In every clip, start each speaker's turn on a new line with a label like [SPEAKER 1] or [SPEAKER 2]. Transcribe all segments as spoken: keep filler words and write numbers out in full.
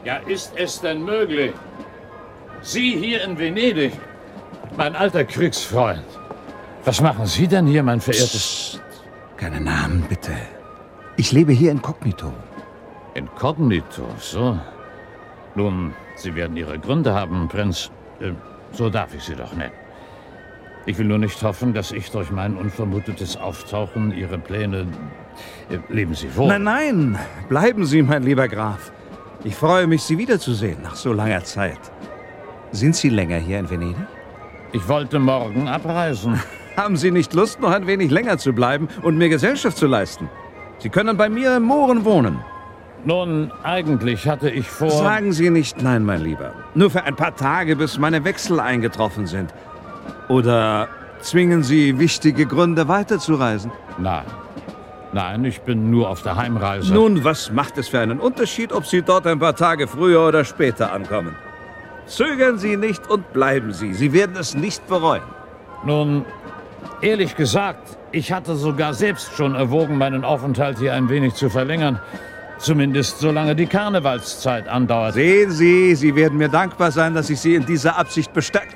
[SPEAKER 1] Ja, ist es denn möglich? Sie hier in Venedig, mein alter Kriegsfreund. Was machen Sie denn hier, mein verehrtes...
[SPEAKER 2] Psst. Keine Namen, bitte. Ich lebe hier inkognito.
[SPEAKER 1] Inkognito, so. Nun, Sie werden Ihre Gründe haben, Prinz. Äh, so darf ich Sie doch nennen. Ich will nur nicht hoffen, dass ich durch mein unvermutetes Auftauchen Ihre Pläne... Äh, leben Sie wohl.
[SPEAKER 2] Nein, nein. Bleiben Sie, mein lieber Graf. Ich freue mich, Sie wiederzusehen nach so langer Zeit. Sind Sie länger hier in Venedig?
[SPEAKER 1] Ich wollte morgen abreisen.
[SPEAKER 2] Haben Sie nicht Lust, noch ein wenig länger zu bleiben und mir Gesellschaft zu leisten? Sie können bei mir im Mohren wohnen.
[SPEAKER 1] Nun, eigentlich hatte ich vor...
[SPEAKER 2] Sagen Sie nicht nein, mein Lieber. Nur für ein paar Tage, bis meine Wechsel eingetroffen sind. Oder zwingen Sie wichtige Gründe, weiterzureisen?
[SPEAKER 1] Nein. Nein, ich bin nur auf der Heimreise.
[SPEAKER 2] Nun, was macht es für einen Unterschied, ob Sie dort ein paar Tage früher oder später ankommen? Zögern Sie nicht und bleiben Sie. Sie werden es nicht bereuen.
[SPEAKER 1] Nun, ehrlich gesagt, ich hatte sogar selbst schon erwogen, meinen Aufenthalt hier ein wenig zu verlängern. Zumindest solange die Karnevalszeit andauert.
[SPEAKER 2] Sehen Sie, Sie werden mir dankbar sein, dass ich Sie in dieser Absicht bestärke.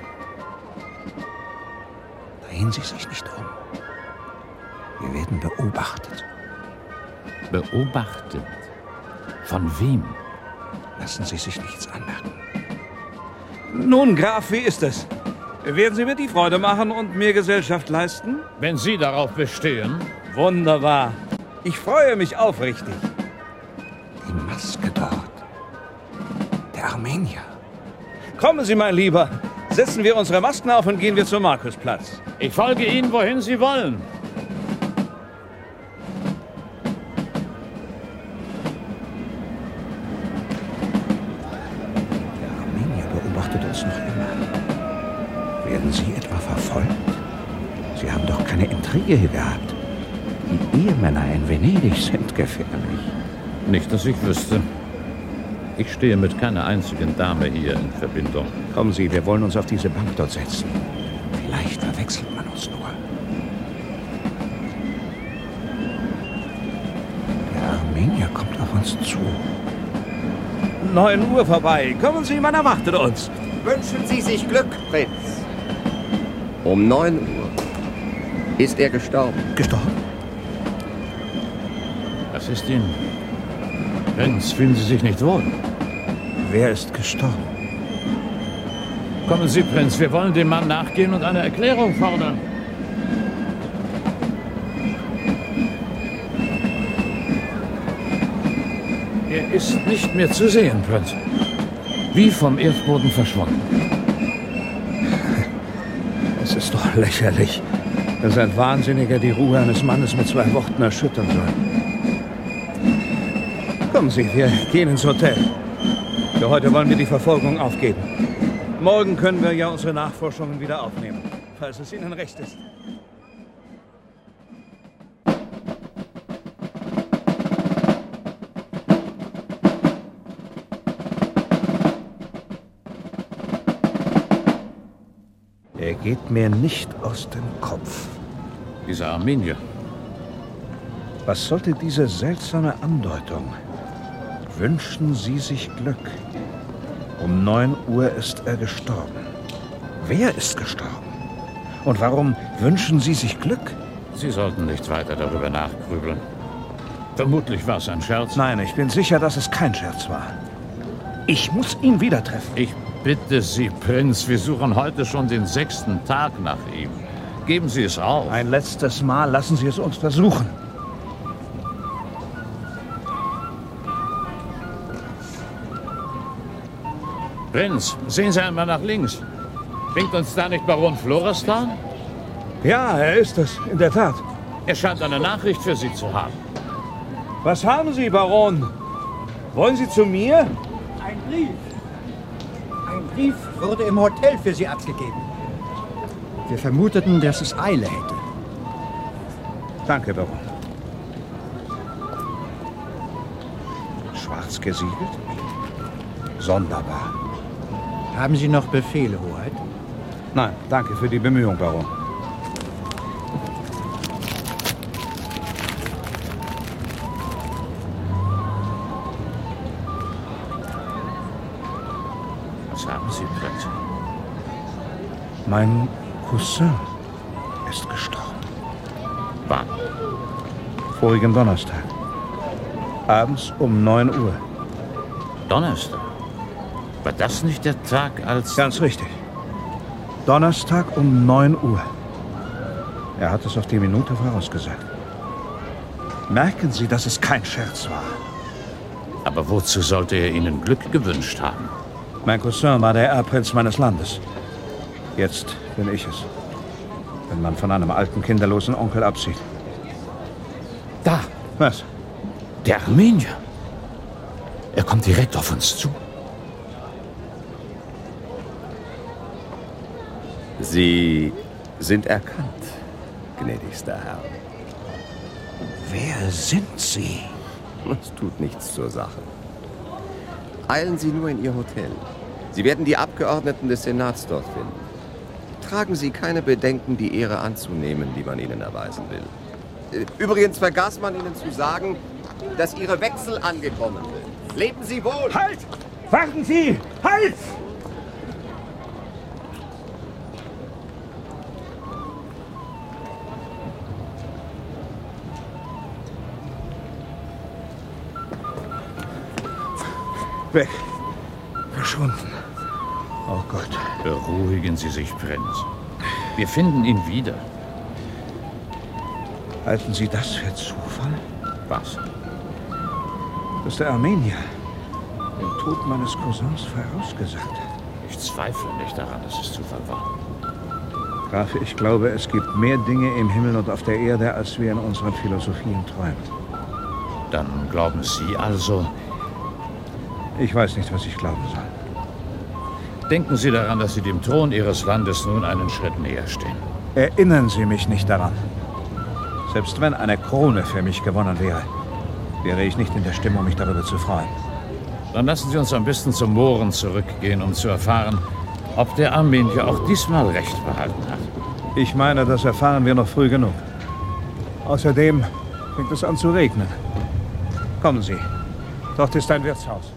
[SPEAKER 2] Drehen Sie sich nicht um. Wir werden beobachtet.
[SPEAKER 1] Beobachtet? Von wem?
[SPEAKER 2] Lassen Sie sich nichts anmerken. Nun, Graf, wie ist es? Werden Sie mir die Freude machen und mir Gesellschaft leisten?
[SPEAKER 1] Wenn Sie darauf bestehen.
[SPEAKER 2] Wunderbar. Ich freue mich aufrichtig. Die Maske dort. Der Armenier. Kommen Sie, mein Lieber. Setzen wir unsere Masken auf und gehen wir zum Markusplatz.
[SPEAKER 1] Ich folge Ihnen, wohin Sie wollen.
[SPEAKER 2] Der Armenier beobachtet uns noch immer. Werden Sie etwa verfolgt? Sie haben doch keine Intrige hier gehabt. Die Ehemänner in Venedig sind gefährlich.
[SPEAKER 1] Nicht, dass ich wüsste. Ich stehe mit keiner einzigen Dame hier in Verbindung.
[SPEAKER 2] Kommen Sie, wir wollen uns auf diese Bank dort setzen. Vielleicht verwechselt man uns nur. Der Armenier kommt auf uns zu. Neun Uhr vorbei. Kommen Sie, man erwartet uns.
[SPEAKER 3] Wünschen Sie sich Glück, Prinz. Um neun Uhr ist er gestorben.
[SPEAKER 2] Gestorben?
[SPEAKER 1] Was ist Ihnen? Prinz, fühlen Sie sich nicht wohl?
[SPEAKER 2] Wer ist gestorben?
[SPEAKER 1] Kommen Sie, Prinz, wir wollen dem Mann nachgehen und eine Erklärung fordern. Er ist nicht mehr zu sehen, Prinz. Wie vom Erdboden verschwunden.
[SPEAKER 2] Es ist doch lächerlich, dass ein Wahnsinniger die Ruhe eines Mannes mit zwei Worten erschüttern soll. Kommen Sie, wir gehen ins Hotel. Für heute wollen wir die Verfolgung aufgeben. Morgen können wir ja unsere Nachforschungen wieder aufnehmen, falls es Ihnen recht ist. Er geht mir nicht aus dem Kopf.
[SPEAKER 1] Dieser Armenier.
[SPEAKER 2] Was sollte diese seltsame Andeutung? Wünschen Sie sich Glück. Um neun Uhr ist er gestorben. Wer ist gestorben? Und warum wünschen Sie sich Glück?
[SPEAKER 1] Sie sollten nicht weiter darüber nachgrübeln. Vermutlich war es ein Scherz.
[SPEAKER 2] Nein, ich bin sicher, dass es kein Scherz war. Ich muss ihn wieder treffen.
[SPEAKER 1] Ich bitte Sie, Prinz, wir suchen heute schon den sechsten Tag nach ihm. Geben Sie es auf.
[SPEAKER 2] Ein letztes Mal lassen Sie es uns versuchen.
[SPEAKER 1] Prinz, sehen Sie einmal nach links. Winkt uns da nicht Baron Florestan?
[SPEAKER 2] Ja, er ist es, in der Tat.
[SPEAKER 1] Er scheint eine Nachricht für Sie zu haben.
[SPEAKER 2] Was haben Sie, Baron? Wollen Sie zu mir?
[SPEAKER 4] Ein Brief. Ein Brief wurde im Hotel für Sie abgegeben. Wir vermuteten, dass es Eile hätte.
[SPEAKER 2] Danke, Baron. Schwarz gesiegelt? Sonderbar.
[SPEAKER 4] Haben Sie noch Befehle, Hoheit?
[SPEAKER 2] Nein, danke für die Bemühung, Baron.
[SPEAKER 1] Was haben Sie, Prinz?
[SPEAKER 2] Mein Cousin ist gestorben.
[SPEAKER 1] Wann?
[SPEAKER 2] Vorigen Donnerstag. Abends um neun Uhr.
[SPEAKER 1] Donnerstag? War das nicht der Tag, als...
[SPEAKER 2] Ganz richtig. Donnerstag um neun Uhr. Er hat es auf die Minute vorausgesagt. Merken Sie, dass es kein Scherz war.
[SPEAKER 1] Aber wozu sollte er Ihnen Glück gewünscht haben?
[SPEAKER 2] Mein Cousin war der Erbprinz meines Landes. Jetzt bin ich es. Wenn man von einem alten, kinderlosen Onkel absieht.
[SPEAKER 1] Da,
[SPEAKER 2] Was?
[SPEAKER 1] der Armenier. Er kommt direkt auf uns zu.
[SPEAKER 3] Sie sind erkannt, gnädigster Herr.
[SPEAKER 2] Wer sind Sie?
[SPEAKER 3] Das tut nichts zur Sache. Eilen Sie nur in Ihr Hotel. Sie werden die Abgeordneten des Senats dort finden. Tragen Sie keine Bedenken, die Ehre anzunehmen, die man Ihnen erweisen will. Übrigens vergaß man Ihnen zu sagen, dass Ihre Wechsel angekommen sind. Leben Sie wohl!
[SPEAKER 2] Halt! Warten Sie! Halt! Weg. Verschwunden. Oh Gott.
[SPEAKER 1] Beruhigen Sie sich, Prinz. Wir finden ihn wieder.
[SPEAKER 2] Halten Sie das für Zufall?
[SPEAKER 1] Was?
[SPEAKER 2] Dass der Armenier den Tod meines Cousins vorausgesagt hat.
[SPEAKER 1] Ich zweifle nicht daran, dass es Zufall war.
[SPEAKER 2] Graf, ich glaube, es gibt mehr Dinge im Himmel und auf der Erde, als wir in unseren Philosophien träumen.
[SPEAKER 1] Dann glauben Sie also...
[SPEAKER 2] Ich weiß nicht, was ich glauben soll.
[SPEAKER 1] Denken Sie daran, dass Sie dem Thron Ihres Landes nun einen Schritt näher stehen.
[SPEAKER 2] Erinnern Sie mich nicht daran. Selbst wenn eine Krone für mich gewonnen wäre, wäre ich nicht in der Stimmung, mich darüber zu freuen.
[SPEAKER 1] Dann lassen Sie uns am besten zum Mohren zurückgehen, um zu erfahren, ob der Armenier auch diesmal Recht behalten hat.
[SPEAKER 2] Ich meine, das erfahren wir noch früh genug. Außerdem fängt es an zu regnen. Kommen Sie. Dort ist ein Wirtshaus.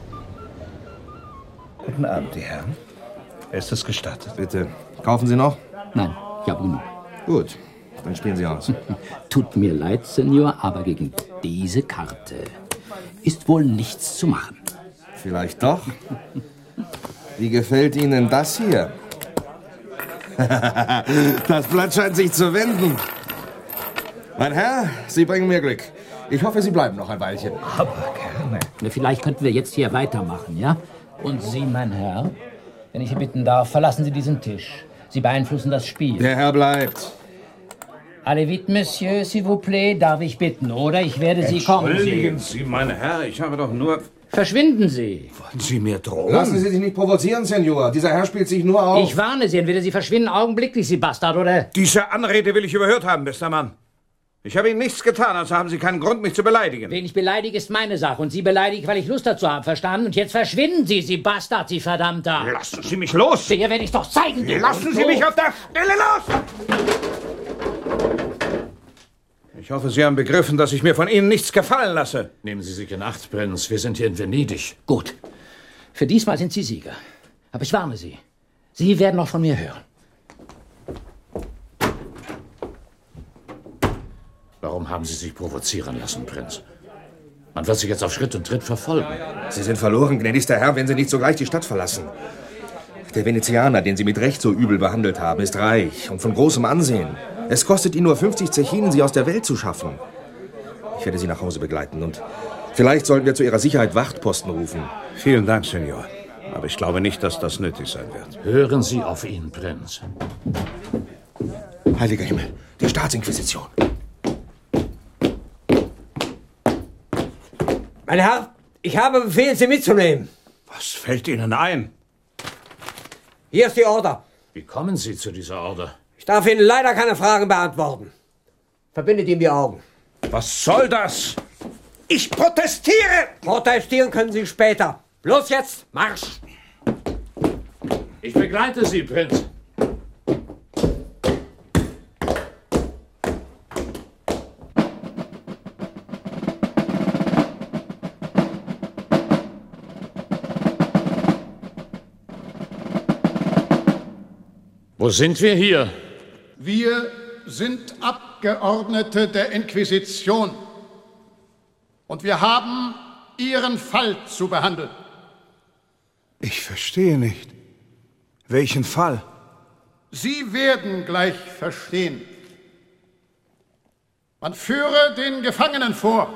[SPEAKER 2] Guten Abend, die Herren. Ist es gestattet?
[SPEAKER 3] Bitte, kaufen Sie noch?
[SPEAKER 5] Nein, ich habe genug.
[SPEAKER 3] Gut, dann spielen Sie aus.
[SPEAKER 5] Tut mir leid, Senior, aber gegen diese Karte ist wohl nichts zu machen.
[SPEAKER 3] Vielleicht doch. Wie gefällt Ihnen das hier? Das Blatt scheint sich zu wenden. Mein Herr, Sie bringen mir Glück. Ich hoffe, Sie bleiben noch ein Weilchen.
[SPEAKER 2] Aber gerne.
[SPEAKER 5] Na, vielleicht könnten wir jetzt hier weitermachen, ja? Und Sie, mein Herr, wenn ich Sie bitten darf, verlassen Sie diesen Tisch. Sie beeinflussen das Spiel.
[SPEAKER 3] Der Herr bleibt.
[SPEAKER 5] Allez vite, Monsieur, s'il vous plaît, darf ich bitten, oder? Ich werde Sie kommen
[SPEAKER 2] Entschuldigen
[SPEAKER 5] sehen.
[SPEAKER 2] Sie, mein Herr, ich habe doch nur...
[SPEAKER 5] Verschwinden Sie!
[SPEAKER 2] Wollen Sie mir drohen?
[SPEAKER 3] Lassen Sie sich nicht provozieren, Senor. Dieser Herr spielt sich nur auf.
[SPEAKER 5] Ich warne Sie, entweder Sie verschwinden augenblicklich, Sie Bastard, oder?
[SPEAKER 2] Diese Anrede will ich überhört haben, bester Mann. Ich habe Ihnen nichts getan, also haben Sie keinen Grund, mich zu beleidigen.
[SPEAKER 5] Wen ich beleidige, ist meine Sache. Und Sie beleidige, weil ich Lust dazu habe, verstanden? Und jetzt verschwinden Sie, Sie Bastard, Sie Verdammter!
[SPEAKER 2] Lassen Sie mich los!
[SPEAKER 5] Dir werde ich doch zeigen! du
[SPEAKER 2] Lassen Sie
[SPEAKER 5] Unfug.
[SPEAKER 2] mich auf der Stelle los! Ich hoffe, Sie haben begriffen, dass ich mir von Ihnen nichts gefallen lasse.
[SPEAKER 1] Nehmen Sie sich in Acht, Prinz. Wir sind hier in Venedig.
[SPEAKER 5] Gut. Für diesmal sind Sie Sieger. Aber ich warne Sie. Sie werden noch von mir hören.
[SPEAKER 1] Warum haben Sie sich provozieren lassen, Prinz? Man wird Sie jetzt auf Schritt und Tritt verfolgen.
[SPEAKER 3] Sie sind verloren, gnädigster Herr, wenn Sie nicht sogleich die Stadt verlassen. Der Venezianer, den Sie mit Recht so übel behandelt haben, ist reich und von großem Ansehen. Es kostet ihn nur fünfzig Zechinen, Sie aus der Welt zu schaffen. Ich werde Sie nach Hause begleiten und vielleicht sollten wir zu Ihrer Sicherheit Wachtposten rufen.
[SPEAKER 2] Vielen Dank, Senor. Aber ich glaube nicht, dass das nötig sein wird.
[SPEAKER 1] Hören Sie auf ihn, Prinz.
[SPEAKER 3] Heiliger Himmel, die Staatsinquisition.
[SPEAKER 6] Mein Herr, ich habe Befehl, Sie mitzunehmen.
[SPEAKER 2] Was fällt Ihnen ein?
[SPEAKER 6] Hier ist die Order.
[SPEAKER 1] Wie kommen Sie zu dieser Order?
[SPEAKER 6] Ich darf Ihnen leider keine Fragen beantworten. Verbindet ihm die Augen.
[SPEAKER 2] Was soll das? Ich protestiere!
[SPEAKER 6] Protestieren können Sie später. Los jetzt, Marsch!
[SPEAKER 1] Ich begleite Sie, Prinz. Wo sind wir hier?
[SPEAKER 7] Wir sind Abgeordnete der Inquisition. Und wir haben Ihren Fall zu behandeln.
[SPEAKER 2] Ich verstehe nicht. Welchen Fall?
[SPEAKER 7] Sie werden gleich verstehen. Man führe den Gefangenen vor.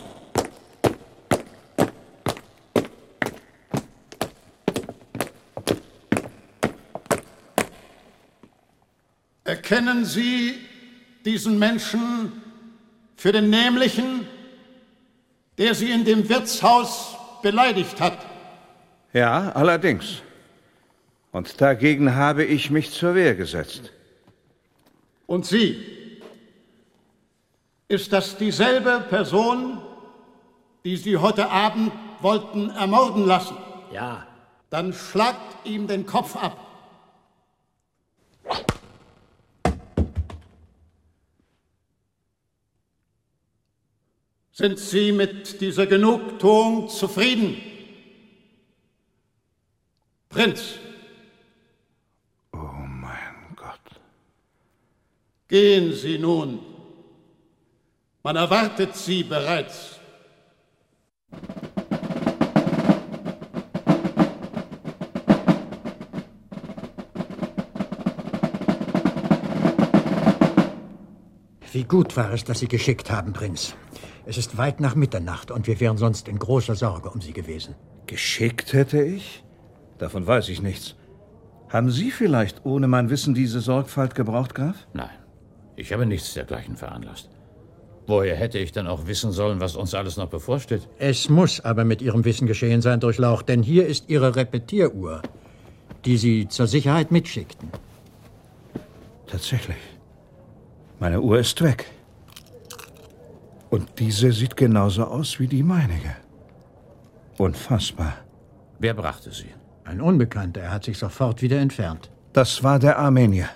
[SPEAKER 7] Erkennen Sie diesen Menschen für den Nämlichen, der Sie in dem Wirtshaus beleidigt hat?
[SPEAKER 2] Ja, allerdings. Und dagegen habe ich mich zur Wehr gesetzt.
[SPEAKER 7] Und Sie? Ist das dieselbe Person, die Sie heute Abend wollten ermorden lassen?
[SPEAKER 5] Ja.
[SPEAKER 7] Dann schlagt ihm den Kopf ab. Sind Sie mit dieser Genugtuung zufrieden? Prinz.
[SPEAKER 2] Oh mein Gott.
[SPEAKER 7] Gehen Sie nun. Man erwartet Sie bereits.
[SPEAKER 4] Wie gut war es, dass Sie geschickt haben, Prinz. Es ist weit nach Mitternacht und wir wären sonst in großer Sorge um Sie gewesen.
[SPEAKER 2] Geschickt hätte ich? Davon weiß ich nichts. Haben Sie vielleicht ohne mein Wissen diese Sorgfalt gebraucht, Graf?
[SPEAKER 1] Nein, ich habe nichts dergleichen veranlasst. Woher hätte ich denn auch wissen sollen, was uns alles noch bevorsteht?
[SPEAKER 4] Es muss aber mit Ihrem Wissen geschehen sein, Durchlaucht, denn hier ist Ihre Repetieruhr, die Sie zur Sicherheit mitschickten.
[SPEAKER 2] Tatsächlich. Meine Uhr ist weg. Und diese sieht genauso aus wie die meinige. Unfassbar.
[SPEAKER 1] Wer brachte sie?
[SPEAKER 4] Ein Unbekannter. Er hat sich sofort wieder entfernt.
[SPEAKER 2] Das war der Armenier.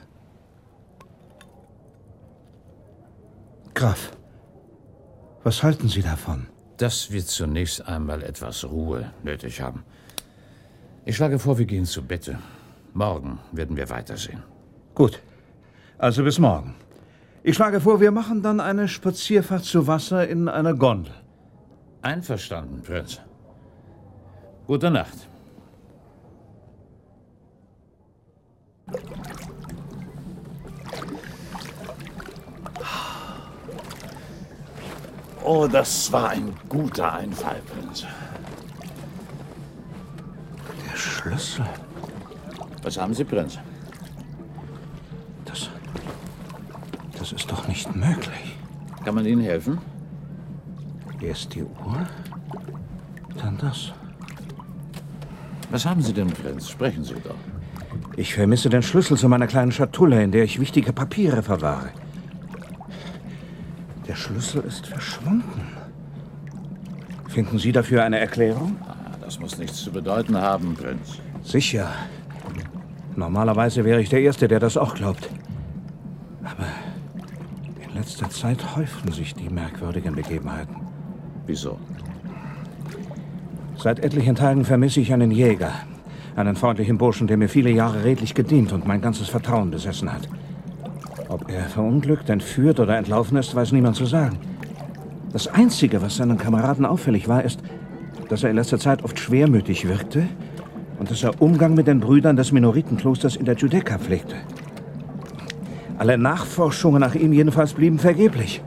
[SPEAKER 2] Graf, was halten Sie davon?
[SPEAKER 1] Dass wir zunächst einmal etwas Ruhe nötig haben. Ich schlage vor, wir gehen zu Bette. Morgen werden wir weitersehen.
[SPEAKER 2] Gut. Also bis morgen. Ich schlage vor, wir machen dann eine Spazierfahrt zu Wasser in einer Gondel.
[SPEAKER 1] Einverstanden, Prinz. Gute Nacht. Oh, das war ein guter Einfall, Prinz.
[SPEAKER 2] Der Schlüssel.
[SPEAKER 1] Was haben Sie, Prinz?
[SPEAKER 2] Das... Das ist doch nicht möglich.
[SPEAKER 1] Kann man Ihnen helfen?
[SPEAKER 2] Erst die Uhr, dann das.
[SPEAKER 1] Was haben Sie denn, Prinz? Sprechen Sie doch.
[SPEAKER 2] Ich vermisse den Schlüssel zu meiner kleinen Schatulle, in der ich wichtige Papiere verwahre. Der Schlüssel ist verschwunden. Finden Sie dafür eine Erklärung?
[SPEAKER 1] Ah, das muss nichts zu bedeuten haben, Prinz.
[SPEAKER 2] Sicher. Normalerweise wäre ich der Erste, der das auch glaubt. Aber in letzter Zeit häufen sich die merkwürdigen Begebenheiten.
[SPEAKER 1] Wieso?
[SPEAKER 2] Seit etlichen Tagen vermisse ich einen Jäger. Einen freundlichen Burschen, der mir viele Jahre redlich gedient und mein ganzes Vertrauen besessen hat. Ob er verunglückt, entführt oder entlaufen ist, weiß niemand zu sagen. Das Einzige, was seinen Kameraden auffällig war, ist, dass er in letzter Zeit oft schwermütig wirkte und dass er Umgang mit den Brüdern des Minoritenklosters in der Giudecca pflegte. Alle Nachforschungen nach ihm jedenfalls blieben vergeblich.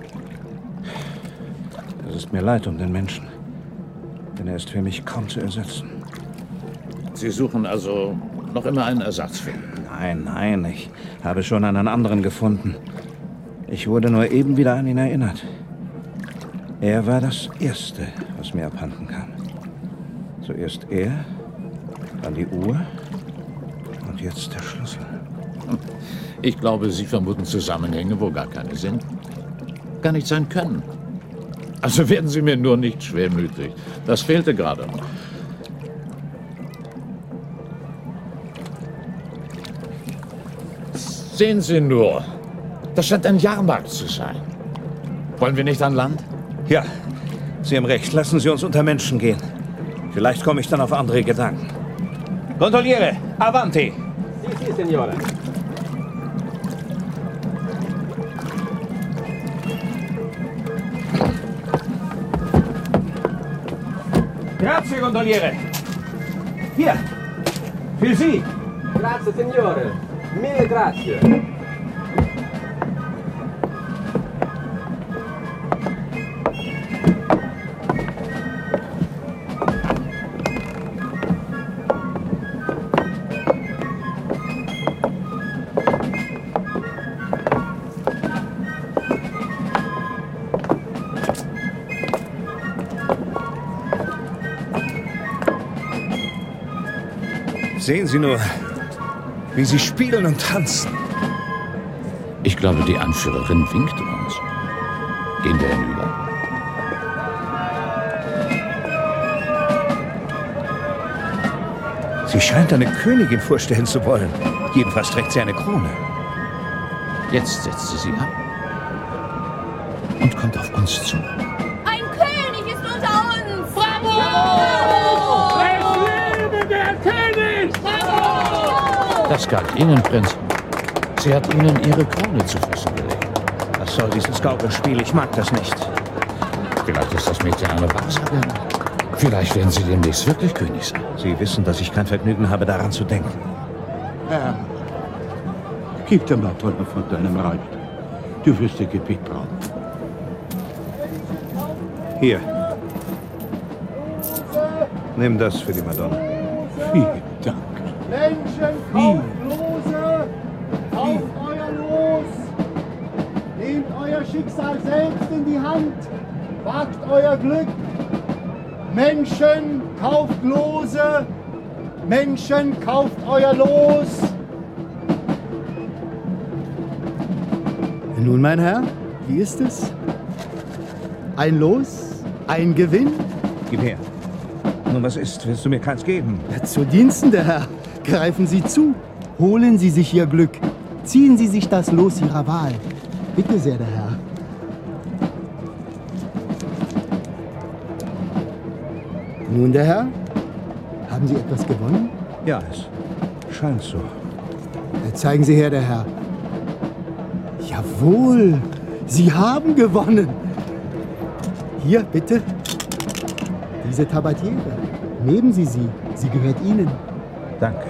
[SPEAKER 2] Es ist mir leid um den Menschen, denn er ist für mich kaum zu ersetzen.
[SPEAKER 1] Sie suchen also noch immer einen Ersatz für ihn?
[SPEAKER 2] Nein, nein, ich habe schon einen anderen gefunden. Ich wurde nur eben wieder an ihn erinnert. Er war das Erste, was mir abhanden kam. Zuerst er, dann die Uhr und jetzt der Schlüssel.
[SPEAKER 1] Ich glaube, Sie vermuten Zusammenhänge, wo gar keine sind. Gar nicht sein können. Also werden Sie mir nur nicht schwermütig. Das fehlte gerade noch. Sehen Sie nur, das scheint ein Jahrmarkt zu sein. Wollen wir nicht an Land?
[SPEAKER 2] Ja, Sie haben recht. Lassen Sie uns unter Menschen gehen. Vielleicht komme ich dann auf andere Gedanken. Gondoliere, avanti!
[SPEAKER 6] Sì, sì, signore.
[SPEAKER 2] Grazie, Gondoliere. Hier, für Sie.
[SPEAKER 8] Grazie, Signore. Mille grazie.
[SPEAKER 2] Sehen Sie nur, wie sie spielen und tanzen.
[SPEAKER 1] Ich glaube, die Anführerin winkt uns. Gehen wir hinüber.
[SPEAKER 2] Sie scheint eine Königin vorstellen zu wollen. Jedenfalls trägt sie eine Krone.
[SPEAKER 1] Jetzt setzt sie sie ab und kommt auf uns zu.
[SPEAKER 9] Ein König ist unter uns! Bravo!
[SPEAKER 5] Es lebe der König!
[SPEAKER 1] Das galt Ihnen, Prinz. Sie hat Ihnen Ihre Krone zu Füßen gelegt.
[SPEAKER 2] Was soll dieses Gaukelspiel? Ich mag das nicht.
[SPEAKER 1] Vielleicht ist das Mädchen eine Wahrsagerin. Vielleicht werden Sie demnächst wirklich König sein.
[SPEAKER 2] Sie wissen, dass ich kein Vergnügen habe, daran zu denken.
[SPEAKER 10] Herr, gib dir mal Tonne von deinem Reich. Du wirst dir Gebet brauchen.
[SPEAKER 2] Hier. Nimm das für die Madonna.
[SPEAKER 10] Vielen Dank.
[SPEAKER 11] Menschen, kauft Lose! Kauft euer Los! Nehmt euer Schicksal selbst in die Hand! Wagt euer Glück! Menschen, kauft Lose! Menschen, kauft euer Los! Nun, mein Herr, wie ist es? Ein Los? Ein Gewinn?
[SPEAKER 2] Gib her. Nun, was ist? Willst du mir keins geben?
[SPEAKER 11] Ja, zu Diensten, der Herr. Greifen Sie zu. Holen Sie sich Ihr Glück. Ziehen Sie sich das Los Ihrer Wahl. Bitte sehr, der Herr. Nun, der Herr, haben Sie etwas gewonnen?
[SPEAKER 2] Ja, es scheint so.
[SPEAKER 11] Zeigen Sie her, der Herr. Jawohl, Sie haben gewonnen. Hier, bitte. Diese Tabatiere. Nehmen Sie sie. Sie gehört Ihnen.
[SPEAKER 2] Danke.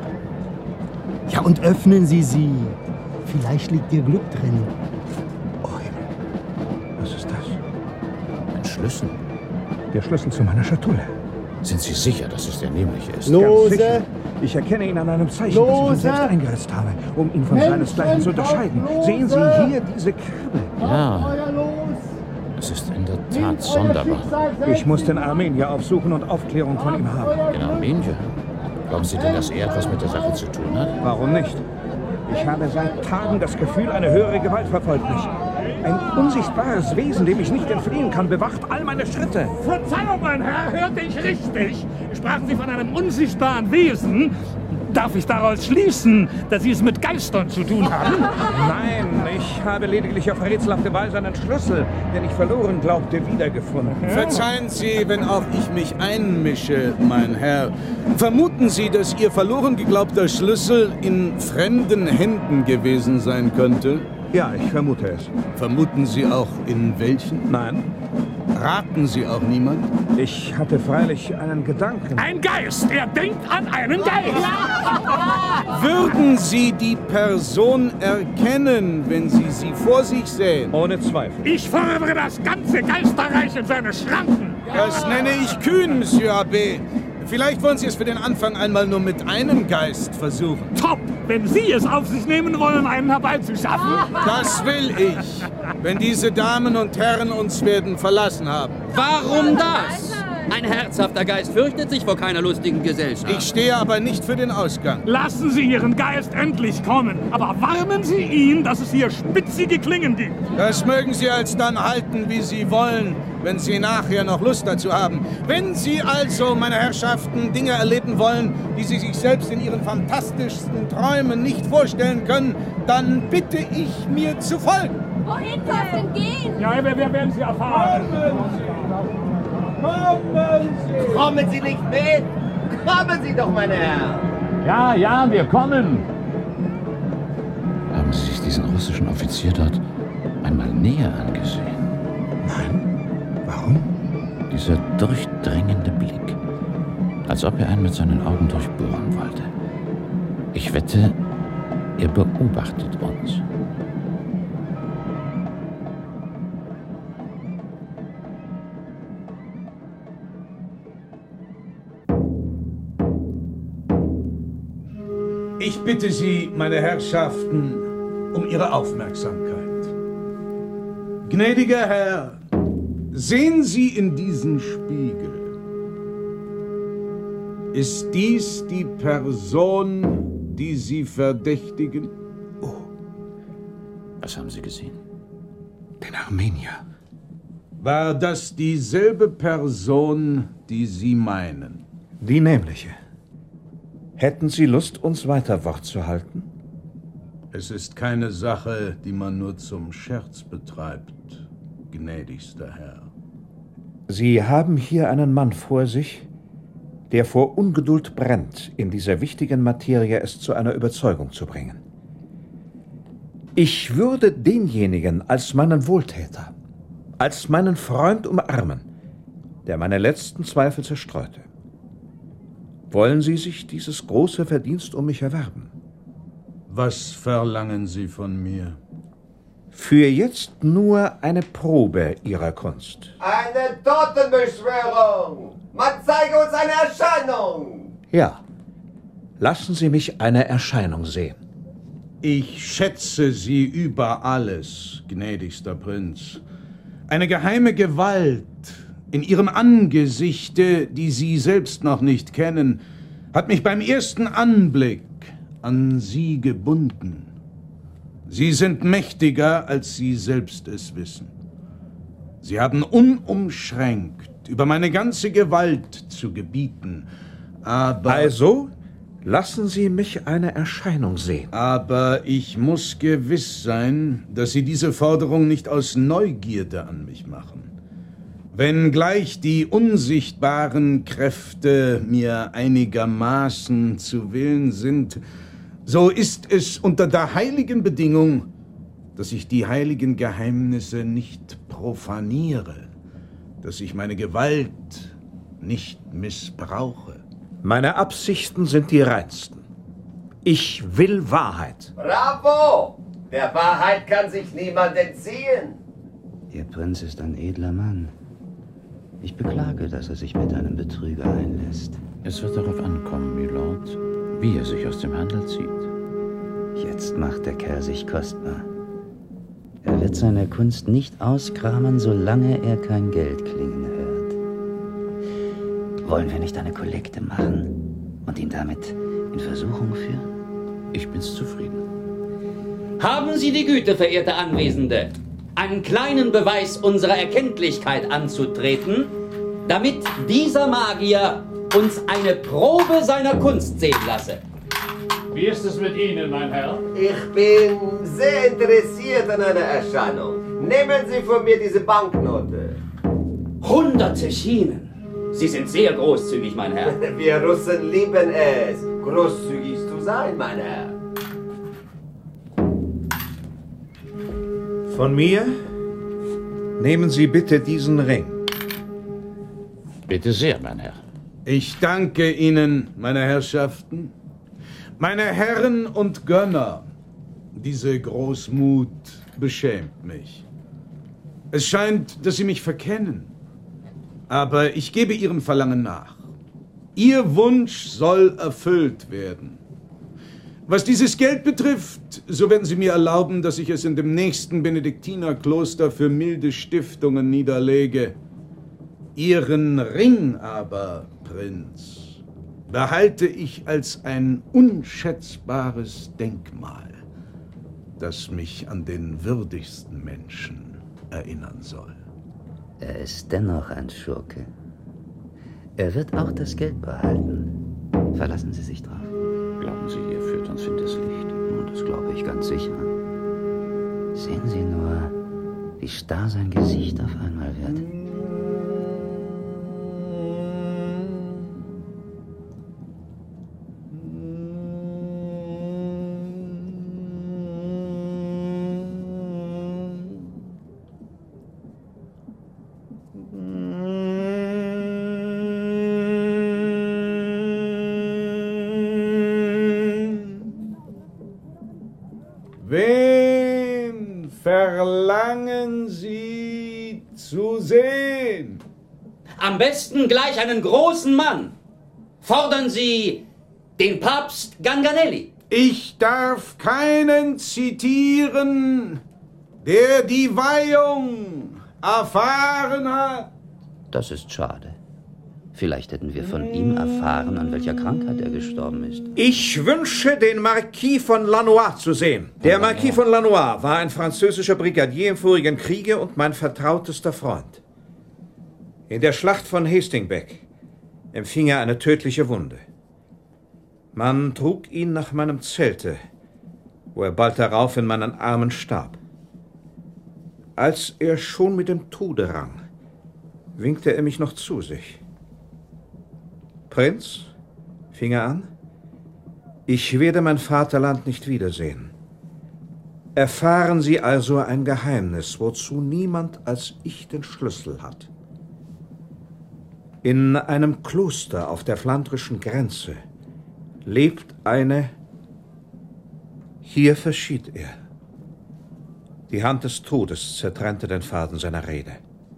[SPEAKER 11] Ja, und öffnen Sie sie. Vielleicht liegt Ihr Glück drin.
[SPEAKER 2] Oh Himmel. Was ist das?
[SPEAKER 1] Ein Schlüssel.
[SPEAKER 2] Der Schlüssel zu meiner Schatulle.
[SPEAKER 1] Sind Sie sicher, dass es der nämliche ist?
[SPEAKER 11] Lose!
[SPEAKER 2] Ich erkenne ihn an einem Zeichen,
[SPEAKER 11] Lose.
[SPEAKER 2] das ich ihm selbst eingeritzt habe, um ihn von seinesgleichen zu unterscheiden. Sehen Sie hier diese Kerbe?
[SPEAKER 1] Ja. Es ist in der Tat sonderbar.
[SPEAKER 2] Ich muss den Armenier aufsuchen und Aufklärung von ihm haben.
[SPEAKER 1] Den Armenier? Glauben Sie denn, dass er etwas mit der Sache zu tun hat?
[SPEAKER 2] Warum nicht? Ich habe seit Tagen das Gefühl, eine höhere Gewalt verfolgt mich. Ein unsichtbares Wesen, dem ich nicht entfliehen kann, bewacht all meine Schritte.
[SPEAKER 12] Verzeihung, mein Herr, hörte ich richtig? Sprachen Sie von einem unsichtbaren Wesen? Darf ich daraus schließen, dass Sie es mit Geistern zu tun haben?
[SPEAKER 2] Nein, ich habe lediglich auf rätselhafte Weise einen Schlüssel, den ich verloren glaubte, wiedergefunden.
[SPEAKER 13] Verzeihen Sie, wenn auch ich mich einmische, mein Herr. Vermuten Sie, dass Ihr verloren geglaubter Schlüssel in fremden Händen gewesen sein könnte?
[SPEAKER 2] Ja, ich vermute es.
[SPEAKER 13] Vermuten Sie auch in welchen?
[SPEAKER 2] Nein.
[SPEAKER 13] Raten Sie auch niemand?
[SPEAKER 2] Ich hatte freilich einen Gedanken.
[SPEAKER 12] Ein Geist! Er denkt an einen Geist!
[SPEAKER 13] Würden Sie die Person erkennen, wenn Sie sie vor sich sehen?
[SPEAKER 2] Ohne Zweifel.
[SPEAKER 12] Ich fordere das ganze Geisterreich in seine Schranken!
[SPEAKER 13] Das nenne ich kühn, Monsieur Abbé. Vielleicht wollen Sie es für den Anfang einmal nur mit einem Geist versuchen.
[SPEAKER 12] Top! Wenn Sie es auf sich nehmen wollen, einen herbeizuschaffen.
[SPEAKER 13] Das will ich, wenn diese Damen und Herren uns werden verlassen haben.
[SPEAKER 14] Warum das? Ein herzhafter Geist fürchtet sich vor keiner lustigen Gesellschaft.
[SPEAKER 13] Ich stehe aber nicht für den Ausgang.
[SPEAKER 12] Lassen Sie Ihren Geist endlich kommen, aber warnen Sie ihn, dass es hier spitzige Klingen gibt.
[SPEAKER 13] Das mögen Sie alsdann halten, wie Sie wollen, wenn Sie nachher noch Lust dazu haben. Wenn Sie also, meine Herrschaften, Dinge erleben wollen, die Sie sich selbst in Ihren fantastischsten Träumen nicht vorstellen können, dann bitte ich, mir zu folgen.
[SPEAKER 9] Wohin soll es denn gehen?
[SPEAKER 12] Ja, wir, wir werden Sie erfahren.
[SPEAKER 6] Kommen Sie! Kommen Sie nicht mit! Kommen Sie doch, meine Herren!
[SPEAKER 1] Ja, ja, wir kommen! Haben Sie sich diesen russischen Offizier dort einmal näher angesehen?
[SPEAKER 2] Nein. Warum?
[SPEAKER 1] Dieser durchdringende Blick, als ob er einen mit seinen Augen durchbohren wollte. Ich wette, er beobachtet uns.
[SPEAKER 13] Ich bitte Sie, meine Herrschaften, um Ihre Aufmerksamkeit. Gnädiger Herr, sehen Sie in diesen Spiegel. Ist dies die Person, die Sie verdächtigen?
[SPEAKER 1] Oh. Was haben Sie gesehen?
[SPEAKER 2] Den Armenier.
[SPEAKER 13] War das dieselbe Person, die Sie meinen?
[SPEAKER 2] Die nämliche. Hätten Sie Lust, uns weiter Wort zu halten?
[SPEAKER 13] Es ist keine Sache, die man nur zum Scherz betreibt, gnädigster Herr.
[SPEAKER 2] Sie haben hier einen Mann vor sich, der vor Ungeduld brennt, in dieser wichtigen Materie es zu einer Überzeugung zu bringen. Ich würde denjenigen als meinen Wohltäter, als meinen Freund umarmen, der meine letzten Zweifel zerstreute. Wollen Sie sich dieses große Verdienst um mich erwerben?
[SPEAKER 13] Was verlangen Sie von mir?
[SPEAKER 2] Für jetzt nur eine Probe Ihrer Kunst.
[SPEAKER 6] Eine Totenbeschwörung! Man zeige uns eine Erscheinung!
[SPEAKER 2] Ja. Lassen Sie mich eine Erscheinung sehen.
[SPEAKER 13] Ich schätze Sie über alles, gnädigster Prinz. Eine geheime Gewalt in Ihrem Angesichte, die Sie selbst noch nicht kennen, hat mich beim ersten Anblick an Sie gebunden. Sie sind mächtiger, als Sie selbst es wissen. Sie haben unumschränkt über meine ganze Gewalt zu gebieten, aber...
[SPEAKER 2] Also, lassen Sie mich eine Erscheinung sehen.
[SPEAKER 13] Aber ich muss gewiss sein, dass Sie diese Forderung nicht aus Neugierde an mich machen. Wenngleich die unsichtbaren Kräfte mir einigermaßen zu Willen sind, so ist es unter der heiligen Bedingung, dass ich die heiligen Geheimnisse nicht profaniere, dass ich meine Gewalt nicht missbrauche.
[SPEAKER 2] Meine Absichten sind die reinsten. Ich will Wahrheit.
[SPEAKER 6] Bravo! Der Wahrheit kann sich niemand entziehen.
[SPEAKER 15] Ihr Prinz ist ein edler Mann. Ich beklage, dass er sich mit einem Betrüger einlässt.
[SPEAKER 1] Es wird darauf ankommen, Milord, wie er sich aus dem Handel zieht.
[SPEAKER 15] Jetzt macht der Kerl sich kostbar. Er wird seine Kunst nicht auskramen, solange er kein Geld klingen hört. Wollen wir nicht eine Kollekte machen und ihn damit in Versuchung führen?
[SPEAKER 1] Ich bin's zufrieden.
[SPEAKER 14] Haben Sie die Güte, verehrte Anwesende, einen kleinen Beweis unserer Erkenntlichkeit anzutreten, damit dieser Magier uns eine Probe seiner Kunst sehen lasse.
[SPEAKER 1] Wie ist es mit Ihnen, mein Herr?
[SPEAKER 6] Ich bin sehr interessiert an einer Erscheinung. Nehmen Sie von mir diese Banknote.
[SPEAKER 14] Hundert Zechinen. Sie sind sehr großzügig, mein Herr.
[SPEAKER 6] Wir Russen lieben es, großzügig zu sein, mein Herr.
[SPEAKER 2] Von mir nehmen Sie bitte diesen Ring.
[SPEAKER 1] Bitte sehr, mein Herr.
[SPEAKER 13] Ich danke Ihnen, meine Herrschaften. Meine Herren und Gönner, diese Großmut beschämt mich. Es scheint, dass Sie mich verkennen. Aber ich gebe Ihrem Verlangen nach. Ihr Wunsch soll erfüllt werden. Was dieses Geld betrifft, so werden Sie mir erlauben, dass ich es in dem nächsten Benediktinerkloster für milde Stiftungen niederlege. Ihren Ring aber, Prinz, behalte ich als ein unschätzbares Denkmal, das mich an den würdigsten Menschen erinnern soll.
[SPEAKER 15] Er ist dennoch ein Schurke. Er wird auch das Geld behalten. Verlassen Sie sich drauf.
[SPEAKER 1] Glauben Sie, er führt uns hinters Licht?
[SPEAKER 15] Das glaube ich ganz sicher. Sehen Sie nur, wie starr sein Gesicht auf einmal wird.
[SPEAKER 13] verlangen Sie zu sehen?
[SPEAKER 14] Am besten gleich einen großen Mann. Fordern Sie den Papst Ganganelli.
[SPEAKER 13] Ich darf keinen zitieren, der die Weihung erfahren hat.
[SPEAKER 15] Das ist schade. Vielleicht hätten wir von ihm erfahren, an welcher Krankheit er gestorben ist.
[SPEAKER 2] Ich wünsche, den Marquis von Lanois zu sehen. Der Marquis von Lanois war ein französischer Brigadier im vorigen Kriege und mein vertrautester Freund. In der Schlacht von Hastingbeck empfing er eine tödliche Wunde. Man trug ihn nach meinem Zelte, wo er bald darauf in meinen Armen starb. Als er schon mit dem Tode rang, winkte er mich noch zu sich. Prinz, fing er an, ich werde mein Vaterland nicht wiedersehen. Erfahren Sie also ein Geheimnis, wozu niemand als ich den Schlüssel hat. In einem Kloster auf der flandrischen Grenze lebt eine... Hier verschied er. Die Hand des Todes zertrennte den Faden seiner Rede.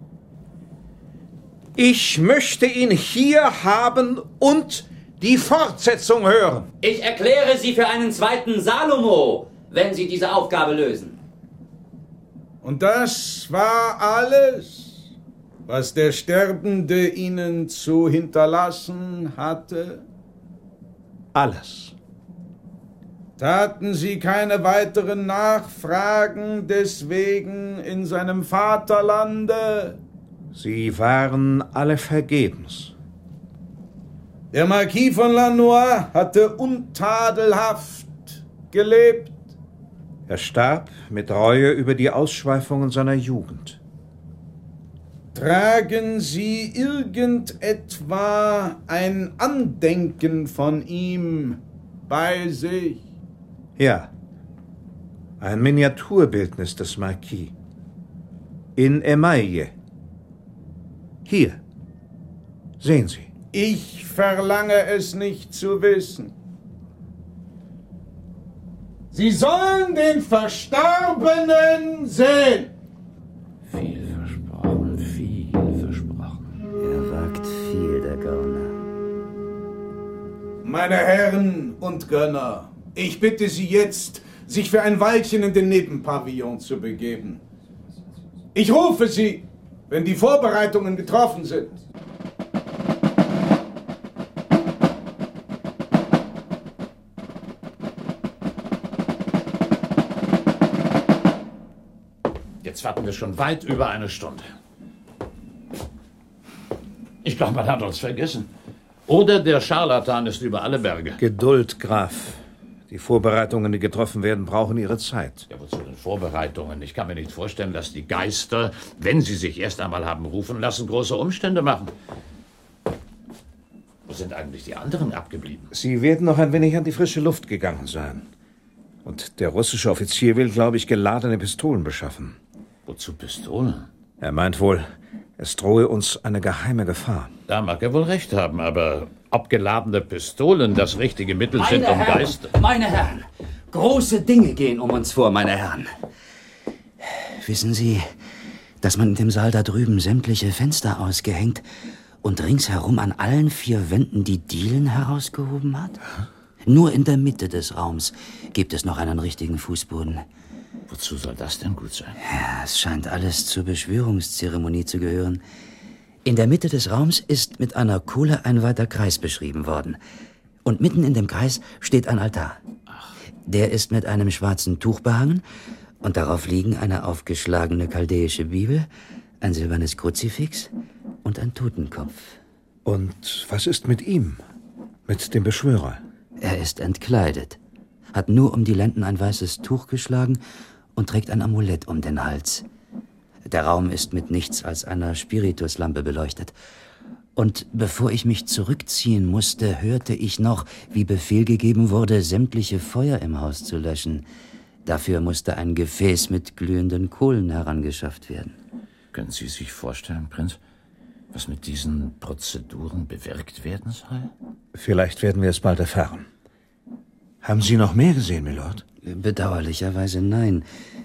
[SPEAKER 2] Ich möchte ihn hier haben und die Fortsetzung hören.
[SPEAKER 14] Ich erkläre Sie für einen zweiten Salomo, wenn Sie diese Aufgabe lösen.
[SPEAKER 13] Und das war alles, was der Sterbende Ihnen zu hinterlassen hatte?
[SPEAKER 2] Alles.
[SPEAKER 13] Taten Sie keine weiteren Nachfragen deswegen in seinem Vaterlande?
[SPEAKER 2] Sie waren alle vergebens.
[SPEAKER 13] Der Marquis von Lanois hatte untadelhaft gelebt.
[SPEAKER 2] Er starb mit Reue über die Ausschweifungen seiner Jugend.
[SPEAKER 13] Tragen Sie irgendetwa ein Andenken von ihm bei sich?
[SPEAKER 2] Ja, ein Miniaturbildnis des Marquis. In Emaille. Hier. Sehen Sie.
[SPEAKER 13] Ich verlange es nicht zu wissen. Sie sollen den Verstorbenen sehen.
[SPEAKER 15] Viel versprochen, viel versprochen. Er wagt viel, der Gauner.
[SPEAKER 13] Meine Herren und Gönner, ich bitte Sie jetzt, sich für ein Weilchen in den Nebenpavillon zu begeben. Ich rufe Sie, wenn die Vorbereitungen getroffen sind.
[SPEAKER 1] Jetzt warten wir schon weit über eine Stunde. Ich glaube, man hat uns vergessen. Oder der Scharlatan ist über alle Berge.
[SPEAKER 2] Geduld, Graf. Die Vorbereitungen, die getroffen werden, brauchen ihre Zeit.
[SPEAKER 1] Ja, wozu denn Vorbereitungen? Ich kann mir nicht vorstellen, dass die Geister, wenn sie sich erst einmal haben rufen lassen, große Umstände machen. Wo sind eigentlich die anderen abgeblieben?
[SPEAKER 2] Sie werden noch ein wenig an die frische Luft gegangen sein. Und der russische Offizier will, glaube ich, geladene Pistolen beschaffen.
[SPEAKER 1] Wozu Pistolen?
[SPEAKER 2] Er meint wohl, es drohe uns eine geheime Gefahr.
[SPEAKER 1] Da mag er wohl recht haben, aber ob geladene Pistolen das richtige Mittel
[SPEAKER 14] Meine
[SPEAKER 1] sind, um
[SPEAKER 14] Herren,
[SPEAKER 1] Geister...
[SPEAKER 14] Meine Herren, große Dinge gehen um uns vor, meine Herren.
[SPEAKER 15] Wissen Sie, dass man in dem Saal da drüben sämtliche Fenster ausgehängt und ringsherum an allen vier Wänden die Dielen herausgehoben hat? Nur in der Mitte des Raums gibt es noch einen richtigen Fußboden.
[SPEAKER 1] Wozu soll das denn gut sein?
[SPEAKER 15] Ja, es scheint alles zur Beschwörungszeremonie zu gehören. In der Mitte des Raums ist mit einer Kuhle ein weiter Kreis beschrieben worden. Und mitten in dem Kreis steht ein Altar. Der ist mit einem schwarzen Tuch behangen und darauf liegen eine aufgeschlagene chaldäische Bibel, ein silbernes Kruzifix und ein Totenkopf.
[SPEAKER 2] Und was ist mit ihm? Mit dem Beschwörer?
[SPEAKER 15] Er ist entkleidet, hat nur um die Lenden ein weißes Tuch geschlagen und trägt ein Amulett um den Hals. Der Raum ist mit nichts als einer Spirituslampe beleuchtet. Und bevor ich mich zurückziehen musste, hörte ich noch, wie Befehl gegeben wurde, sämtliche Feuer im Haus zu löschen. Dafür musste ein Gefäß mit glühenden Kohlen herangeschafft werden.
[SPEAKER 1] Können Sie sich vorstellen, Prinz, was mit diesen Prozeduren bewirkt werden soll?
[SPEAKER 2] Vielleicht werden wir es bald erfahren. Haben Sie noch mehr gesehen, Milord?
[SPEAKER 15] Bedauerlicherweise nein.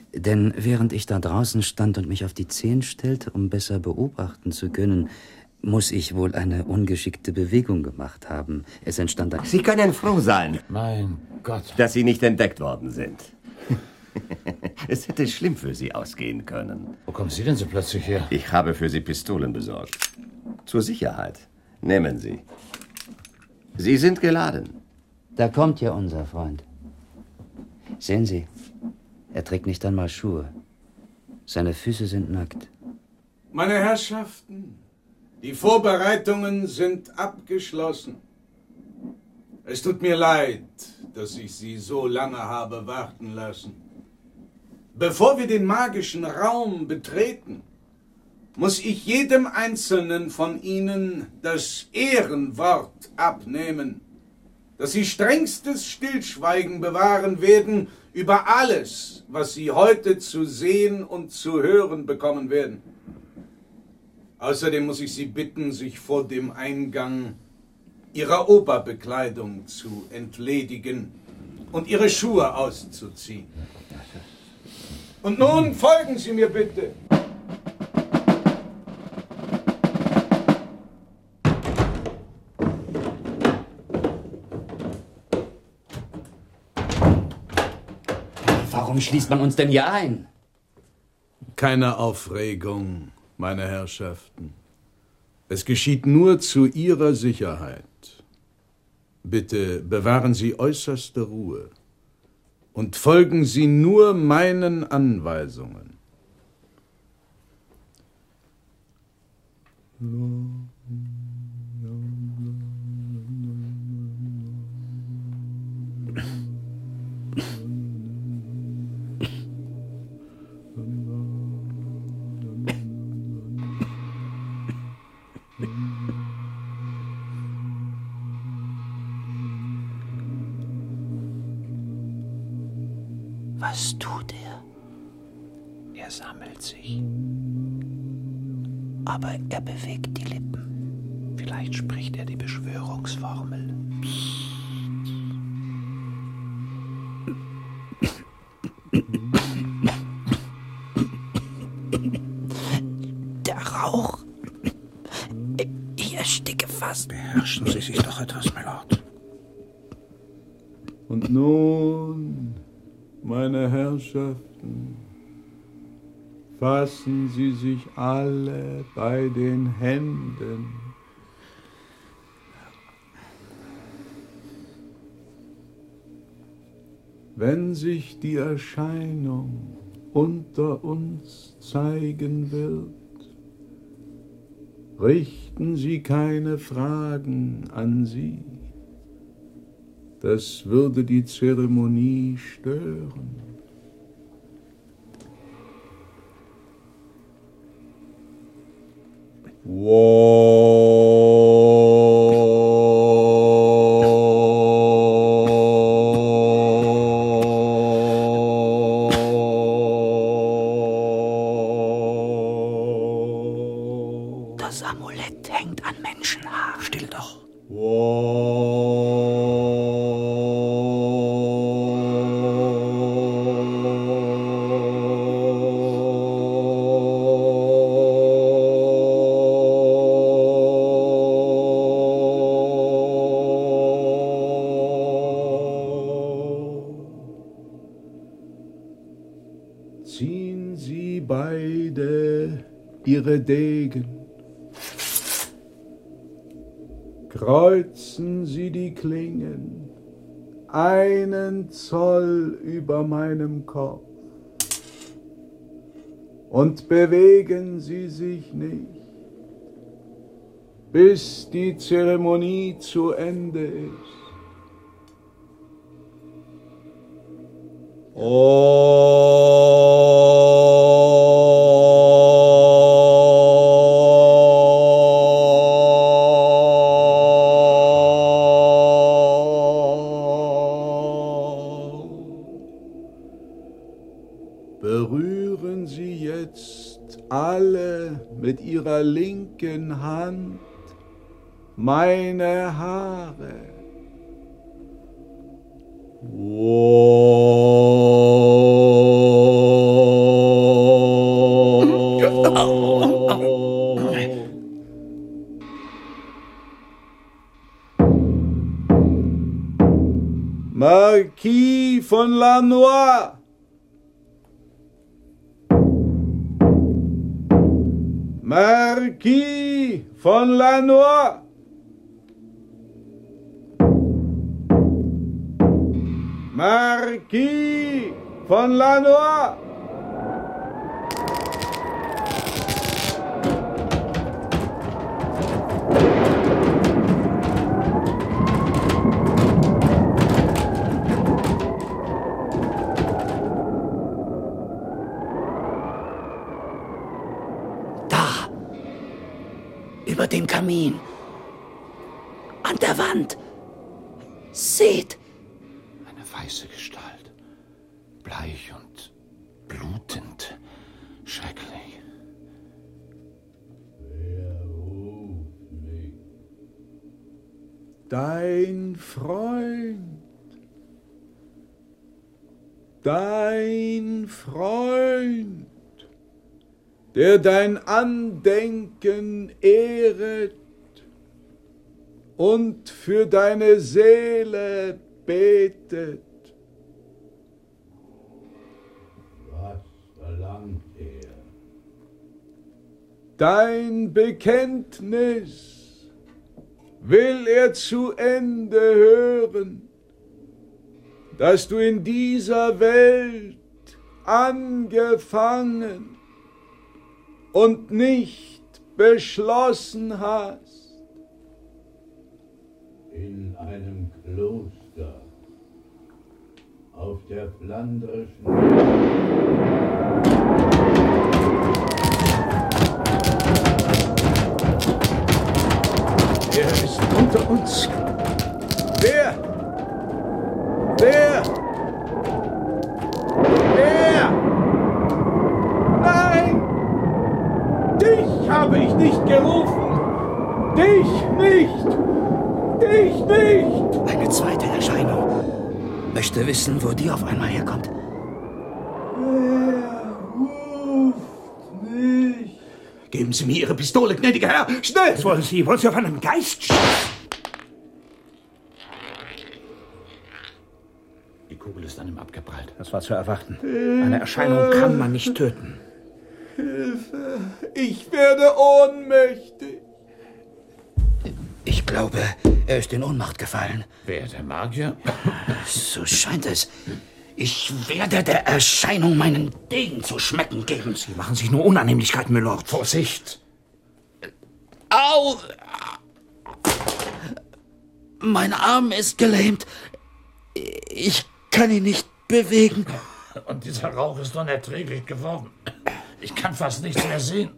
[SPEAKER 15] Denn während ich da draußen stand und mich auf die Zehen stellte, um besser beobachten zu können, muss ich wohl eine ungeschickte Bewegung gemacht haben. Es entstand ein...
[SPEAKER 6] Sie können froh sein,
[SPEAKER 1] mein Gott,
[SPEAKER 6] dass Sie nicht entdeckt worden sind. Es hätte schlimm für Sie ausgehen können.
[SPEAKER 1] Wo kommen Sie denn so plötzlich her?
[SPEAKER 6] Ich habe für Sie Pistolen besorgt. Zur Sicherheit. Nehmen Sie. Sie sind geladen.
[SPEAKER 15] Da kommt ja unser Freund. Sehen Sie, er trägt nicht einmal Schuhe. Seine Füße sind nackt.
[SPEAKER 13] Meine Herrschaften, die Vorbereitungen sind abgeschlossen. Es tut mir leid, dass ich Sie so lange habe warten lassen. Bevor wir den magischen Raum betreten, muss ich jedem Einzelnen von Ihnen das Ehrenwort abnehmen, dass Sie strengstes Stillschweigen bewahren werden über alles, was Sie heute zu sehen und zu hören bekommen werden. Außerdem muss ich Sie bitten, sich vor dem Eingang Ihrer Oberbekleidung zu entledigen und Ihre Schuhe auszuziehen. Und nun folgen Sie mir bitte.
[SPEAKER 14] Warum schließt man uns denn hier ein?
[SPEAKER 13] Keine Aufregung, meine Herrschaften. Es geschieht nur zu Ihrer Sicherheit. Bitte bewahren Sie äußerste Ruhe und folgen Sie nur meinen Anweisungen.
[SPEAKER 15] Was tut er? Er sammelt sich. Aber er bewegt die Lippen. Vielleicht spricht er die Beschwörungsformel. Der Rauch. Ich ersticke fast.
[SPEAKER 2] Beherrschen Sie sich doch etwas, Milord.
[SPEAKER 13] Und nun, meine Herrschaften, fassen Sie sich alle bei den Händen. Wenn sich die Erscheinung unter uns zeigen wird, richten Sie keine Fragen an sie. Das würde die Zeremonie stören.
[SPEAKER 15] Das Amulett hängt an Menschenhaaren. Still doch.
[SPEAKER 13] Ziehen Sie beide Ihre Degen. Kreuzen Sie die Klingen einen Zoll über meinem Kopf und bewegen Sie sich nicht, bis die Zeremonie zu Ende ist. Berühren Sie jetzt alle mit Ihrer linken Hand meine Haare. Wow. Marquis von Lanois. Marquis von Lanois. Marquis von Lanois.
[SPEAKER 5] Über dem Kamin. An der Wand. Seht!
[SPEAKER 1] Eine weiße Gestalt. Bleich und blutend. Schrecklich.
[SPEAKER 10] Wer ruft mich?
[SPEAKER 13] Dein Freund. Dein Freund, der dein Andenken ehret und für deine Seele betet.
[SPEAKER 10] Was verlangt er?
[SPEAKER 13] Dein Bekenntnis will er zu Ende hören, dass du in dieser Welt angefangen und nicht beschlossen hast.
[SPEAKER 10] In einem Kloster auf der flandrischen...
[SPEAKER 13] Er ist unter uns. Wer? Wer? Wer? Nein! Dich habe ich nicht gerufen! Dich nicht! Dich nicht!
[SPEAKER 5] Eine zweite Erscheinung. Möchte wissen, wo die auf einmal herkommt.
[SPEAKER 13] Wer ruft mich?
[SPEAKER 16] Geben Sie mir Ihre Pistole, gnädiger Herr! Schnell!
[SPEAKER 2] Was wollen Sie? Wollen Sie auf einen Geist schießen?
[SPEAKER 1] Die Kugel ist an ihm abgeprallt.
[SPEAKER 2] Das war zu erwarten. Eine Erscheinung kann man nicht töten.
[SPEAKER 13] Hilfe! Ich werde ohnmächtig!
[SPEAKER 5] Ich glaube, er ist in Ohnmacht gefallen.
[SPEAKER 1] Wer, der Magier?
[SPEAKER 5] So scheint es. Ich werde der Erscheinung meinen Degen zu schmecken geben.
[SPEAKER 2] Sie machen sich nur Unannehmlichkeiten, Milord.
[SPEAKER 1] Vorsicht!
[SPEAKER 5] Au! Mein Arm ist gelähmt. Ich kann ihn nicht bewegen.
[SPEAKER 1] Und dieser Rauch ist unerträglich geworden. Ich kann fast nichts mehr sehen.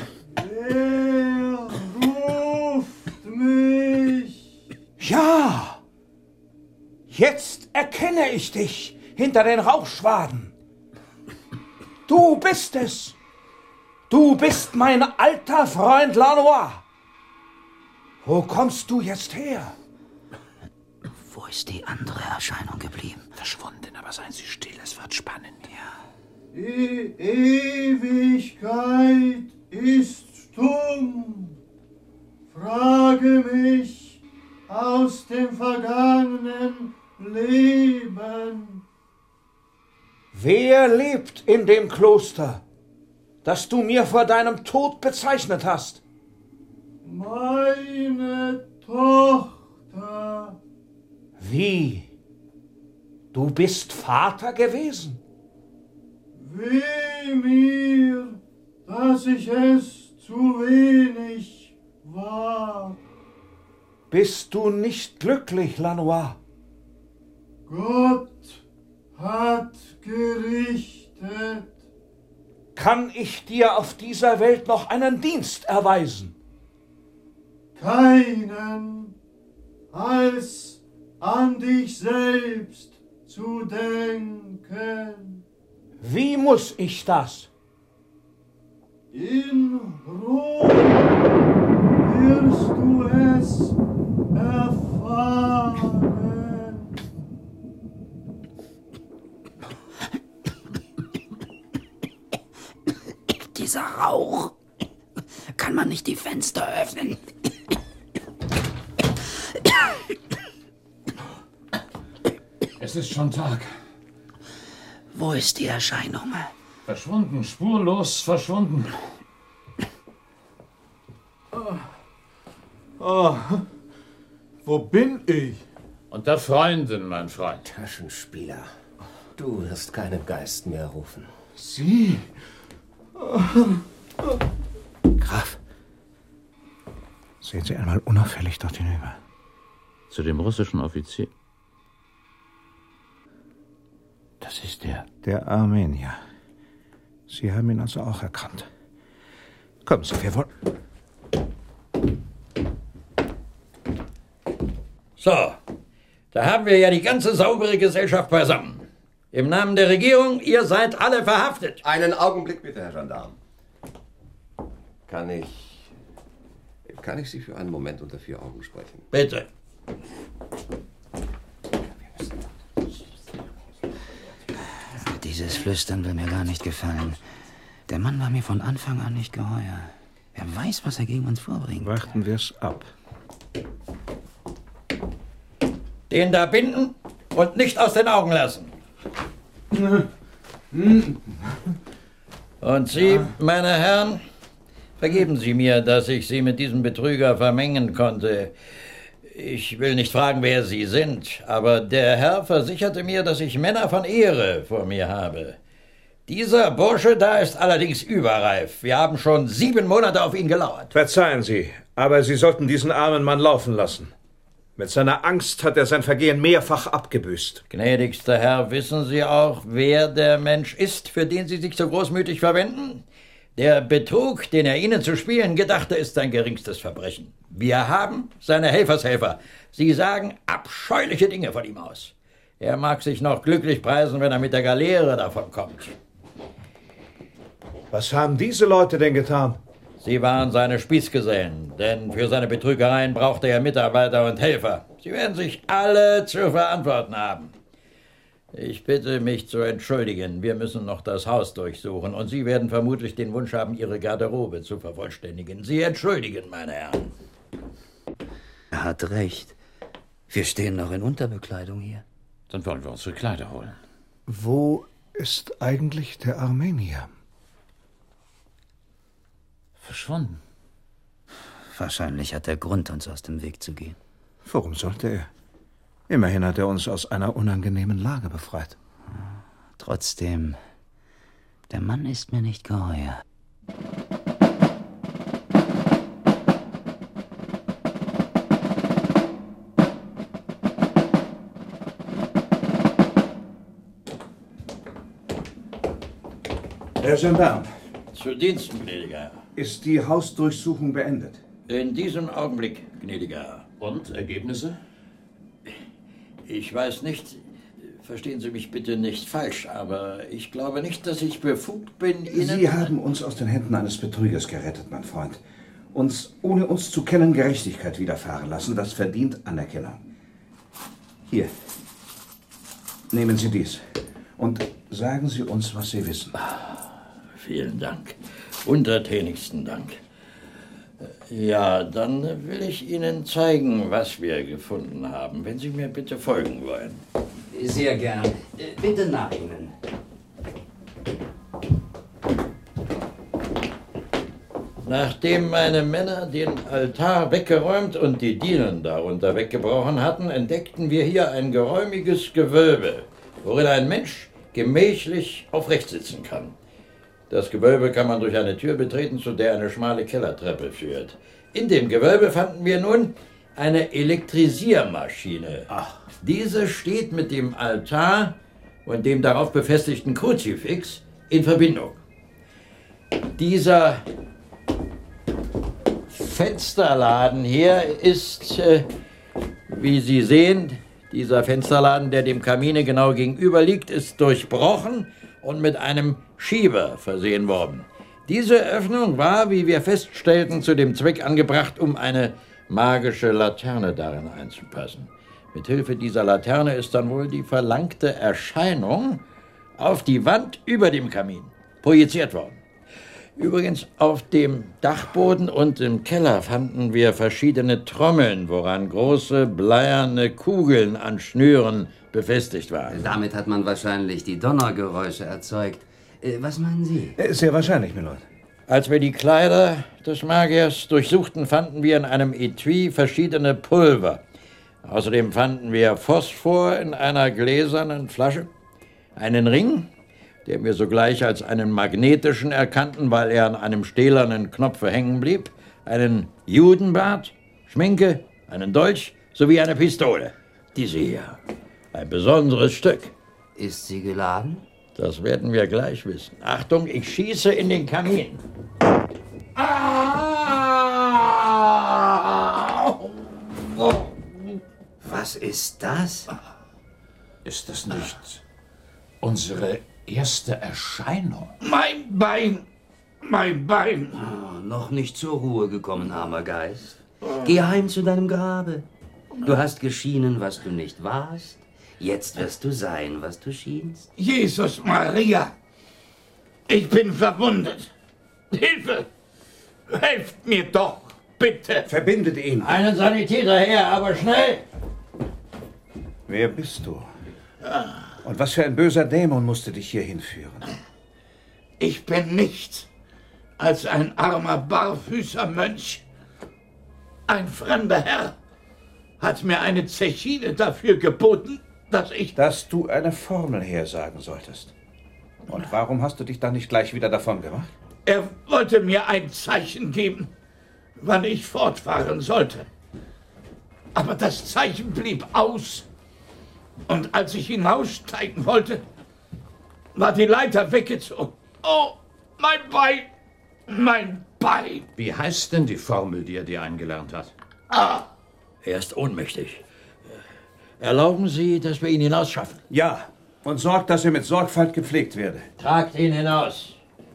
[SPEAKER 11] Er ruft mich.
[SPEAKER 13] Ja! Jetzt erkenne ich dich hinter den Rauchschwaden. Du bist es. Du bist mein alter Freund Lanois. Wo kommst du jetzt her?
[SPEAKER 5] Wo ist die andere Erscheinung geblieben?
[SPEAKER 1] Verschwunden, aber seien Sie still, es wird spannend.
[SPEAKER 5] Ja.
[SPEAKER 11] Die Ewigkeit ist stumm. Frage mich aus dem vergangenen Leben.
[SPEAKER 13] Wer lebt in dem Kloster, das du mir vor deinem Tod bezeichnet hast?
[SPEAKER 11] Meine Tochter.
[SPEAKER 13] Wie? Du bist Vater gewesen?
[SPEAKER 11] Weh mir, dass ich es zu wenig war.
[SPEAKER 13] Bist du nicht glücklich, Lanois?
[SPEAKER 11] Gott hat gerichtet.
[SPEAKER 13] Kann ich dir auf dieser Welt noch einen Dienst erweisen?
[SPEAKER 11] Keinen, als an dich selbst zu denken.
[SPEAKER 13] Wie muss ich das?
[SPEAKER 11] In Rom wirst du es erfahren.
[SPEAKER 5] Dieser Rauch. Kann man nicht die Fenster öffnen?
[SPEAKER 1] Es ist schon Tag.
[SPEAKER 5] Wo ist die Erscheinung?
[SPEAKER 1] Verschwunden, spurlos verschwunden.
[SPEAKER 13] Oh, wo bin ich?
[SPEAKER 1] Unter Freunden, mein Freund.
[SPEAKER 6] Taschenspieler, du wirst keinen Geist mehr rufen.
[SPEAKER 13] Sie?
[SPEAKER 2] Graf, sehen Sie einmal unauffällig dort hinüber.
[SPEAKER 1] Zu dem russischen Offizier.
[SPEAKER 2] Das ist der. Der Armenier. Sie haben ihn also auch erkannt. Kommen Sie, wir wollen...
[SPEAKER 17] So, da haben wir ja die ganze saubere Gesellschaft beisammen. Im Namen der Regierung, ihr seid alle verhaftet.
[SPEAKER 3] Einen Augenblick bitte, Herr Gendarm. Kann ich... Kann ich Sie für einen Moment unter vier Augen sprechen?
[SPEAKER 17] Bitte.
[SPEAKER 15] Dieses Flüstern will mir gar nicht gefallen. Der Mann war mir von Anfang an nicht geheuer. Wer weiß, was er gegen uns vorbringt.
[SPEAKER 2] Warten wir es ab.
[SPEAKER 17] Den da binden und nicht aus den Augen lassen. Und Sie, meine Herren, vergeben Sie mir, dass ich Sie mit diesem Betrüger vermengen konnte. Ich will nicht fragen, wer Sie sind, aber der Herr versicherte mir, dass ich Männer von Ehre vor mir habe. Dieser Bursche da ist allerdings überreif. Wir haben schon sieben Monate auf ihn gelauert.
[SPEAKER 2] Verzeihen Sie, aber Sie sollten diesen armen Mann laufen lassen. Mit seiner Angst hat er sein Vergehen mehrfach abgebüßt.
[SPEAKER 17] Gnädigster Herr, wissen Sie auch, wer der Mensch ist, für den Sie sich so großmütig verwenden? Der Betrug, den er Ihnen zu spielen gedachte, ist sein geringstes Verbrechen. Wir haben seine Helfershelfer. Sie sagen abscheuliche Dinge von ihm aus. Er mag sich noch glücklich preisen, wenn er mit der Galeere davonkommt.
[SPEAKER 2] Was haben diese Leute denn getan?
[SPEAKER 17] Sie waren seine Spießgesellen, denn für seine Betrügereien brauchte er Mitarbeiter und Helfer. Sie werden sich alle zu verantworten haben. Ich bitte, mich zu entschuldigen. Wir müssen noch das Haus durchsuchen und Sie werden vermutlich den Wunsch haben, Ihre Garderobe zu vervollständigen. Sie entschuldigen, meine Herren.
[SPEAKER 15] Er hat recht. Wir stehen noch in Unterbekleidung hier.
[SPEAKER 1] Dann wollen wir unsere Kleider holen.
[SPEAKER 2] Wo ist eigentlich der Armenier?
[SPEAKER 1] Verschwunden.
[SPEAKER 15] Wahrscheinlich hat er Grund, uns aus dem Weg zu gehen.
[SPEAKER 2] Warum sollte er? Immerhin hat er uns aus einer unangenehmen Lage befreit.
[SPEAKER 15] Trotzdem, der Mann ist mir nicht geheuer.
[SPEAKER 2] Herr Gendarm.
[SPEAKER 17] Zu Diensten, gnädiger Herr.
[SPEAKER 2] Ist die Hausdurchsuchung beendet?
[SPEAKER 17] In diesem Augenblick, gnädiger Herr.
[SPEAKER 1] Und Ergebnisse?
[SPEAKER 17] Ich weiß nicht, verstehen Sie mich bitte nicht falsch, aber ich glaube nicht, dass ich befugt bin, Ihnen...
[SPEAKER 2] Sie haben uns aus den Händen eines Betrügers gerettet, mein Freund. Uns, ohne uns zu kennen, Gerechtigkeit widerfahren lassen, das verdient Anerkennung. Hier, nehmen Sie dies und sagen Sie uns, was Sie wissen.
[SPEAKER 17] Vielen Dank. Untertänigsten Dank. Ja, dann will ich Ihnen zeigen, was wir gefunden haben, wenn Sie mir bitte folgen wollen.
[SPEAKER 5] Sehr gern. Bitte nach Ihnen.
[SPEAKER 17] Nachdem meine Männer den Altar weggeräumt und die Dielen darunter weggebrochen hatten, entdeckten wir hier ein geräumiges Gewölbe, worin ein Mensch gemächlich aufrecht sitzen kann. Das Gewölbe kann man durch eine Tür betreten, zu der eine schmale Kellertreppe führt. In dem Gewölbe fanden wir nun eine Elektrisiermaschine. Ach. Diese steht mit dem Altar und dem darauf befestigten Kruzifix in Verbindung. Dieser Fensterladen hier ist, äh, wie Sie sehen, dieser Fensterladen, der dem Kamine genau gegenüber liegt, ist durchbrochen und mit einem Schieber versehen worden. Diese Öffnung war, wie wir feststellten, zu dem Zweck angebracht, um eine magische Laterne darin einzupassen. Mit Hilfe dieser Laterne ist dann wohl die verlangte Erscheinung auf die Wand über dem Kamin projiziert worden. Übrigens, auf dem Dachboden und im Keller fanden wir verschiedene Trommeln, woran große bleierne Kugeln an Schnüren befestigt war.
[SPEAKER 14] Damit hat man wahrscheinlich die Donnergeräusche erzeugt. Äh, was meinen Sie?
[SPEAKER 2] Sehr wahrscheinlich, Milord.
[SPEAKER 17] Als wir die Kleider des Magiers durchsuchten, fanden wir in einem Etui verschiedene Pulver. Außerdem fanden wir Phosphor in einer gläsernen Flasche, einen Ring, den wir sogleich als einen magnetischen erkannten, weil er an einem stählernen Knopf hängen blieb, einen Judenbart, Schminke, einen Dolch sowie eine Pistole. Diese hier. Ein besonderes Stück.
[SPEAKER 14] Ist sie geladen?
[SPEAKER 17] Das werden wir gleich wissen. Achtung, ich schieße in den Kamin.
[SPEAKER 14] Was ist das?
[SPEAKER 1] Ist das nicht unsere erste Erscheinung?
[SPEAKER 12] Mein Bein! Mein Bein!
[SPEAKER 14] Oh, noch nicht zur Ruhe gekommen, armer Geist. Geh heim zu deinem Grabe. Du hast geschienen, was du nicht warst. Jetzt wirst du sein, was du schienst.
[SPEAKER 12] Jesus Maria! Ich bin verwundet. Hilfe! Helft mir doch, bitte!
[SPEAKER 2] Verbindet ihn!
[SPEAKER 17] Einen Sanitäter her, aber schnell!
[SPEAKER 2] Wer bist du? Und was für ein böser Dämon musste dich hier hinführen?
[SPEAKER 12] Ich bin nichts als ein armer Barfüßermönch. Ein fremder Herr hat mir eine Zechine dafür geboten, dass ich...
[SPEAKER 2] Dass du eine Formel hersagen solltest. Und warum hast du dich dann nicht gleich wieder davon gemacht?
[SPEAKER 12] Er wollte mir ein Zeichen geben, wann ich fortfahren sollte. Aber das Zeichen blieb aus. Und als ich hinaussteigen wollte, war die Leiter weggezogen. Oh, mein Bein! Mein Bein!
[SPEAKER 1] Wie heißt denn die Formel, die er dir eingelernt hat?
[SPEAKER 12] Ah!
[SPEAKER 17] Er ist ohnmächtig. Erlauben Sie, dass wir ihn hinausschaffen?
[SPEAKER 2] Ja, und sorgt, dass er mit Sorgfalt gepflegt werde.
[SPEAKER 17] Tragt ihn hinaus.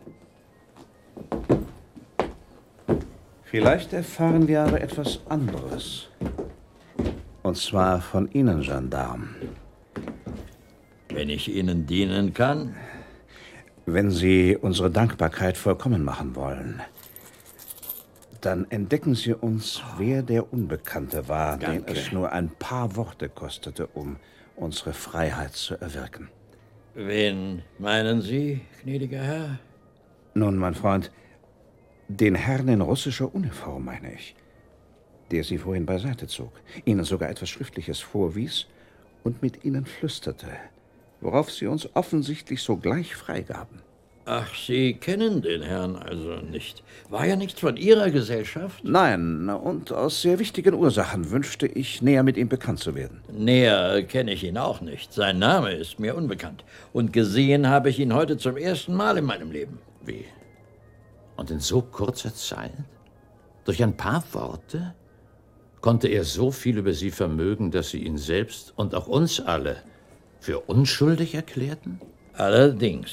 [SPEAKER 2] Vielleicht erfahren wir aber etwas anderes. Und zwar von Ihnen, Gendarm.
[SPEAKER 17] Wenn ich Ihnen dienen kann?
[SPEAKER 2] Wenn Sie unsere Dankbarkeit vollkommen machen wollen, dann entdecken Sie uns, wer der Unbekannte war,
[SPEAKER 17] Danke.
[SPEAKER 2] den es nur ein paar Worte kostete, um unsere Freiheit zu erwirken.
[SPEAKER 17] Wen meinen Sie, gnädiger Herr?
[SPEAKER 2] Nun, mein Freund, den Herrn in russischer Uniform, meine ich, der Sie vorhin beiseite zog, Ihnen sogar etwas Schriftliches vorwies und mit Ihnen flüsterte, worauf Sie uns offensichtlich sogleich freigaben.
[SPEAKER 17] Ach, Sie kennen den Herrn also nicht. War er nicht von Ihrer Gesellschaft?
[SPEAKER 2] Nein, und aus sehr wichtigen Ursachen wünschte ich, näher mit ihm bekannt zu werden.
[SPEAKER 17] Näher kenne ich ihn auch nicht. Sein Name ist mir unbekannt. Und gesehen habe ich ihn heute zum ersten Mal in meinem Leben.
[SPEAKER 1] Wie? Und in so kurzer Zeit? Durch ein paar Worte? Konnte er so viel über Sie vermögen, dass Sie ihn selbst und auch uns alle für unschuldig erklärten?
[SPEAKER 17] Allerdings.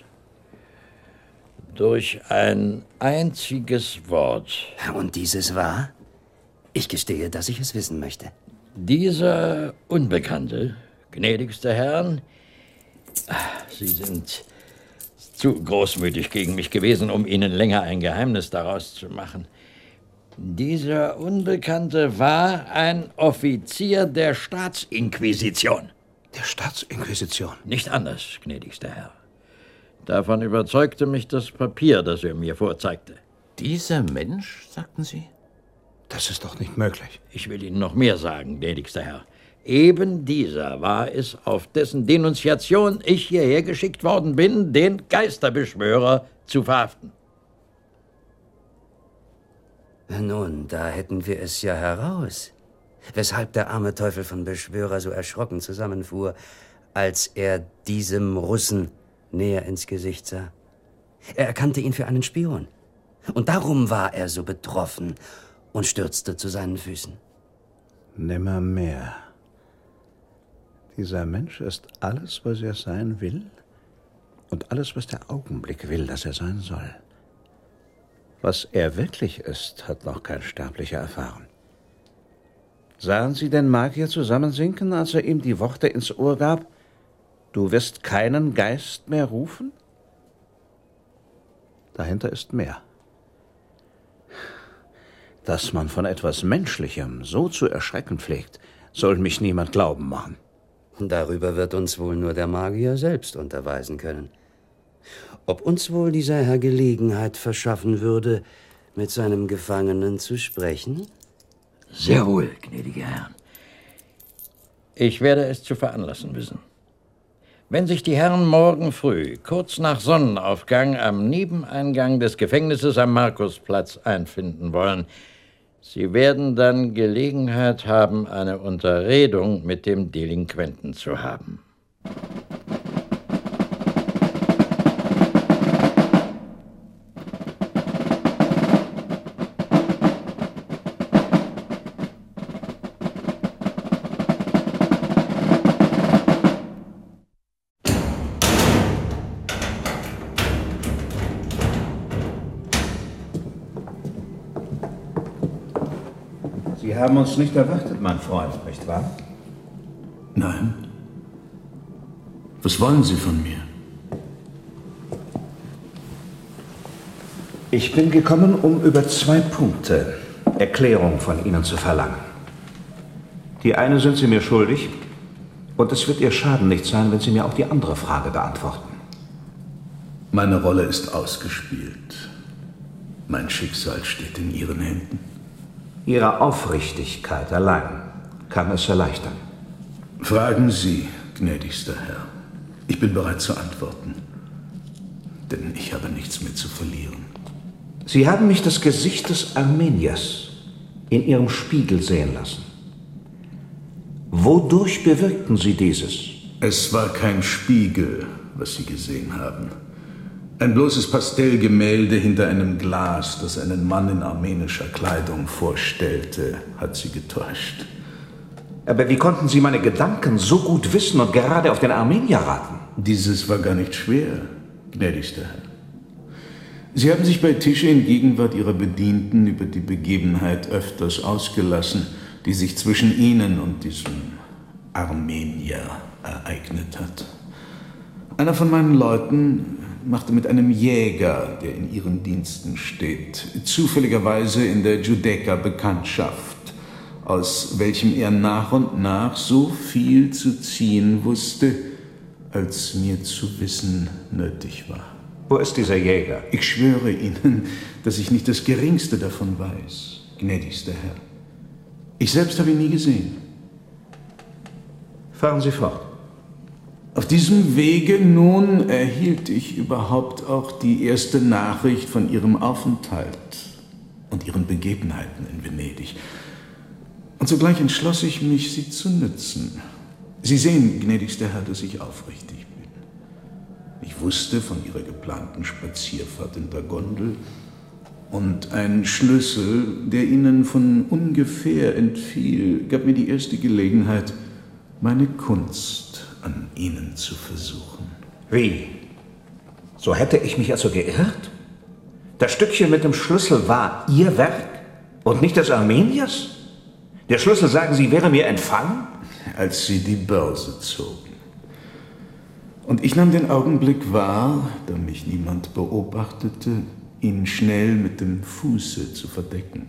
[SPEAKER 17] Durch ein einziges Wort.
[SPEAKER 14] Und dieses war? Ich gestehe, dass ich es wissen möchte.
[SPEAKER 17] Dieser Unbekannte, gnädigster Herrn, Sie sind zu großmütig gegen mich gewesen, um Ihnen länger ein Geheimnis daraus zu machen. Dieser Unbekannte war ein Offizier der Staatsinquisition.
[SPEAKER 2] Der Staatsinquisition?
[SPEAKER 17] Nicht anders, gnädigster Herr. Davon überzeugte mich das Papier, das er mir vorzeigte.
[SPEAKER 1] Dieser Mensch, sagten Sie?
[SPEAKER 2] Das ist doch nicht möglich.
[SPEAKER 17] Ich will Ihnen noch mehr sagen, gnädigster Herr. Eben dieser war es, auf dessen Denunziation ich hierher geschickt worden bin, den Geisterbeschwörer zu verhaften.
[SPEAKER 14] Nun, da hätten wir es ja heraus. Weshalb der arme Teufel von Beschwörer so erschrocken zusammenfuhr, als er diesem Russen näher ins Gesicht sah. Er erkannte ihn für einen Spion. Und darum war er so betroffen und stürzte zu seinen Füßen.
[SPEAKER 2] Nimmermehr. Dieser Mensch ist alles, was er sein will, und alles, was der Augenblick will, dass er sein soll. Was er wirklich ist, hat noch kein Sterblicher erfahren. Sahen Sie den Magier zusammensinken, als er ihm die Worte ins Ohr gab: Du wirst keinen Geist mehr rufen? Dahinter ist mehr. Dass man von etwas Menschlichem so zu erschrecken pflegt, soll mich niemand glauben machen.
[SPEAKER 15] Darüber wird uns wohl nur der Magier selbst unterweisen können. Ob uns wohl dieser Herr Gelegenheit verschaffen würde, mit seinem Gefangenen zu sprechen?
[SPEAKER 17] Sehr wohl, gnädige Herren. Ich werde es zu veranlassen wissen. Wenn sich die Herren morgen früh, kurz nach Sonnenaufgang, am Nebeneingang des Gefängnisses am Markusplatz einfinden wollen, Sie werden dann Gelegenheit haben, eine Unterredung mit dem Delinquenten zu haben.
[SPEAKER 2] Sie haben uns nicht erwartet, mein Freund, nicht wahr?
[SPEAKER 10] Nein. Was wollen Sie von mir?
[SPEAKER 2] Ich bin gekommen, um über zwei Punkte Erklärung von Ihnen zu verlangen. Die eine sind Sie mir schuldig, und es wird Ihr Schaden nicht sein, wenn Sie mir auch die andere Frage beantworten.
[SPEAKER 10] Meine Rolle ist ausgespielt. Mein Schicksal steht in Ihren Händen.
[SPEAKER 2] Ihre Aufrichtigkeit allein kann es erleichtern.
[SPEAKER 10] Fragen Sie, gnädigster Herr. Ich bin bereit zu antworten. Denn ich habe nichts mehr zu verlieren.
[SPEAKER 2] Sie haben mich das Gesicht des Armeniers in Ihrem Spiegel sehen lassen. Wodurch bewirkten Sie dieses?
[SPEAKER 10] Es war kein Spiegel, was Sie gesehen haben. Ein bloßes Pastellgemälde hinter einem Glas, das einen Mann in armenischer Kleidung vorstellte, hat Sie getäuscht.
[SPEAKER 2] Aber wie konnten Sie meine Gedanken so gut wissen und gerade auf den Armenier raten?
[SPEAKER 10] Dieses war gar nicht schwer, gnädigster Herr. Sie haben sich bei Tische in Gegenwart Ihrer Bedienten über die Begebenheit öfters ausgelassen, die sich zwischen Ihnen und diesem Armenier ereignet hat. Einer von meinen Leuten machte mit einem Jäger, der in Ihren Diensten steht, zufälligerweise in der Giudecca Bekanntschaft, aus welchem er nach und nach so viel zu ziehen wusste, als mir zu wissen nötig war.
[SPEAKER 2] Wo ist dieser Jäger?
[SPEAKER 10] Ich schwöre Ihnen, dass ich nicht das Geringste davon weiß, gnädigster Herr. Ich selbst habe ihn nie gesehen.
[SPEAKER 2] Fahren Sie fort.
[SPEAKER 10] Auf diesem Wege nun erhielt ich überhaupt auch die erste Nachricht von Ihrem Aufenthalt und Ihren Begebenheiten in Venedig. Und sogleich entschloss ich mich, Sie zu nützen. Sie sehen, gnädigster Herr, dass ich aufrichtig bin. Ich wusste von Ihrer geplanten Spazierfahrt in der Gondel und ein Schlüssel, der Ihnen von ungefähr entfiel, gab mir die erste Gelegenheit, meine Kunst an Ihnen zu versuchen.
[SPEAKER 2] Wie? So hätte ich mich also geirrt? Das Stückchen mit dem Schlüssel war Ihr Werk und nicht des Armeniers? Der Schlüssel, sagen Sie, wäre mir entfallen?
[SPEAKER 10] Als Sie die Börse zogen. Und ich nahm den Augenblick wahr, da mich niemand beobachtete, ihn schnell mit dem Fuße zu verdecken.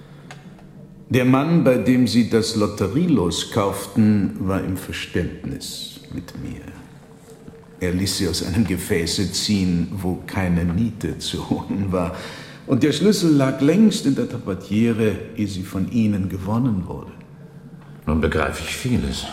[SPEAKER 10] Der Mann, bei dem Sie das Lotterielos kauften, war im Verständnis mit mir. Er ließ sie aus einem Gefäße ziehen, wo keine Niete zu holen war. Und der Schlüssel lag längst in der Tabatiere, ehe sie von Ihnen gewonnen wurde.
[SPEAKER 1] Nun begreife ich vieles.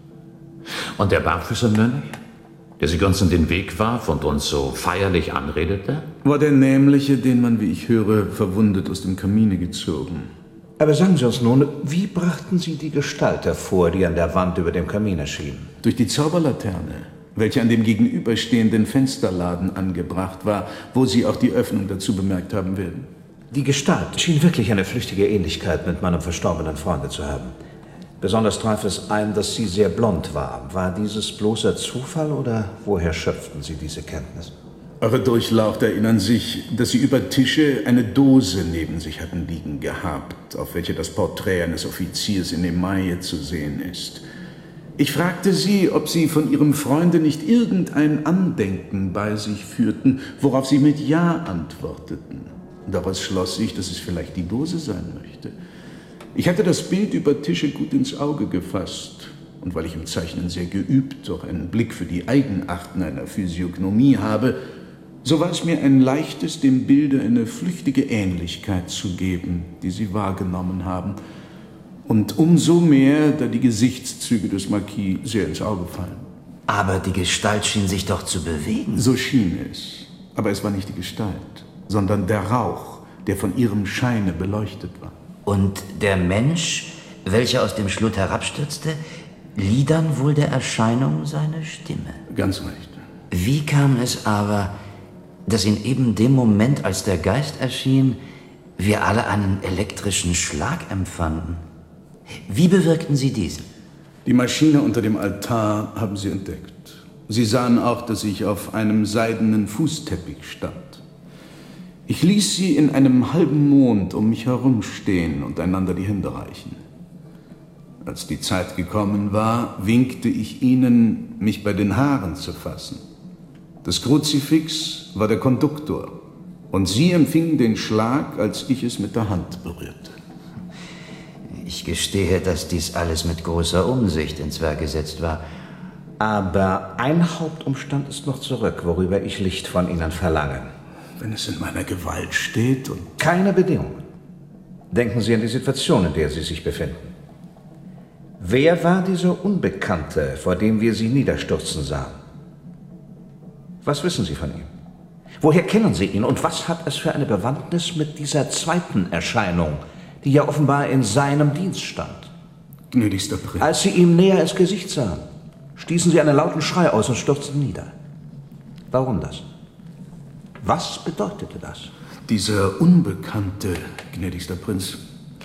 [SPEAKER 1] Und der Barfüßermönch, der sich uns in den Weg warf und uns so feierlich anredete?
[SPEAKER 10] War der Nämliche, den man, wie ich höre, verwundet aus dem Kamine gezogen.
[SPEAKER 2] Aber sagen Sie uns nun, wie brachten Sie die Gestalt hervor, die an der Wand über dem Kamin erschien?
[SPEAKER 10] Durch die Zauberlaterne, welche an dem gegenüberstehenden Fensterladen angebracht war, wo Sie auch die Öffnung dazu bemerkt haben werden.
[SPEAKER 2] Die Gestalt schien wirklich eine flüchtige Ähnlichkeit mit meinem verstorbenen Freunde zu haben. Besonders traf es ein, dass sie sehr blond war. War dieses bloßer Zufall oder woher schöpften Sie diese Kenntnis?
[SPEAKER 10] Eure Durchlaucht erinnern sich, dass Sie über Tische eine Dose neben sich hatten liegen gehabt, auf welcher das Porträt eines Offiziers in Emaille zu sehen ist. Ich fragte Sie, ob Sie von Ihrem Freunde nicht irgendein Andenken bei sich führten, worauf Sie mit Ja antworteten. Daraus schloss ich, dass es vielleicht die Dose sein möchte. Ich hatte das Bild über Tische gut ins Auge gefasst und weil ich im Zeichnen sehr geübt, doch einen Blick für die Eigenarten einer Physiognomie habe, so war es mir ein leichtes, dem Bilde eine flüchtige Ähnlichkeit zu geben, die Sie wahrgenommen haben. Und umso mehr, da die Gesichtszüge des Marquis sehr ins Auge fallen.
[SPEAKER 15] Aber die Gestalt schien sich doch zu bewegen.
[SPEAKER 10] So schien es. Aber es war nicht die Gestalt, sondern der Rauch, der von ihrem Scheine beleuchtet war.
[SPEAKER 15] Und der Mensch, welcher aus dem Schlund herabstürzte, lieh dann wohl der Erscheinung seine Stimme.
[SPEAKER 10] Ganz recht.
[SPEAKER 15] Wie kam es aber, dass in eben dem Moment, als der Geist erschien, wir alle einen elektrischen Schlag empfanden? Wie bewirkten Sie diesen?
[SPEAKER 10] Die Maschine unter dem Altar haben Sie entdeckt. Sie sahen auch, dass ich auf einem seidenen Fußteppich stand. Ich ließ Sie in einem halben Mond um mich herumstehen und einander die Hände reichen. Als die Zeit gekommen war, winkte ich Ihnen, mich bei den Haaren zu fassen. Das Kruzifix war der Konduktor und Sie empfingen den Schlag, als ich es mit der Hand berührte.
[SPEAKER 15] Ich gestehe, dass dies alles mit großer Umsicht ins Werk gesetzt war.
[SPEAKER 2] Aber ein Hauptumstand ist noch zurück, worüber ich Licht von Ihnen verlange.
[SPEAKER 10] Wenn es in meiner Gewalt steht und...
[SPEAKER 2] Keine Bedingungen. Denken Sie an die Situation, in der Sie sich befinden. Wer war dieser Unbekannte, vor dem wir Sie niederstürzen sahen? Was wissen Sie von ihm? Woher kennen Sie ihn und was hat es für eine Bewandtnis mit dieser zweiten Erscheinung, die ja offenbar in seinem Dienst stand?
[SPEAKER 10] Gnädigster Prinz.
[SPEAKER 2] Als Sie ihm näher ins Gesicht sahen, stießen Sie einen lauten Schrei aus und stürzten nieder. Warum das? Was bedeutete das?
[SPEAKER 10] Dieser Unbekannte, gnädigster Prinz.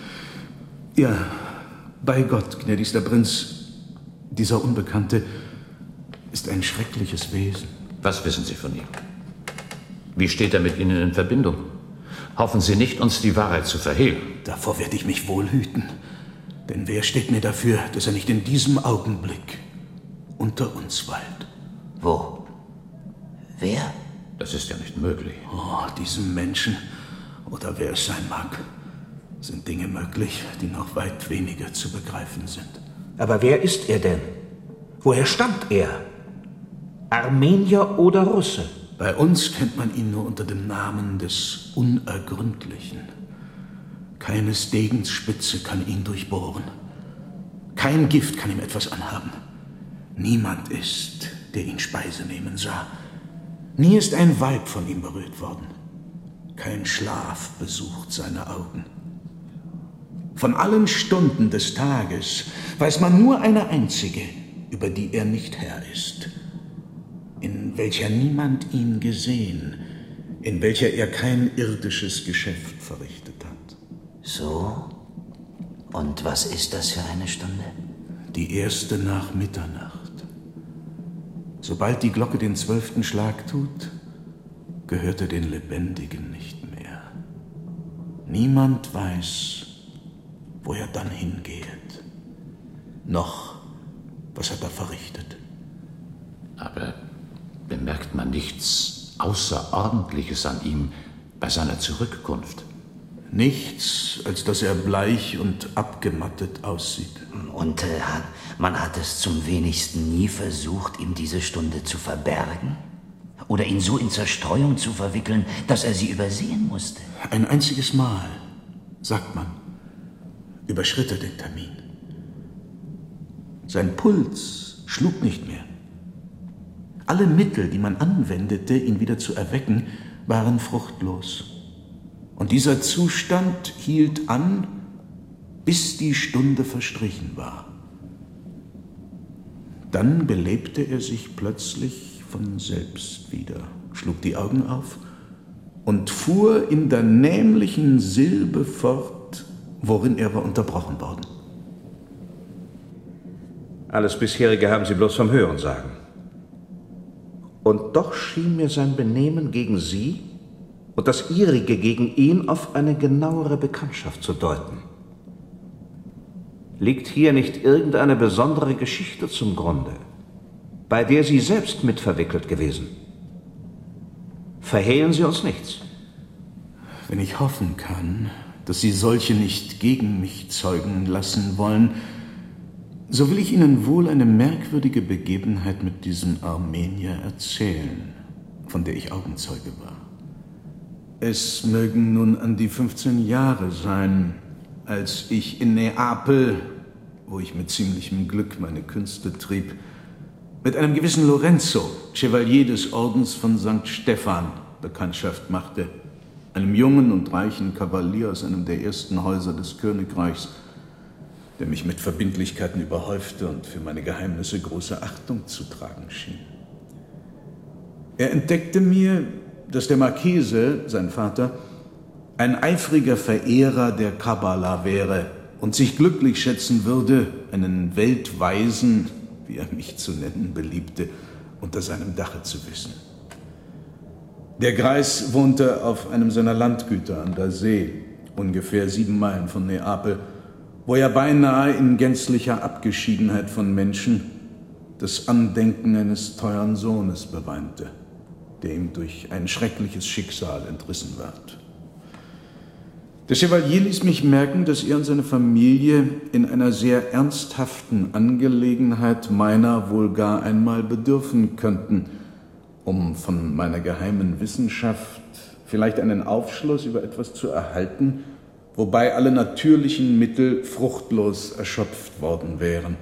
[SPEAKER 10] Ja, bei Gott, gnädigster Prinz, dieser Unbekannte ist ein schreckliches Wesen.
[SPEAKER 1] Was wissen Sie von ihm? Wie steht er mit Ihnen in Verbindung? Hoffen Sie nicht, uns die Wahrheit zu verhehlen.
[SPEAKER 10] Davor werde ich mich wohl hüten. Denn wer steht mir dafür, dass er nicht in diesem Augenblick unter uns weilt?
[SPEAKER 15] Wo? Wer?
[SPEAKER 1] Das ist ja nicht möglich.
[SPEAKER 10] Oh, diesem Menschen, oder wer es sein mag, sind Dinge möglich, die noch weit weniger zu begreifen sind.
[SPEAKER 2] Aber wer ist er denn? Woher stammt er? Armenier oder Russe?
[SPEAKER 10] Bei uns kennt man ihn nur unter dem Namen des Unergründlichen. Keines Degens Spitze kann ihn durchbohren. Kein Gift kann ihm etwas anhaben. Niemand ist, der ihn Speise nehmen sah. Nie ist ein Weib von ihm berührt worden. Kein Schlaf besucht seine Augen. Von allen Stunden des Tages weiß man nur eine einzige, über die er nicht Herr ist, in welcher niemand ihn gesehen, in welcher er kein irdisches Geschäft verrichtet hat.
[SPEAKER 15] So? Und was ist das für eine Stunde?
[SPEAKER 10] Die erste nach Mitternacht. Sobald die Glocke den zwölften Schlag tut, gehört er den Lebendigen nicht mehr. Niemand weiß, wo er dann hingeht, noch was er da verrichtet.
[SPEAKER 1] Aber bemerkt man nichts Außerordentliches an ihm bei seiner Zurückkunft?
[SPEAKER 10] Nichts, als dass er bleich und abgemattet aussieht.
[SPEAKER 15] Und äh, man hat es zum wenigsten nie versucht, ihm diese Stunde zu verbergen? Oder ihn so in Zerstreuung zu verwickeln, dass er sie übersehen musste?
[SPEAKER 10] Ein einziges Mal, sagt man, überschritt er den Termin. Sein Puls schlug nicht mehr. Alle Mittel, die man anwendete, ihn wieder zu erwecken, waren fruchtlos. Und dieser Zustand hielt an, bis die Stunde verstrichen war. Dann belebte er sich plötzlich von selbst wieder, schlug die Augen auf und fuhr in der nämlichen Silbe fort, worin er war unterbrochen worden.
[SPEAKER 2] Alles bisherige haben Sie bloß vom Hörensagen. Und doch schien mir sein Benehmen gegen Sie und das Ihrige gegen ihn auf eine genauere Bekanntschaft zu deuten. Liegt hier nicht irgendeine besondere Geschichte zum Grunde, bei der Sie selbst mitverwickelt gewesen? Verhehlen Sie uns nichts.
[SPEAKER 10] Wenn ich hoffen kann, dass Sie solche nicht gegen mich zeugen lassen wollen, so will ich Ihnen wohl eine merkwürdige Begebenheit mit diesem Armenier erzählen, von der ich Augenzeuge war. Es mögen nun an die fünfzehn Jahre sein, als ich in Neapel, wo ich mit ziemlichem Glück meine Künste trieb, mit einem gewissen Lorenzo, Chevalier des Ordens von Sankt Stephan, Bekanntschaft machte, einem jungen und reichen Kavalier aus einem der ersten Häuser des Königreichs, der mich mit Verbindlichkeiten überhäufte und für meine Geheimnisse große Achtung zu tragen schien. Er entdeckte mir, dass der Marchese, sein Vater, ein eifriger Verehrer der Kabbala wäre und sich glücklich schätzen würde, einen Weltweisen, wie er mich zu nennen beliebte, unter seinem Dache zu wissen. Der Greis wohnte auf einem seiner Landgüter an der See, ungefähr sieben Meilen von Neapel, wo er beinahe in gänzlicher Abgeschiedenheit von Menschen das Andenken eines teuren Sohnes beweinte, der ihm durch ein schreckliches Schicksal entrissen ward. Der Chevalier ließ mich merken, dass er und seine Familie in einer sehr ernsthaften Angelegenheit meiner wohl gar einmal bedürfen könnten, um von meiner geheimen Wissenschaft vielleicht einen Aufschluss über etwas zu erhalten, wobei alle natürlichen Mittel fruchtlos erschöpft worden wären.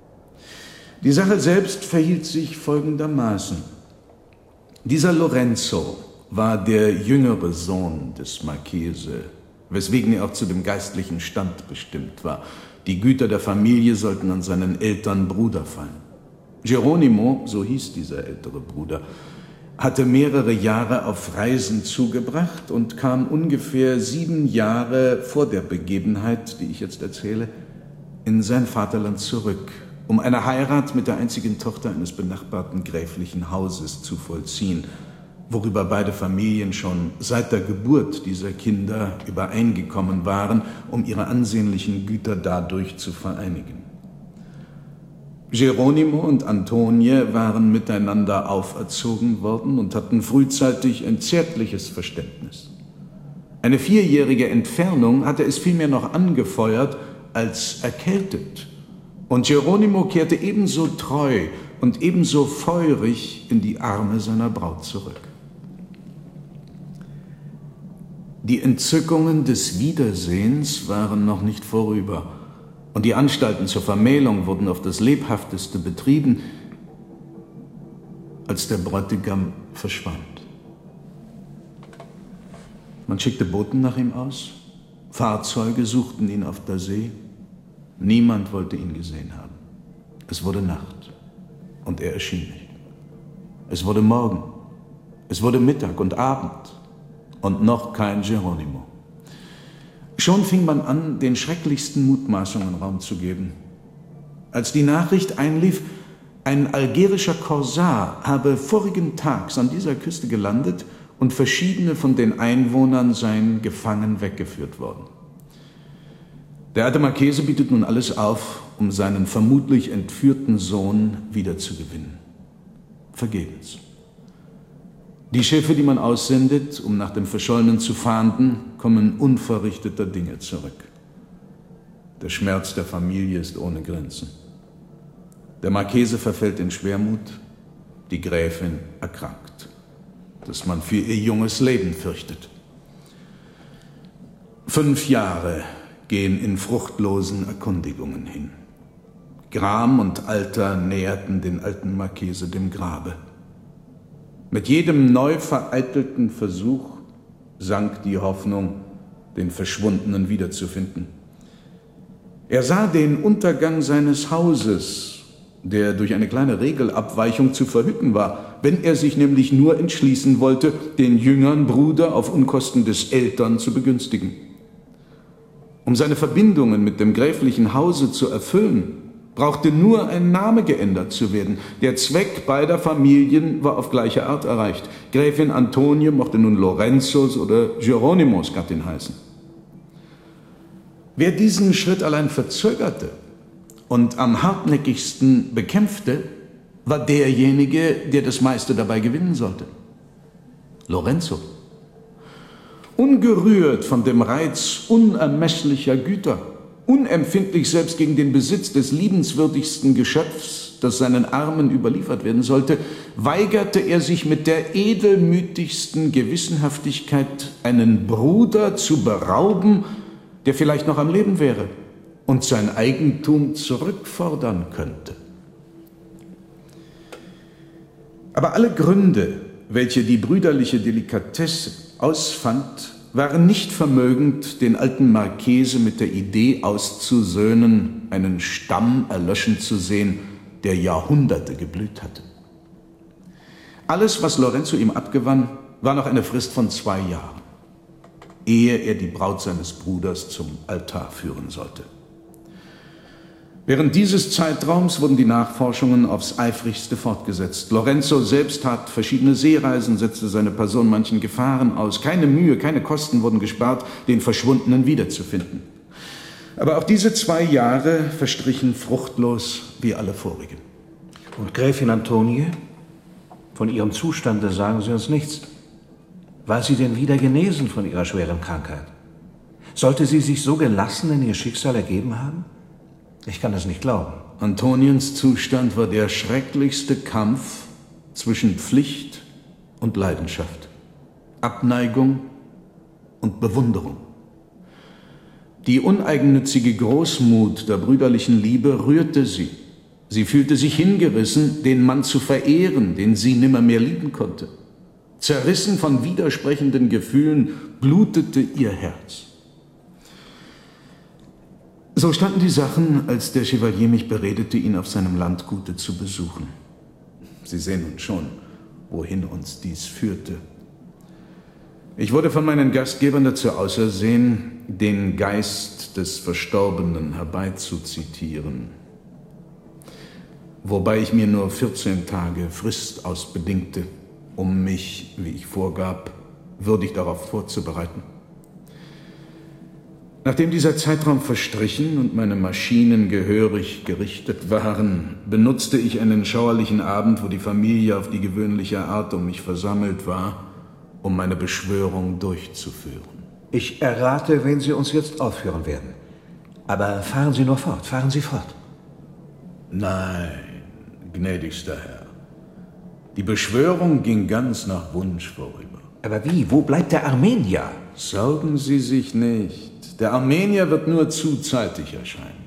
[SPEAKER 10] Die Sache selbst verhielt sich folgendermaßen. Dieser Lorenzo war der jüngere Sohn des Marchese, weswegen er auch zu dem geistlichen Stand bestimmt war. Die Güter der Familie sollten an seinen älteren Bruder fallen. Geronimo, so hieß dieser ältere Bruder, hatte mehrere Jahre auf Reisen zugebracht und kam ungefähr sieben Jahre vor der Begebenheit, die ich jetzt erzähle, in sein Vaterland zurück, um eine Heirat mit der einzigen Tochter eines benachbarten gräflichen Hauses zu vollziehen, worüber beide Familien schon seit der Geburt dieser Kinder übereingekommen waren, um ihre ansehnlichen Güter dadurch zu vereinigen. Geronimo und Antonie waren miteinander auferzogen worden und hatten frühzeitig ein zärtliches Verständnis. Eine vierjährige Entfernung hatte es vielmehr noch angefeuert als erkältet. Und Geronimo kehrte ebenso treu und ebenso feurig in die Arme seiner Braut zurück. Die Entzückungen des Wiedersehens waren noch nicht vorüber. Und die Anstalten zur Vermählung wurden auf das Lebhafteste betrieben, als der Bräutigam verschwand. Man schickte Boten nach ihm aus, Fahrzeuge suchten ihn auf der See, niemand wollte ihn gesehen haben. Es wurde Nacht und er erschien nicht. Es wurde Morgen, es wurde Mittag und Abend und noch kein Geronimo. Schon fing man an, den schrecklichsten Mutmaßungen Raum zu geben. Als die Nachricht einlief, ein algerischer Korsar habe vorigen Tags an dieser Küste gelandet und verschiedene von den Einwohnern seien gefangen weggeführt worden. Der alte Marchese bietet nun alles auf, um seinen vermutlich entführten Sohn wiederzugewinnen. Vergebens. Die Schiffe, die man aussendet, um nach dem Verschollenen zu fahnden, kommen unverrichteter Dinge zurück. Der Schmerz der Familie ist ohne Grenzen. Der Marchese verfällt in Schwermut, die Gräfin erkrankt, dass man für ihr junges Leben fürchtet. Fünf Jahre gehen in fruchtlosen Erkundigungen hin. Gram und Alter näherten den alten Marchese dem Grabe. Mit jedem neu vereitelten Versuch sank die Hoffnung, den Verschwundenen wiederzufinden. Er sah den Untergang seines Hauses, der durch eine kleine Regelabweichung zu verhüten war, wenn er sich nämlich nur entschließen wollte, den jüngeren Bruder auf Unkosten des Älteren zu begünstigen. Um seine Verbindungen mit dem gräflichen Hause zu erfüllen, brauchte nur ein Name geändert zu werden. Der Zweck beider Familien war auf gleiche Art erreicht. Gräfin Antonie mochte nun Lorenzos oder Geronimos Gattin heißen. Wer diesen Schritt allein verzögerte und am hartnäckigsten bekämpfte, war derjenige, der das meiste dabei gewinnen sollte. Lorenzo. Ungerührt von dem Reiz unermesslicher Güter unempfindlich selbst gegen den Besitz des liebenswürdigsten Geschöpfs, das seinen Armen überliefert werden sollte, weigerte er sich mit der edelmütigsten Gewissenhaftigkeit, einen Bruder zu berauben, der vielleicht noch am Leben wäre und sein Eigentum zurückfordern könnte. Aber alle Gründe, welche die brüderliche Delikatesse ausfand, waren nicht vermögend, den alten Marchese mit der Idee auszusöhnen, einen Stamm erlöschen zu sehen, der Jahrhunderte geblüht hatte. Alles, was Lorenzo ihm abgewann, war noch eine Frist von zwei Jahren, ehe er die Braut seines Bruders zum Altar führen sollte. Während dieses Zeitraums wurden die Nachforschungen aufs eifrigste fortgesetzt. Lorenzo selbst tat verschiedene Seereisen, setzte seine Person manchen Gefahren aus. Keine Mühe, keine Kosten wurden gespart, den Verschwundenen wiederzufinden. Aber auch diese zwei Jahre verstrichen fruchtlos wie alle vorigen.
[SPEAKER 2] Und Gräfin Antonie? Von ihrem Zustande sagen Sie uns nichts. War sie denn wieder genesen von ihrer schweren Krankheit? Sollte sie sich so gelassen in ihr Schicksal ergeben haben? Ich kann es nicht glauben.
[SPEAKER 10] Antoniens Zustand war der schrecklichste Kampf zwischen Pflicht und Leidenschaft, Abneigung und Bewunderung. Die uneigennützige Großmut der brüderlichen Liebe rührte sie. Sie fühlte sich hingerissen, den Mann zu verehren, den sie nimmermehr lieben konnte. Zerrissen von widersprechenden Gefühlen blutete ihr Herz. So standen die Sachen, als der Chevalier mich beredete, ihn auf seinem Landgute zu besuchen. Sie sehen nun schon, wohin uns dies führte. Ich wurde von meinen Gastgebern dazu ausersehen, den Geist des Verstorbenen herbeizuzitieren, wobei ich mir nur vierzehn Tage Frist ausbedingte, um mich, wie ich vorgab, würdig darauf vorzubereiten. Nachdem dieser Zeitraum verstrichen und meine Maschinen gehörig gerichtet waren, benutzte ich einen schauerlichen Abend, wo die Familie auf die gewöhnliche Art um mich versammelt war, um meine Beschwörung durchzuführen.
[SPEAKER 2] Ich errate, wen Sie uns jetzt aufführen werden. Aber fahren Sie nur fort, fahren Sie fort.
[SPEAKER 10] Nein, gnädigster Herr. Die Beschwörung ging ganz nach Wunsch vorüber.
[SPEAKER 2] Aber wie? Wo bleibt der Armenier?
[SPEAKER 10] Sorgen Sie sich nicht. Der Armenier wird nur zuzeitig erscheinen.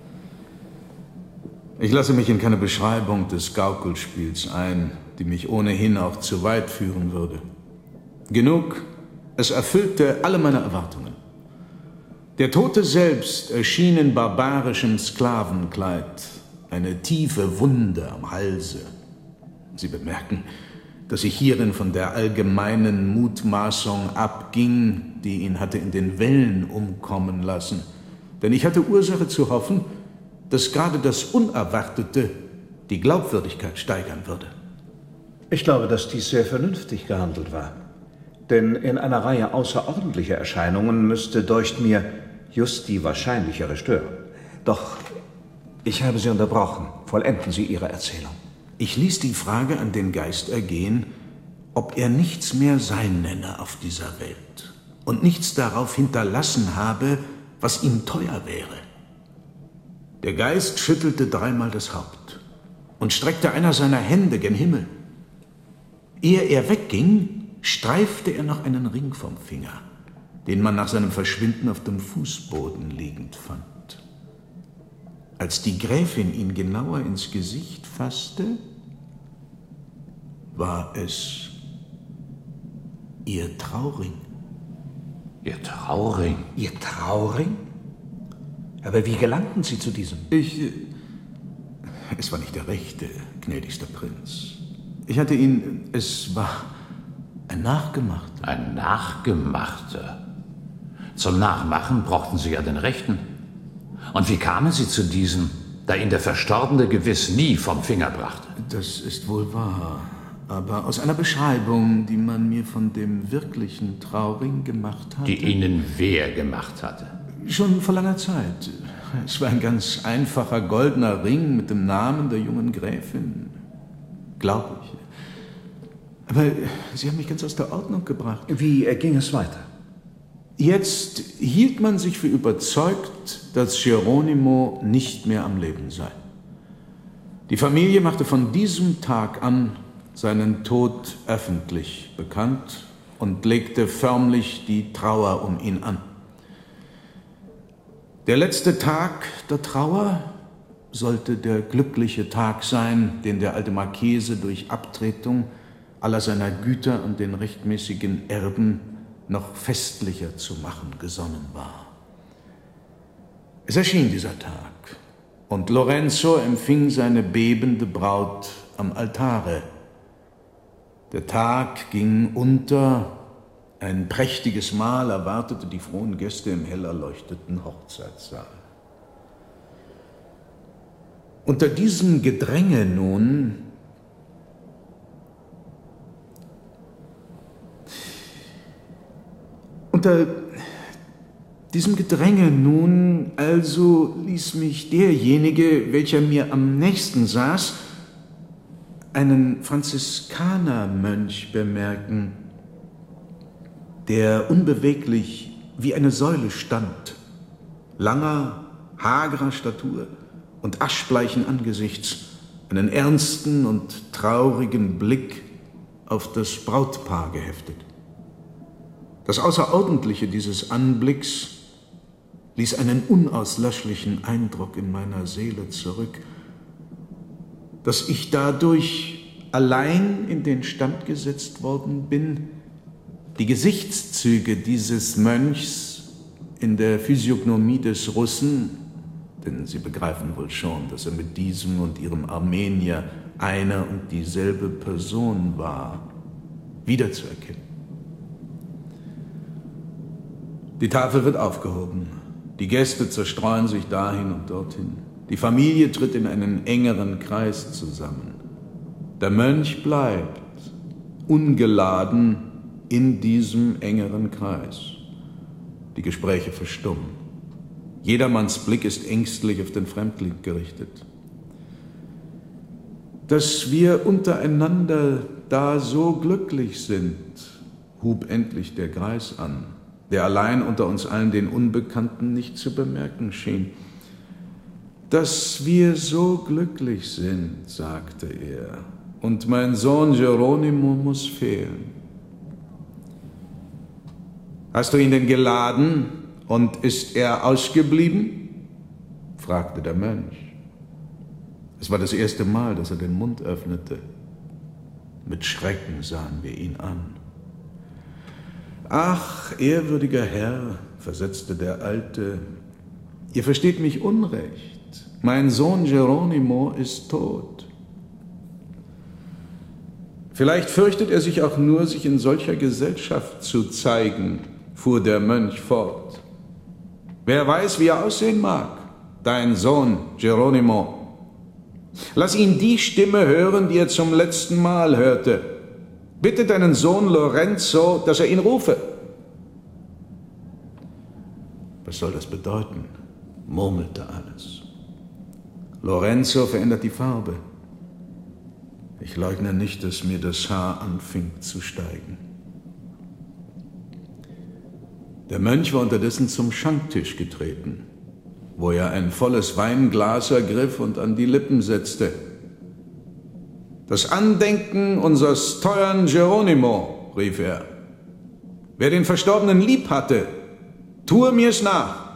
[SPEAKER 10] Ich lasse mich in keine Beschreibung des Gaukelspiels ein, die mich ohnehin auch zu weit führen würde. Genug, es erfüllte alle meine Erwartungen. Der Tote selbst erschien in barbarischem Sklavenkleid, eine tiefe Wunde am Halse. Sie bemerken, dass ich hierin von der allgemeinen Mutmaßung abging, die ihn hatte in den Wellen umkommen lassen. Denn ich hatte Ursache zu hoffen, dass gerade das Unerwartete die Glaubwürdigkeit steigern würde.
[SPEAKER 2] Ich glaube, dass dies sehr vernünftig gehandelt war. Denn in einer Reihe außerordentlicher Erscheinungen müsste, deucht mir, just die wahrscheinlichere stören. Doch ich habe Sie unterbrochen. Vollenden Sie Ihre Erzählung.
[SPEAKER 10] Ich ließ die Frage an den Geist ergehen, ob er nichts mehr sein nenne auf dieser Welt und nichts darauf hinterlassen habe, was ihm teuer wäre. Der Geist schüttelte dreimal das Haupt und streckte einer seiner Hände gen Himmel. Ehe er wegging, streifte er noch einen Ring vom Finger, den man nach seinem Verschwinden auf dem Fußboden liegend fand. Als die Gräfin ihn genauer ins Gesicht fasste, war es ihr Trauring.
[SPEAKER 1] Ihr Trauring?
[SPEAKER 2] Ihr Trauring? Aber wie gelangten Sie zu diesem?
[SPEAKER 10] Ich... Es war nicht der rechte, gnädigster Prinz. Ich hatte ihn... Es war ein Nachgemachter.
[SPEAKER 1] Ein Nachgemachter? Zum Nachmachen brauchten Sie ja den rechten. Und wie kamen Sie zu diesem, da ihn der Verstorbene gewiss nie vom Finger brachte?
[SPEAKER 10] Das ist wohl wahr. Aber aus einer Beschreibung, die man mir von dem wirklichen Trauring gemacht hat.
[SPEAKER 1] Die Ihnen wer gemacht hatte?
[SPEAKER 10] Schon vor langer Zeit. Es war ein ganz einfacher goldener Ring mit dem Namen der jungen Gräfin. Glaube ich. Aber Sie haben mich ganz aus der Ordnung gebracht.
[SPEAKER 2] Wie ging es weiter?
[SPEAKER 10] Jetzt hielt man sich für überzeugt, dass Geronimo nicht mehr am Leben sei. Die Familie machte von diesem Tag an seinen Tod öffentlich bekannt und legte förmlich die Trauer um ihn an. Der letzte Tag der Trauer sollte der glückliche Tag sein, den der alte Marchese durch Abtretung aller seiner Güter an den rechtmäßigen Erben noch festlicher zu machen gesonnen war. Es erschien dieser Tag, und Lorenzo empfing seine bebende Braut am Altare. Der Tag ging unter, ein prächtiges Mahl erwartete die frohen Gäste im hell erleuchteten Hochzeitssaal. Unter diesem Gedränge nun Unter diesem Gedränge nun also ließ mich derjenige, welcher mir am nächsten saß, einen Franziskanermönch bemerken, der unbeweglich wie eine Säule stand, langer, hagerer Statur und aschbleichen Angesichts, einen ernsten und traurigen Blick auf das Brautpaar geheftet. Das Außerordentliche dieses Anblicks ließ einen unauslöschlichen Eindruck in meiner Seele zurück, dass ich dadurch allein in den Stand gesetzt worden bin, die Gesichtszüge dieses Mönchs in der Physiognomie des Russen, denn Sie begreifen wohl schon, dass er mit diesem und ihrem Armenier eine und dieselbe Person war, wiederzuerkennen. Die Tafel wird aufgehoben. Die Gäste zerstreuen sich dahin und dorthin. Die Familie tritt in einen engeren Kreis zusammen. Der Mönch bleibt ungeladen in diesem engeren Kreis. Die Gespräche verstummen. Jedermanns Blick ist ängstlich auf den Fremdling gerichtet. Dass wir untereinander da so glücklich sind, hub endlich der Greis an, der allein unter uns allen den Unbekannten nicht zu bemerken schien. Dass wir so glücklich sind, sagte er, und mein Sohn Geronimo muss fehlen. Hast du ihn denn geladen und ist er ausgeblieben? Fragte der Mönch. Es war das erste Mal, dass er den Mund öffnete. Mit Schrecken sahen wir ihn an. »Ach, ehrwürdiger Herr«, versetzte der Alte, »ihr versteht mich unrecht. Mein Sohn Geronimo ist tot.« »Vielleicht fürchtet er sich auch nur, sich in solcher Gesellschaft zu zeigen«, fuhr der Mönch fort. »Wer weiß, wie er aussehen mag, dein Sohn Geronimo. Lass ihn die Stimme hören, die er zum letzten Mal hörte. Bitte deinen Sohn Lorenzo, dass er ihn rufe.« »Was soll das bedeuten?«, murmelte alles. »Lorenzo verändert die Farbe. Ich leugne nicht, dass mir das Haar anfing zu steigen.« Der Mönch war unterdessen zum Schanktisch getreten, wo er ein volles Weinglas ergriff und an die Lippen setzte. »Das Andenken unseres teuren Geronimo«, rief er. »Wer den Verstorbenen lieb hatte, tue mir's nach.«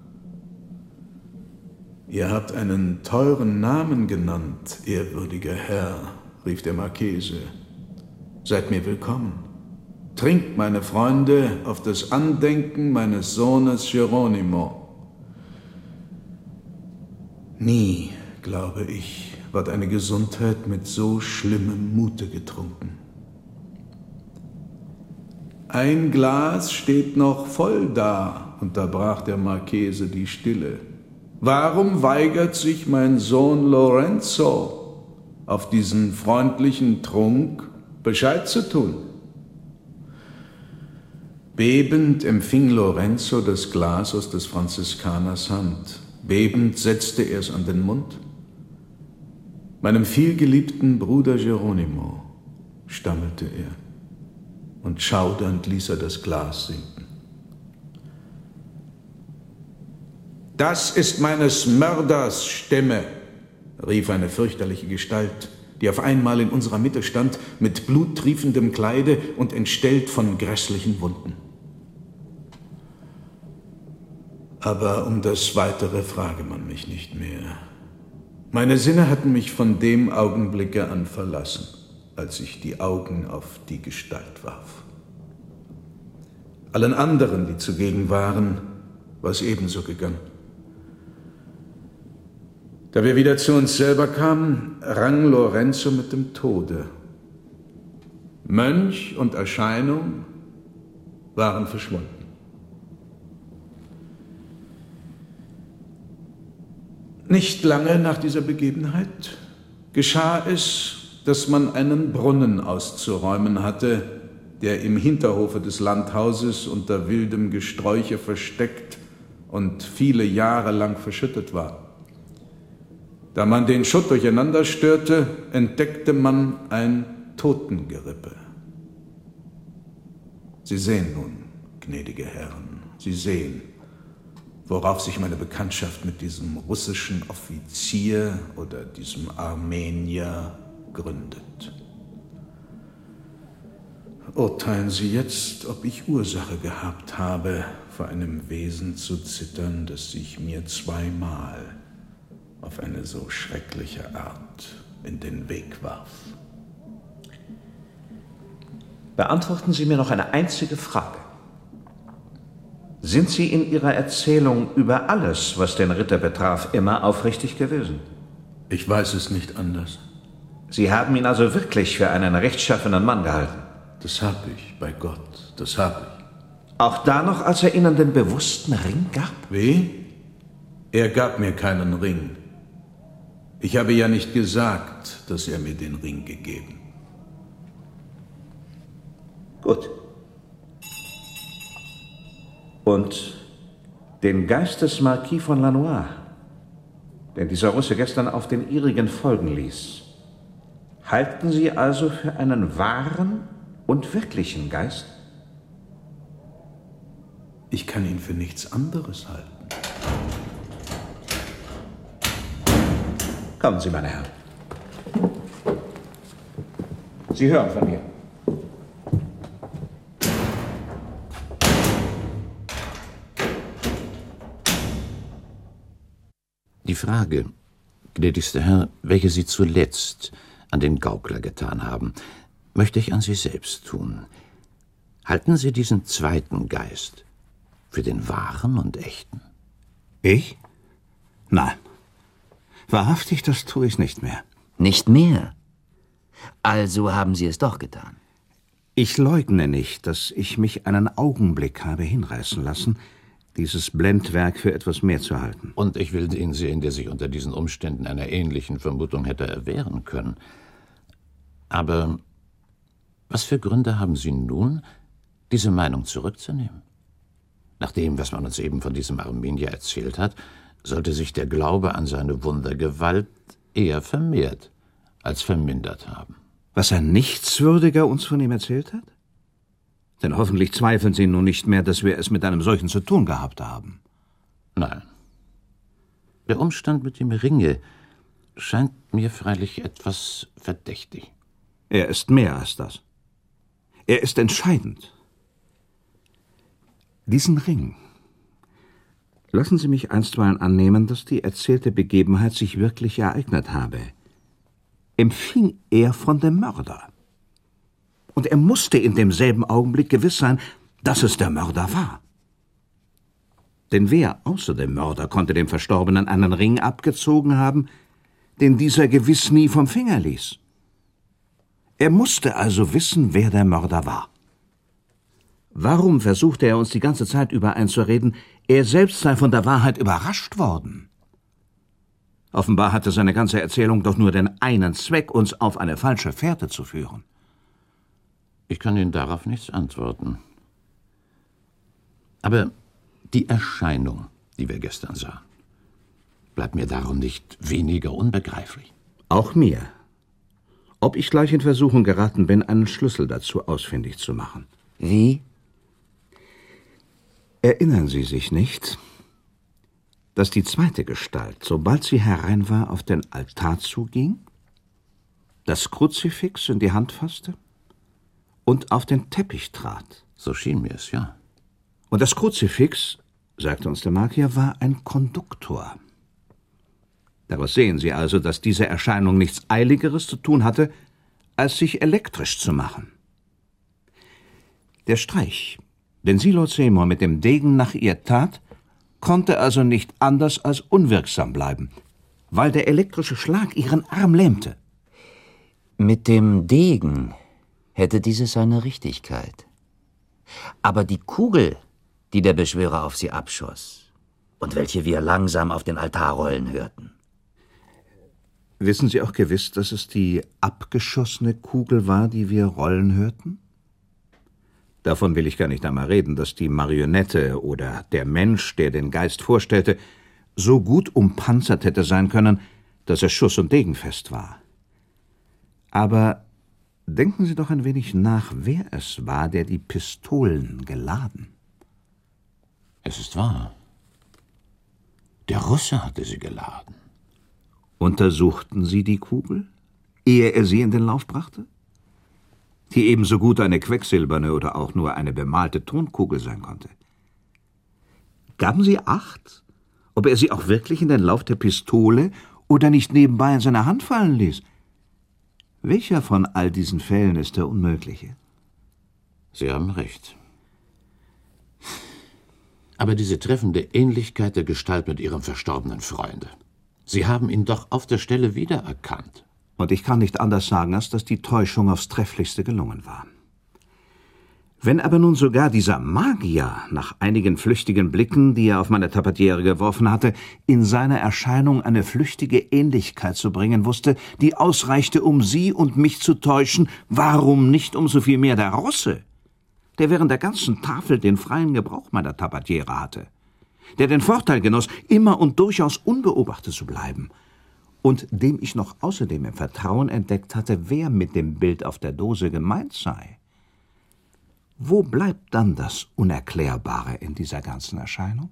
[SPEAKER 10] »Ihr habt einen teuren Namen genannt, ehrwürdiger Herr«, rief der Marchese. »Seid mir willkommen. Trinkt, meine Freunde, auf das Andenken meines Sohnes Geronimo. Nie, glaube ich, wird eine Gesundheit mit so schlimmem Mute getrunken. »Ein Glas steht noch voll da«, unterbrach der Marchese die Stille. »Warum weigert sich mein Sohn Lorenzo, auf diesen freundlichen Trunk Bescheid zu tun?« Bebend empfing Lorenzo das Glas aus des Franziskaners Hand. Bebend setzte er es an den Mund. »Meinem vielgeliebten Bruder Geronimo«, stammelte er, und schaudernd ließ er das Glas sinken. Das ist meines Mörders Stimme, rief eine fürchterliche Gestalt, die auf einmal in unserer Mitte stand, mit bluttriefendem Kleide und entstellt von grässlichen Wunden. Aber um das Weitere frage man mich nicht mehr. Meine Sinne hatten mich von dem Augenblicke an verlassen, als ich die Augen auf die Gestalt warf. Allen anderen, die zugegen waren, war es ebenso gegangen. Da wir wieder zu uns selber kamen, rang Lorenzo mit dem Tode. Mönch und Erscheinung waren verschwunden. Nicht lange nach dieser Begebenheit geschah es, dass man einen Brunnen auszuräumen hatte, der im Hinterhofe des Landhauses unter wildem Gesträuche versteckt und viele Jahre lang verschüttet war. Da man den Schutt durcheinander störte, entdeckte man ein Totengerippe. Sie sehen nun, gnädige Herren, Sie sehen, worauf sich meine Bekanntschaft mit diesem russischen Offizier oder diesem Armenier gründet. Urteilen Sie jetzt, ob ich Ursache gehabt habe, vor einem Wesen zu zittern, das sich mir zweimal auf eine so schreckliche Art in den Weg warf.
[SPEAKER 2] Beantworten Sie mir noch eine einzige Frage. Sind Sie in Ihrer Erzählung über alles, was den Ritter betraf, immer aufrichtig gewesen?
[SPEAKER 10] Ich weiß es nicht anders.
[SPEAKER 2] Sie haben ihn also wirklich für einen rechtschaffenen Mann gehalten?
[SPEAKER 10] Das habe ich, bei Gott, das habe ich.
[SPEAKER 2] Auch da noch, als er Ihnen den bewussten Ring gab?
[SPEAKER 10] Wie? Er gab mir keinen Ring. Ich habe ja nicht gesagt, dass er mir den Ring gegeben.
[SPEAKER 2] Gut. Und den Geist des Marquis von Lanois, den dieser Russe gestern auf den ihrigen folgen ließ, halten Sie also für einen wahren und wirklichen Geist?
[SPEAKER 10] Ich kann ihn für nichts anderes halten.
[SPEAKER 2] Kommen Sie, meine Herren. Sie hören von mir.
[SPEAKER 1] Die Frage, gnädigster Herr, welche Sie zuletzt an den Gaukler getan haben, möchte ich an Sie selbst tun. Halten Sie diesen zweiten Geist für den wahren und echten?
[SPEAKER 2] Ich? Nein. Wahrhaftig, das tue ich nicht mehr.
[SPEAKER 15] Nicht mehr? Also haben Sie es doch getan.
[SPEAKER 2] Ich leugne nicht, dass ich mich einen Augenblick habe hinreißen lassen, dieses Blendwerk für etwas mehr zu halten.
[SPEAKER 1] Und ich will den sehen, der sich unter diesen Umständen einer ähnlichen Vermutung hätte erwehren können. Aber was für Gründe haben Sie nun, diese Meinung zurückzunehmen? Nach dem, was man uns eben von diesem Armenier erzählt hat, sollte sich der Glaube an seine Wundergewalt eher vermehrt als vermindert haben.
[SPEAKER 2] Was ein Nichtswürdiger uns von ihm erzählt hat? Denn hoffentlich zweifeln Sie nun nicht mehr, dass wir es mit einem solchen zu tun gehabt haben.
[SPEAKER 1] Nein. Der Umstand mit dem Ringe scheint mir freilich etwas verdächtig.
[SPEAKER 2] Er ist mehr als das. Er ist entscheidend. Diesen Ring. Lassen Sie mich einstweilen annehmen, dass die erzählte Begebenheit sich wirklich ereignet habe. Empfing er von dem Mörder. Und er musste in demselben Augenblick gewiss sein, dass es der Mörder war. Denn wer außer dem Mörder konnte dem Verstorbenen einen Ring abgezogen haben, den dieser gewiss nie vom Finger ließ? Er musste also wissen, wer der Mörder war. Warum versuchte er uns die ganze Zeit über einzureden, er selbst sei von der Wahrheit überrascht worden? Offenbar hatte seine ganze Erzählung doch nur den einen Zweck, uns auf eine falsche Fährte zu führen.
[SPEAKER 1] Ich kann Ihnen darauf nichts antworten. Aber die Erscheinung, die wir gestern sahen, bleibt mir darum nicht weniger unbegreiflich.
[SPEAKER 2] Auch mir. Ob ich gleich in Versuchung geraten bin, einen Schlüssel dazu ausfindig zu machen.
[SPEAKER 15] Wie?
[SPEAKER 2] Erinnern Sie sich nicht? dass die zweite Gestalt, sobald sie herein war, auf den Altar zuging, das Kruzifix in die Hand fasste und auf den Teppich trat?
[SPEAKER 1] So schien mir es, ja.
[SPEAKER 2] Und das Kruzifix, sagte uns der Magier, war ein Konduktor. Daraus sehen Sie also, dass diese Erscheinung nichts Eiligeres zu tun hatte, als sich elektrisch zu machen. Der Streich, den Sie, Lord Seymour, mit dem Degen nach ihr tat, konnte also nicht anders als unwirksam bleiben, weil der elektrische Schlag ihren Arm lähmte.
[SPEAKER 15] Mit dem Degen hätte dieses seine Richtigkeit. Aber die Kugel, die der Beschwörer auf sie abschoss und welche wir langsam auf den Altar rollen hörten.
[SPEAKER 2] Wissen Sie auch gewiss, dass es die abgeschossene Kugel war, die wir rollen hörten? Davon will ich gar nicht einmal reden, dass die Marionette oder der Mensch, der den Geist vorstellte, so gut umpanzert hätte sein können, dass er schuss- und degenfest war. Aber denken Sie doch ein wenig nach, wer es war, der die Pistolen geladen.
[SPEAKER 1] Es ist wahr. Der Russe hatte sie geladen.
[SPEAKER 2] Untersuchten Sie die Kugel, ehe er sie in den Lauf brachte? Die ebenso gut eine quecksilberne oder auch nur eine bemalte Tonkugel sein konnte. Gaben Sie Acht, ob er sie auch wirklich in den Lauf der Pistole oder nicht nebenbei in seine Hand fallen ließ? Welcher von all diesen Fällen ist der unmögliche?
[SPEAKER 1] Sie haben recht. Aber diese treffende Ähnlichkeit der Gestalt mit Ihrem verstorbenen Freunde. Sie haben ihn doch auf der Stelle wiedererkannt.
[SPEAKER 2] Und ich kann nicht anders sagen, als dass die Täuschung aufs Trefflichste gelungen war. Wenn aber nun sogar dieser Magier, nach einigen flüchtigen Blicken, die er auf meine Tabatiere geworfen hatte, in seiner Erscheinung eine flüchtige Ähnlichkeit zu bringen wusste, die ausreichte, um Sie und mich zu täuschen, warum nicht umso viel mehr der Russe, der während der ganzen Tafel den freien Gebrauch meiner Tabatiere hatte, der den Vorteil genoss, immer und durchaus unbeobachtet zu bleiben, und dem ich noch außerdem im Vertrauen entdeckt hatte, wer mit dem Bild auf der Dose gemeint sei. Wo bleibt dann das Unerklärbare in dieser ganzen Erscheinung?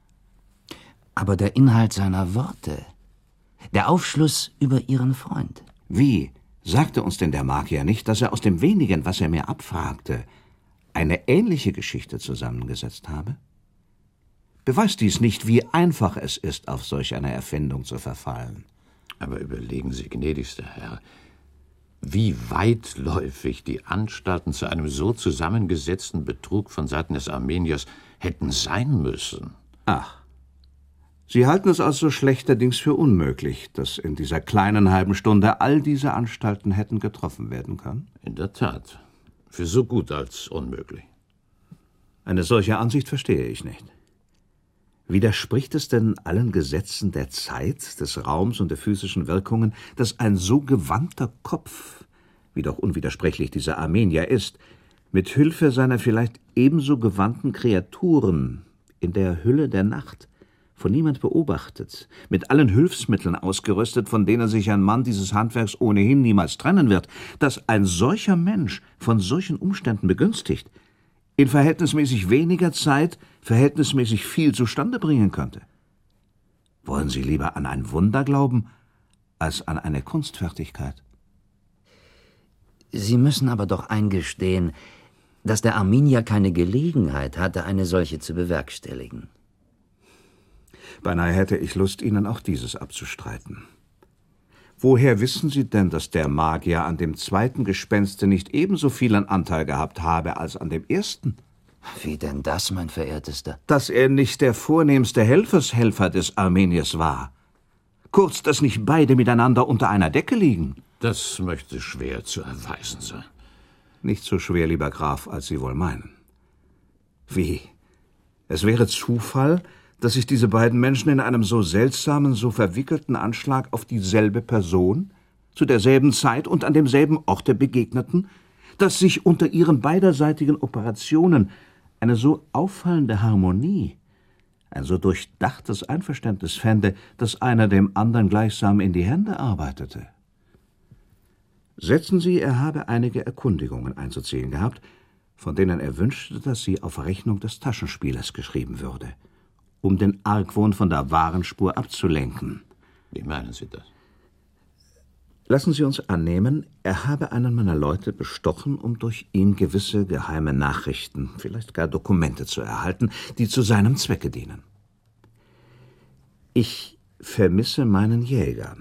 [SPEAKER 15] Aber der Inhalt seiner Worte, der Aufschluss über Ihren Freund.
[SPEAKER 2] Wie? Sagte uns denn der Magier nicht, dass er aus dem wenigen, was er mir abfragte, eine ähnliche Geschichte zusammengesetzt habe? Beweist dies nicht, wie einfach es ist, auf solch eine Erfindung zu verfallen?
[SPEAKER 1] Aber überlegen Sie, gnädigster Herr, wie weitläufig die Anstalten zu einem so zusammengesetzten Betrug von Seiten des Armeniers hätten sein müssen.
[SPEAKER 2] Ach, Sie halten es also schlechterdings für unmöglich, dass in dieser kleinen halben Stunde all diese Anstalten hätten getroffen werden können?
[SPEAKER 1] In der Tat, für so gut als unmöglich.
[SPEAKER 2] Eine solche Ansicht verstehe ich nicht. Widerspricht es denn allen Gesetzen der Zeit, des Raums und der physischen Wirkungen, dass ein so gewandter Kopf, wie doch unwidersprechlich dieser Armenier ist, mit Hilfe seiner vielleicht ebenso gewandten Kreaturen in der Hülle der Nacht, von niemand beobachtet, mit allen Hilfsmitteln ausgerüstet, von denen sich ein Mann dieses Handwerks ohnehin niemals trennen wird, dass ein solcher Mensch von solchen Umständen begünstigt, in verhältnismäßig weniger Zeit verhältnismäßig viel zustande bringen könnte? Wollen Sie lieber an ein Wunder glauben, als an eine Kunstfertigkeit?
[SPEAKER 15] Sie müssen aber doch eingestehen, dass der Armenier keine Gelegenheit hatte, eine solche zu bewerkstelligen.
[SPEAKER 2] Beinahe hätte ich Lust, Ihnen auch dieses abzustreiten. Woher wissen Sie denn, dass der Magier an dem zweiten Gespenste nicht ebenso vielen Anteil gehabt habe als an dem ersten?
[SPEAKER 15] Wie denn das, mein Verehrtester?
[SPEAKER 2] Dass er nicht der vornehmste Helfershelfer des Armeniers war. Kurz, dass nicht beide miteinander unter einer Decke liegen.
[SPEAKER 1] Das möchte schwer zu erweisen sein.
[SPEAKER 2] Nicht so schwer, lieber Graf, als Sie wohl meinen. Wie? Es wäre Zufall, dass sich diese beiden Menschen in einem so seltsamen, so verwickelten Anschlag auf dieselbe Person, zu derselben Zeit und an demselben Orte begegneten, dass sich unter ihren beiderseitigen Operationen eine so auffallende Harmonie, ein so durchdachtes Einverständnis fände, dass einer dem anderen gleichsam in die Hände arbeitete. Setzen Sie, er habe einige Erkundigungen einzuziehen gehabt, von denen er wünschte, dass sie auf Rechnung des Taschenspielers geschrieben würde. um den Argwohn von der wahren Spur abzulenken.
[SPEAKER 1] Wie meinen Sie das?
[SPEAKER 2] Lassen Sie uns annehmen, er habe einen meiner Leute bestochen, um durch ihn gewisse geheime Nachrichten, vielleicht gar Dokumente zu erhalten, die zu seinem Zwecke dienen. Ich vermisse meinen Jäger.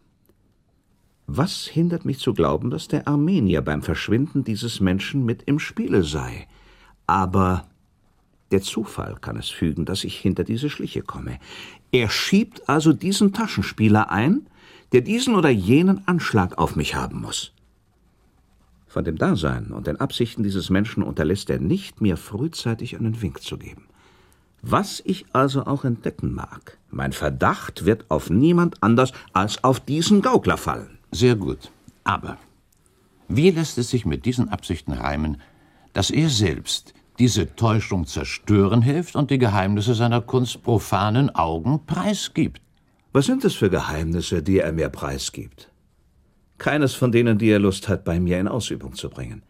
[SPEAKER 2] Was hindert mich zu glauben, dass der Armenier beim Verschwinden dieses Menschen mit im Spiele sei? Aber der Zufall kann es fügen, dass ich hinter diese Schliche komme. Er schiebt also diesen Taschenspieler ein, der diesen oder jenen Anschlag auf mich haben muss. Von dem Dasein und den Absichten dieses Menschen unterlässt er nicht, mir frühzeitig einen Wink zu geben. Was ich also auch entdecken mag, mein Verdacht wird auf niemand anders als auf diesen Gaukler fallen.
[SPEAKER 1] Sehr gut. Aber wie lässt es sich mit diesen Absichten reimen, dass er selbst diese Täuschung zerstören hilft und die Geheimnisse seiner Kunst profanen Augen preisgibt?
[SPEAKER 2] Was sind es für Geheimnisse, die er mir preisgibt? Keines von denen, die er Lust hat, bei mir in Ausübung zu bringen.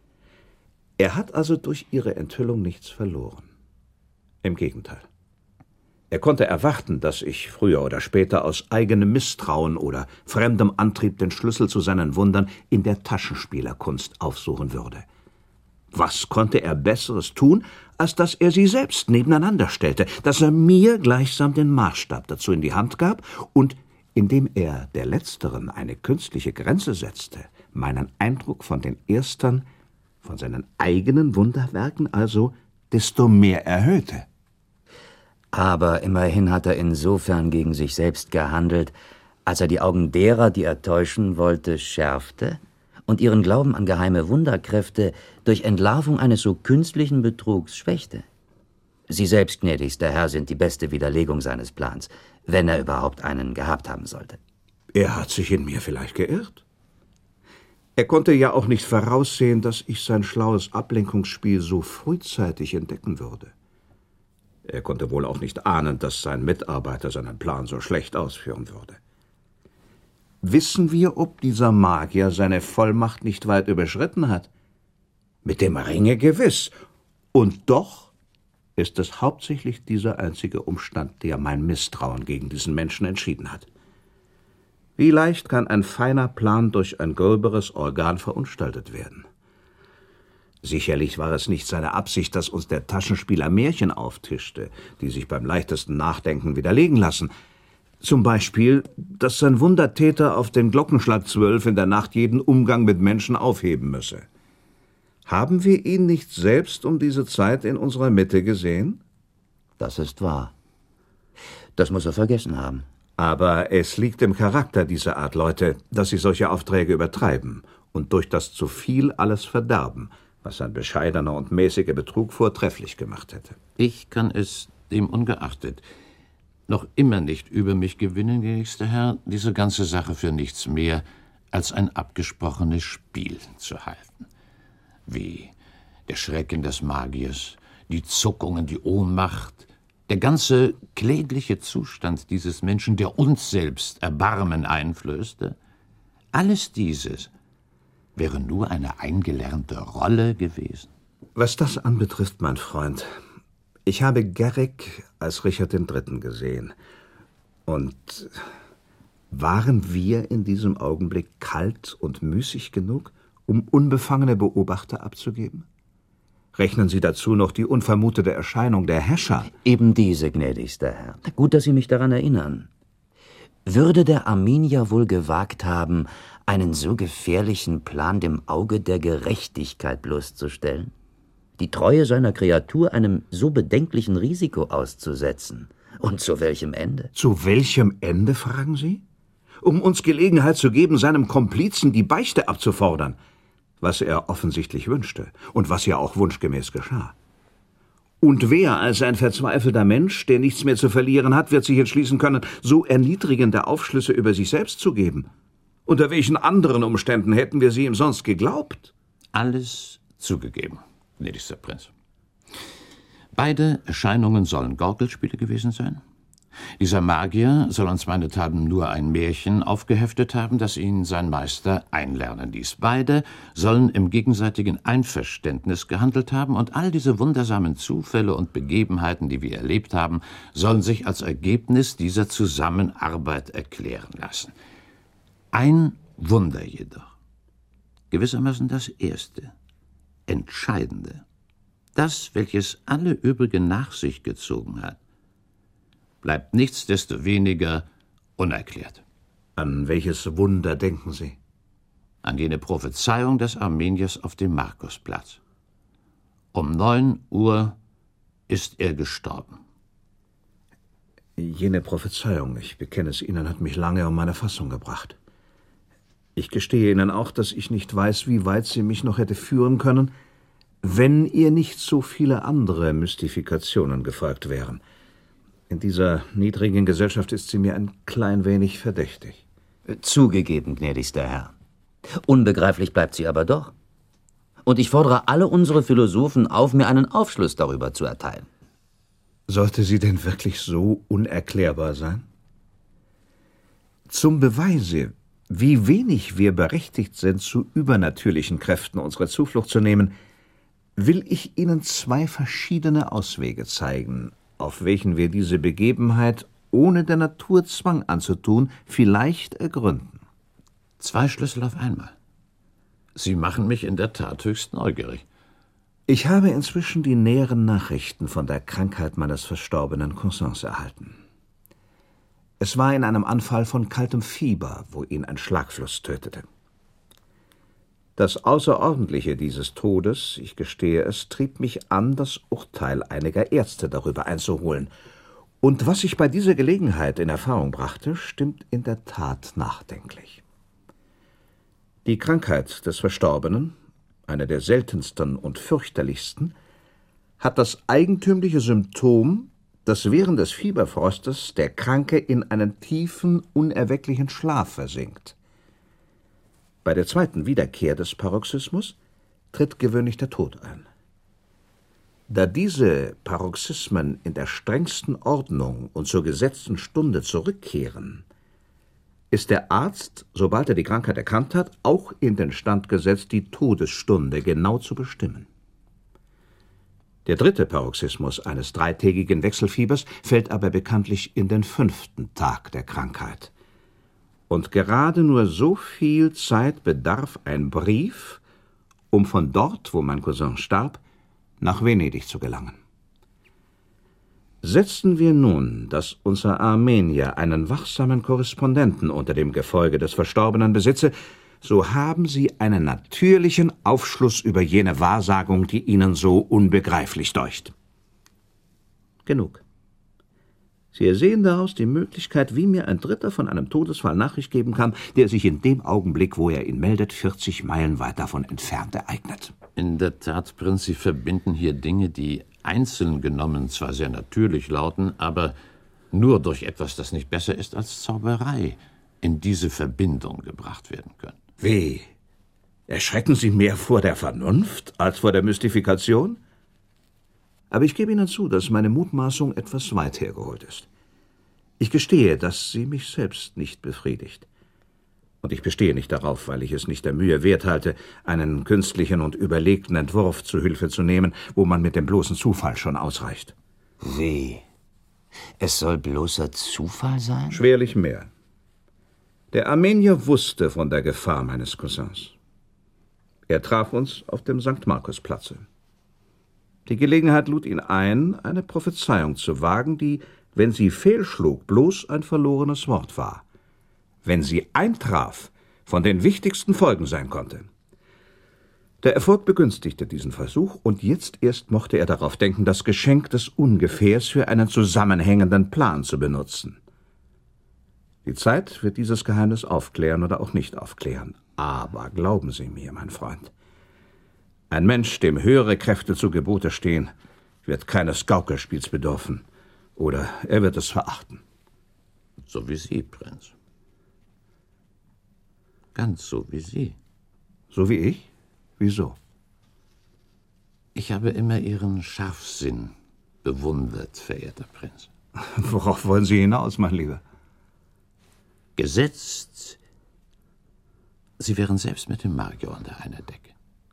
[SPEAKER 2] Er hat also durch ihre Enthüllung nichts verloren. Im Gegenteil. Er konnte erwarten, dass ich früher oder später aus eigenem Misstrauen oder fremdem Antrieb den Schlüssel zu seinen Wundern in der Taschenspielerkunst aufsuchen würde. Was konnte er Besseres tun, als dass er sie selbst nebeneinander stellte, dass er mir gleichsam den Maßstab dazu in die Hand gab und, indem er der Letzteren eine künstliche Grenze setzte, meinen Eindruck von den Erstern, von seinen eigenen Wunderwerken also, desto mehr erhöhte.
[SPEAKER 15] Aber immerhin hat er insofern gegen sich selbst gehandelt, als er die Augen derer, die er täuschen wollte, schärfte und ihren Glauben an geheime Wunderkräfte durch Entlarvung eines so künstlichen Betrugs schwächte. Sie selbst, gnädigster Herr, sind die beste Widerlegung seines Plans, wenn er überhaupt einen gehabt haben sollte.
[SPEAKER 2] Er hat sich in mir vielleicht geirrt. Er konnte ja auch nicht voraussehen, dass ich sein schlaues Ablenkungsspiel so frühzeitig entdecken würde. Er konnte wohl auch nicht ahnen, dass sein Mitarbeiter seinen Plan so schlecht ausführen würde. Wissen wir, ob dieser Magier seine Vollmacht nicht weit überschritten hat? Mit dem Ringe gewiss. Und doch ist es hauptsächlich dieser einzige Umstand, der mein Misstrauen gegen diesen Menschen entschieden hat. Wie leicht kann ein feiner Plan durch ein gröberes Organ verunstaltet werden? Sicherlich war es nicht seine Absicht, dass uns der Taschenspieler Märchen auftischte, die sich beim leichtesten Nachdenken widerlegen lassen. Zum Beispiel, dass sein Wundertäter auf den Glockenschlag zwölf in der Nacht jeden Umgang mit Menschen aufheben müsse. Haben wir ihn nicht selbst um diese Zeit in unserer Mitte gesehen?
[SPEAKER 15] Das ist wahr. Das muss er vergessen haben.
[SPEAKER 2] Aber es liegt im Charakter dieser Art Leute, dass sie solche Aufträge übertreiben und durch das zu viel alles verderben, was ein bescheidener und mäßiger Betrug vortrefflich gemacht hätte.
[SPEAKER 1] Ich kann es dem ungeachtet noch immer nicht über mich gewinnen, gnädigster Herr, diese ganze Sache für nichts mehr als ein abgesprochenes Spiel zu halten. Wie der Schrecken des Magiers, die Zuckungen, die Ohnmacht, der ganze klägliche Zustand dieses Menschen, der uns selbst Erbarmen einflößte, alles dieses wäre nur eine eingelernte Rolle gewesen.
[SPEAKER 2] Was das anbetrifft, mein Freund, ich habe Garrick als Richard den Dritten gesehen. Und waren wir in diesem Augenblick kalt und müßig genug, um unbefangene Beobachter abzugeben? Rechnen Sie dazu noch die unvermutete Erscheinung der Häscher?
[SPEAKER 15] Eben diese, gnädigster Herr. Gut, dass Sie mich daran erinnern. Würde der Armenier wohl gewagt haben, einen so gefährlichen Plan dem Auge der Gerechtigkeit bloßzustellen? Die Treue seiner Kreatur einem so bedenklichen Risiko auszusetzen? Und zu welchem Ende?
[SPEAKER 2] Zu welchem Ende, fragen Sie? Um uns Gelegenheit zu geben, seinem Komplizen die Beichte abzufordern, was er offensichtlich wünschte und was ja auch wunschgemäß geschah. Und wer als ein verzweifelter Mensch, der nichts mehr zu verlieren hat, wird sich entschließen können, so erniedrigende Aufschlüsse über sich selbst zu geben? Unter welchen anderen Umständen hätten wir sie ihm sonst geglaubt?
[SPEAKER 1] Alles zugegeben, gnädigster Prinz. Beide Erscheinungen sollen Gaukelspiele gewesen sein. Dieser Magier soll uns meinethalben nur ein Märchen aufgeheftet haben, das ihn sein Meister einlernen ließ. Beide sollen im gegenseitigen Einverständnis gehandelt haben, und all diese wundersamen Zufälle und Begebenheiten, die wir erlebt haben, sollen sich als Ergebnis dieser Zusammenarbeit erklären lassen. Ein Wunder jedoch, gewissermaßen das erste, entscheidende, das, welches alle übrigen nach sich gezogen hat, bleibt nichtsdestoweniger unerklärt.
[SPEAKER 2] An welches Wunder denken Sie?
[SPEAKER 1] An jene Prophezeiung des Armeniers auf dem Markusplatz. Um neun Uhr ist er gestorben.
[SPEAKER 2] Jene Prophezeiung, ich bekenne es Ihnen, hat mich lange um meine Fassung gebracht. Ich gestehe Ihnen auch, dass ich nicht weiß, wie weit sie mich noch hätte führen können, wenn ihr nicht so viele andere Mystifikationen gefolgt wären. In dieser niedrigen Gesellschaft ist sie mir ein klein wenig verdächtig.
[SPEAKER 15] Zugegeben, gnädigster Herr. Unbegreiflich bleibt sie aber doch. Und ich fordere alle unsere Philosophen auf, mir einen Aufschluss darüber zu erteilen.
[SPEAKER 2] Sollte sie denn wirklich so unerklärbar sein? Zum Beweise, wie wenig wir berechtigt sind, zu übernatürlichen Kräften unsere Zuflucht zu nehmen, will ich Ihnen zwei verschiedene Auswege zeigen, auf welchen wir diese Begebenheit, ohne der Natur Zwang anzutun, vielleicht ergründen.
[SPEAKER 1] Zwei Schlüssel auf einmal. Sie machen mich in der Tat höchst neugierig.
[SPEAKER 2] Ich habe inzwischen die näheren Nachrichten von der Krankheit meines verstorbenen Cousins erhalten. Es war in einem Anfall von kaltem Fieber, wo ihn ein Schlagfluss tötete. Das Außerordentliche dieses Todes, ich gestehe es, trieb mich an, das Urteil einiger Ärzte darüber einzuholen. Und was ich bei dieser Gelegenheit in Erfahrung brachte, stimmt in der Tat nachdenklich. Die Krankheit des Verstorbenen, eine der seltensten und fürchterlichsten, hat das eigentümliche Symptom, dass während des Fieberfrostes der Kranke in einen tiefen, unerwecklichen Schlaf versinkt. Bei der zweiten Wiederkehr des Paroxysmus tritt gewöhnlich der Tod ein. Da diese Paroxysmen in der strengsten Ordnung und zur gesetzten Stunde zurückkehren, ist der Arzt, sobald er die Krankheit erkannt hat, auch in den Stand gesetzt, die Todesstunde genau zu bestimmen. Der dritte Paroxysmus eines dreitägigen Wechselfiebers fällt aber bekanntlich in den fünften Tag der Krankheit. Und gerade nur so viel Zeit bedarf ein Brief, um von dort, wo mein Cousin starb, nach Venedig zu gelangen. Setzen wir nun, dass unser Armenier einen wachsamen Korrespondenten unter dem Gefolge des Verstorbenen besitze, so haben Sie einen natürlichen Aufschluss über jene Wahrsagung, die Ihnen so unbegreiflich deucht. Genug. Sie ersehen daraus die Möglichkeit, wie mir ein Dritter von einem Todesfall Nachricht geben kann, der sich in dem Augenblick, wo er ihn meldet, vierzig Meilen weit davon entfernt ereignet.
[SPEAKER 1] In der Tat, Prinz, Sie verbinden hier Dinge, die einzeln genommen zwar sehr natürlich lauten, aber nur durch etwas, das nicht besser ist als Zauberei, in diese Verbindung gebracht werden können.
[SPEAKER 2] Wie? Erschrecken Sie mehr vor der Vernunft als vor der Mystifikation? Aber ich gebe Ihnen zu, dass meine Mutmaßung etwas weit hergeholt ist. Ich gestehe, dass sie mich selbst nicht befriedigt. Und ich bestehe nicht darauf, weil ich es nicht der Mühe wert halte, einen künstlichen und überlegten Entwurf zu Hilfe zu nehmen, wo man mit dem bloßen Zufall schon ausreicht.
[SPEAKER 15] Wie? Es soll bloßer Zufall sein?
[SPEAKER 2] Schwerlich mehr. Der Armenier wusste von der Gefahr meines Cousins. Er traf uns auf dem Sankt Markusplatze. Die Gelegenheit lud ihn ein, eine Prophezeiung zu wagen, die, wenn sie fehlschlug, bloß ein verlorenes Wort war. Wenn sie eintraf, von den wichtigsten Folgen sein konnte. Der Erfolg begünstigte diesen Versuch, und jetzt erst mochte er darauf denken, das Geschenk des Ungefährs für einen zusammenhängenden Plan zu benutzen. Die Zeit wird dieses Geheimnis aufklären oder auch nicht aufklären. Aber glauben Sie mir, mein Freund, ein Mensch, dem höhere Kräfte zu Gebote stehen, wird keines Gaukelspiels bedürfen, oder er wird es verachten.
[SPEAKER 1] So wie Sie, Prinz. Ganz so wie Sie.
[SPEAKER 2] So wie ich? Wieso?
[SPEAKER 1] Ich habe immer Ihren Scharfsinn bewundert, verehrter Prinz.
[SPEAKER 2] Worauf wollen Sie hinaus, mein Lieber?
[SPEAKER 1] Gesetzt, Sie wären selbst mit dem Magier unter einer Decke.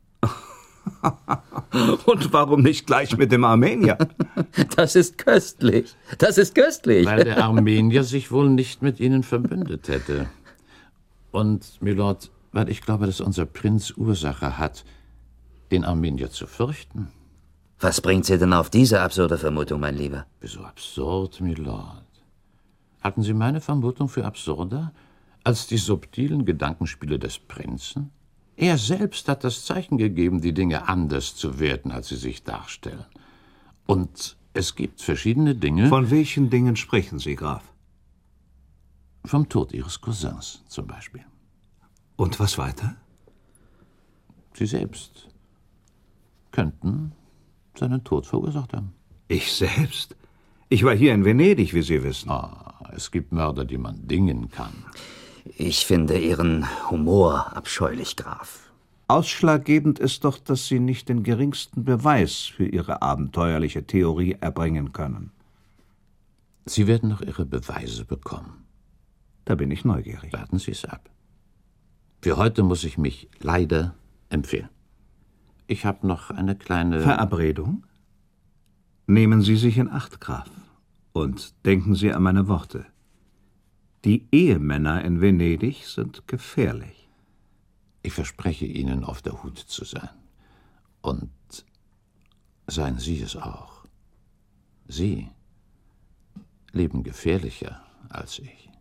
[SPEAKER 2] Und warum nicht gleich mit dem Armenier?
[SPEAKER 15] Das ist köstlich. Das ist köstlich.
[SPEAKER 1] Weil der Armenier sich wohl nicht mit Ihnen verbündet hätte. Und, Milord, weil ich glaube, dass unser Prinz Ursache hat, den Armenier zu fürchten.
[SPEAKER 15] Was bringt Sie denn auf diese absurde Vermutung, mein Lieber?
[SPEAKER 1] Wieso absurd, Milord? Hatten Sie meine Vermutung für absurder als die subtilen Gedankenspiele des Prinzen? Er selbst hat das Zeichen gegeben, die Dinge anders zu werten, als sie sich darstellen. Und es gibt verschiedene Dinge...
[SPEAKER 2] Von welchen Dingen sprechen Sie, Graf?
[SPEAKER 1] Vom Tod Ihres Cousins zum Beispiel.
[SPEAKER 2] Und was weiter?
[SPEAKER 1] Sie selbst könnten seinen Tod verursacht haben.
[SPEAKER 2] Ich selbst? Ich war hier in Venedig, wie Sie wissen.
[SPEAKER 1] Ah, es gibt Mörder, die man dingen kann.
[SPEAKER 15] Ich finde Ihren Humor abscheulich, Graf.
[SPEAKER 2] Ausschlaggebend ist doch, dass Sie nicht den geringsten Beweis für Ihre abenteuerliche Theorie erbringen können.
[SPEAKER 1] Sie werden noch Ihre Beweise bekommen.
[SPEAKER 2] Da bin ich neugierig.
[SPEAKER 1] Warten Sie es ab. Für heute muss ich mich leider empfehlen. Ich habe noch eine kleine...
[SPEAKER 2] Verabredung? Nehmen Sie sich in Acht, Graf. Und denken Sie an meine Worte. Die Ehemänner in Venedig sind gefährlich.
[SPEAKER 1] Ich verspreche Ihnen, auf der Hut zu sein. Und seien Sie es auch. Sie leben gefährlicher als ich.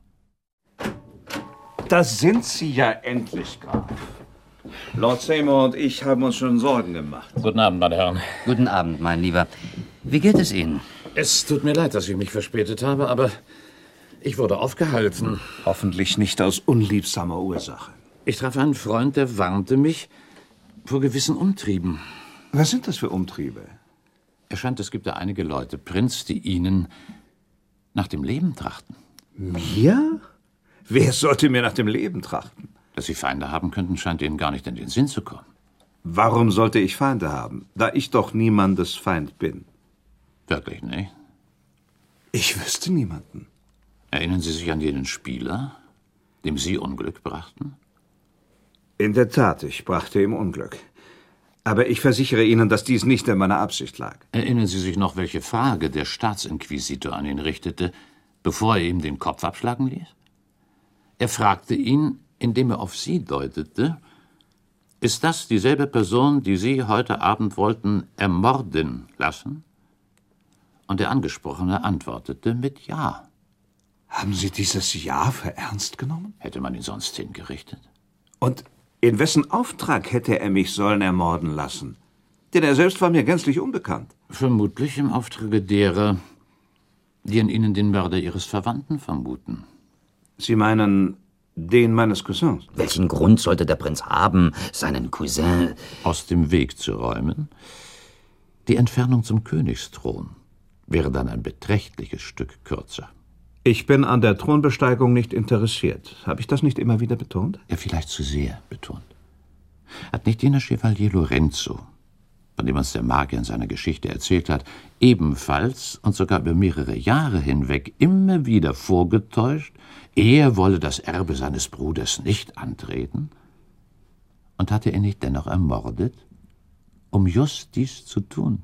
[SPEAKER 2] Da sind Sie ja endlich, Graf. Lord Seymour und ich haben uns schon Sorgen gemacht.
[SPEAKER 1] Guten Abend, meine Herren.
[SPEAKER 15] Guten Abend, mein Lieber. Wie geht es Ihnen?
[SPEAKER 1] Es tut mir leid, dass ich mich verspätet habe, aber ich wurde aufgehalten.
[SPEAKER 2] Hoffentlich nicht aus unliebsamer Ursache.
[SPEAKER 1] Ich traf einen Freund, der warnte mich vor gewissen Umtrieben.
[SPEAKER 2] Was sind das für Umtriebe?
[SPEAKER 1] Er scheint, es gibt da einige Leute, Prinz, die Ihnen nach dem Leben trachten.
[SPEAKER 2] Mir? Wer sollte mir nach dem Leben trachten?
[SPEAKER 1] Dass Sie Feinde haben könnten, scheint Ihnen gar nicht in den Sinn zu kommen.
[SPEAKER 2] Warum sollte ich Feinde haben, da ich doch niemandes Feind bin?
[SPEAKER 1] Wirklich nicht?
[SPEAKER 2] Ich wüsste niemanden.
[SPEAKER 1] Erinnern Sie sich an jenen Spieler, dem Sie Unglück brachten?
[SPEAKER 2] In der Tat, ich brachte ihm Unglück. Aber ich versichere Ihnen, dass dies nicht in meiner Absicht lag.
[SPEAKER 1] Erinnern Sie sich noch, welche Frage der Staatsinquisitor an ihn richtete, bevor er ihm den Kopf abschlagen ließ? Er fragte ihn, indem er auf Sie deutete, ist das dieselbe Person, die Sie heute Abend wollten ermorden lassen? Und der Angesprochene antwortete mit Ja.
[SPEAKER 2] Haben Sie dieses Ja für ernst genommen?
[SPEAKER 1] Hätte man ihn sonst hingerichtet?
[SPEAKER 2] Und in wessen Auftrag hätte er mich sollen ermorden lassen? Denn er selbst war mir gänzlich unbekannt.
[SPEAKER 1] Vermutlich im Auftrage derer, die in Ihnen den Mörder Ihres Verwandten vermuten.
[SPEAKER 2] Sie meinen den meines Cousins?
[SPEAKER 15] Welchen Grund sollte der Prinz haben, seinen Cousin
[SPEAKER 1] aus dem Weg zu räumen? Die Entfernung zum Königsthron wäre dann ein beträchtliches Stück kürzer.
[SPEAKER 2] Ich bin an der Thronbesteigung nicht interessiert. Habe ich das nicht immer wieder betont?
[SPEAKER 1] Ja, vielleicht zu sehr betont. Hat nicht jener Chevalier Lorenzo, von dem uns der Magier in seiner Geschichte erzählt hat, ebenfalls und sogar über mehrere Jahre hinweg immer wieder vorgetäuscht, er wolle das Erbe seines Bruders nicht antreten? Und hatte er nicht dennoch ermordet, um just dies zu tun?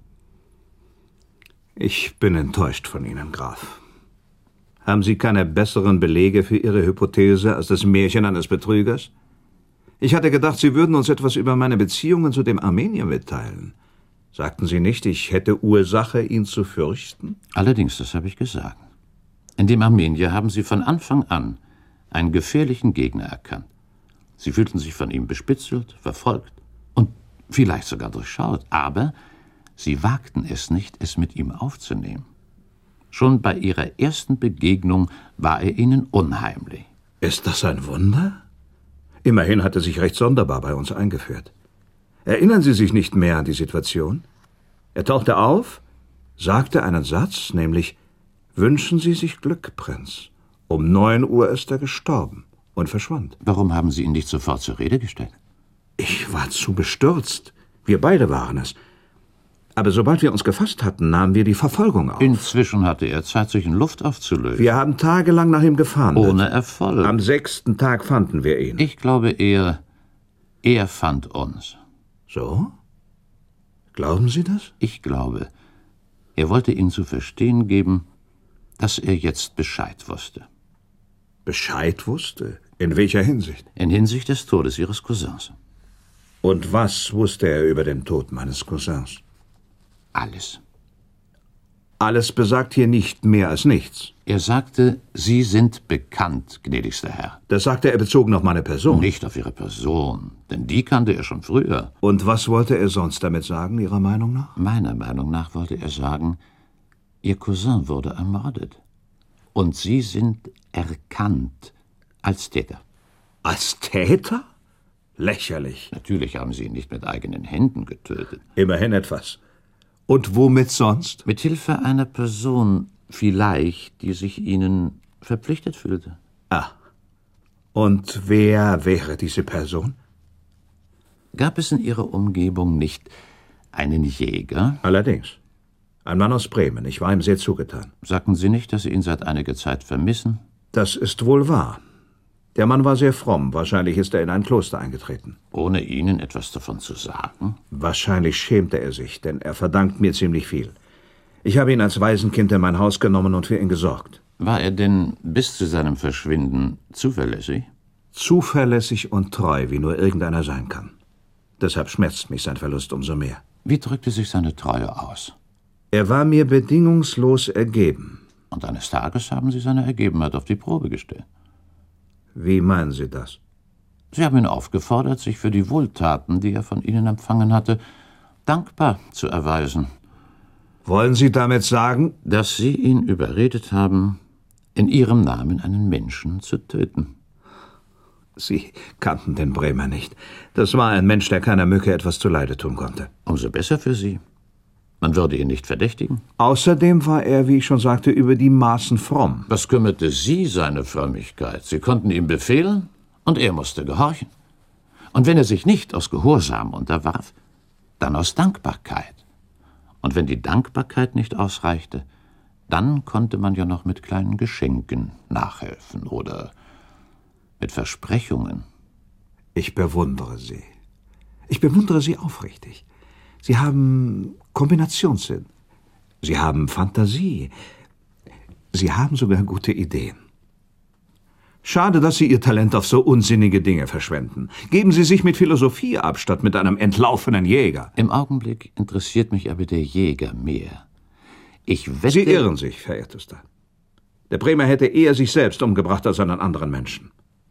[SPEAKER 2] Ich bin enttäuscht von Ihnen, Graf. Haben Sie keine besseren Belege für Ihre Hypothese als das Märchen eines Betrügers? Ich hatte gedacht, Sie würden uns etwas über meine Beziehungen zu dem Armenier mitteilen. Sagten Sie nicht, ich hätte Ursache, ihn zu fürchten?
[SPEAKER 1] Allerdings, das habe ich gesagt. In dem Armenier haben Sie von Anfang an einen gefährlichen Gegner erkannt. Sie fühlten sich von ihm bespitzelt, verfolgt und vielleicht sogar durchschaut. Aber Sie wagten es nicht, es mit ihm aufzunehmen. Schon bei ihrer ersten Begegnung war er ihnen unheimlich.
[SPEAKER 2] Ist das ein Wunder? Immerhin hat er sich recht sonderbar bei uns eingeführt. Erinnern Sie sich nicht mehr an die Situation? Er tauchte auf, sagte einen Satz, nämlich, wünschen Sie sich Glück, Prinz. Um neun Uhr ist er gestorben und verschwand.
[SPEAKER 1] Warum haben Sie ihn nicht sofort zur Rede gestellt?
[SPEAKER 2] Ich war zu bestürzt. Wir beide waren es. Aber sobald wir uns gefasst hatten, nahmen wir die Verfolgung auf.
[SPEAKER 1] Inzwischen hatte er Zeit, sich in Luft aufzulösen.
[SPEAKER 2] Wir haben tagelang nach ihm gefahndet.
[SPEAKER 1] Ohne Erfolg.
[SPEAKER 2] Am sechsten Tag fanden wir ihn.
[SPEAKER 1] Ich glaube eher, er fand uns.
[SPEAKER 2] So? Glauben Sie das?
[SPEAKER 1] Ich glaube, er wollte Ihnen zu verstehen geben, dass er jetzt Bescheid wusste.
[SPEAKER 2] Bescheid wusste? In welcher Hinsicht?
[SPEAKER 1] In Hinsicht des Todes Ihres Cousins.
[SPEAKER 2] Und was wusste er über den Tod meines Cousins?
[SPEAKER 1] Alles.
[SPEAKER 2] Alles besagt hier nicht mehr als nichts.
[SPEAKER 1] Er sagte, Sie sind bekannt, gnädigster Herr.
[SPEAKER 2] Das sagte er bezogen auf meine Person?
[SPEAKER 1] Nicht auf Ihre Person, denn die kannte er schon früher.
[SPEAKER 2] Und was wollte er sonst damit sagen, Ihrer Meinung nach?
[SPEAKER 1] Meiner Meinung nach wollte er sagen, Ihr Cousin wurde ermordet. Und Sie sind erkannt als Täter.
[SPEAKER 2] Als Täter? Lächerlich.
[SPEAKER 1] Natürlich haben Sie ihn nicht mit eigenen Händen getötet.
[SPEAKER 2] Immerhin etwas. Und womit sonst?
[SPEAKER 1] Mit Hilfe einer Person, vielleicht, die sich Ihnen verpflichtet fühlte.
[SPEAKER 2] Ah. Und wer wäre diese Person?
[SPEAKER 1] Gab es in Ihrer Umgebung nicht einen Jäger?
[SPEAKER 2] Allerdings. Ein Mann aus Bremen. Ich war ihm sehr zugetan.
[SPEAKER 1] Sagten Sie nicht, dass Sie ihn seit einiger Zeit vermissen?
[SPEAKER 2] Das ist wohl wahr. Der Mann war sehr fromm. Wahrscheinlich ist er in ein Kloster eingetreten.
[SPEAKER 1] Ohne Ihnen etwas davon zu sagen?
[SPEAKER 2] Wahrscheinlich schämte er sich, denn er verdankt mir ziemlich viel. Ich habe ihn als Waisenkind in mein Haus genommen und für ihn gesorgt.
[SPEAKER 1] War er denn bis zu seinem Verschwinden zuverlässig?
[SPEAKER 2] Zuverlässig und treu, wie nur irgendeiner sein kann. Deshalb schmerzt mich sein Verlust umso mehr.
[SPEAKER 1] Wie drückte sich seine Treue aus?
[SPEAKER 2] Er war mir bedingungslos ergeben.
[SPEAKER 1] Und eines Tages haben Sie seine Ergebenheit auf die Probe gestellt.
[SPEAKER 2] Wie meinen Sie das?
[SPEAKER 1] Sie haben ihn aufgefordert, sich für die Wohltaten, die er von Ihnen empfangen hatte, dankbar zu erweisen.
[SPEAKER 2] Wollen Sie damit sagen,
[SPEAKER 1] dass Sie ihn überredet haben, in Ihrem Namen einen Menschen zu töten?
[SPEAKER 2] Sie kannten den Bremer nicht. Das war ein Mensch, der keiner Mücke etwas zuleide tun konnte.
[SPEAKER 1] Umso besser für Sie. Man würde ihn nicht verdächtigen.
[SPEAKER 2] Außerdem war er, wie ich schon sagte, über die Maßen fromm.
[SPEAKER 1] Was kümmerte Sie seine Frömmigkeit? Sie konnten ihm befehlen, und er musste gehorchen. Und wenn er sich nicht aus Gehorsam unterwarf, dann aus Dankbarkeit. Und wenn die Dankbarkeit nicht ausreichte, dann konnte man ja noch mit kleinen Geschenken nachhelfen oder mit Versprechungen.
[SPEAKER 2] Ich bewundere Sie. Ich bewundere Sie aufrichtig. Sie haben Kombinationssinn. Sie haben Fantasie. Sie haben sogar gute Ideen. Schade, dass Sie Ihr Talent auf so unsinnige Dinge verschwenden. Geben Sie sich mit Philosophie ab, statt mit einem entlaufenen Jäger.
[SPEAKER 1] Im Augenblick interessiert mich aber der Jäger mehr. Ich wette...
[SPEAKER 2] Sie irren sich, verehrtester. Der Bremer hätte eher sich selbst umgebracht als einen anderen Menschen.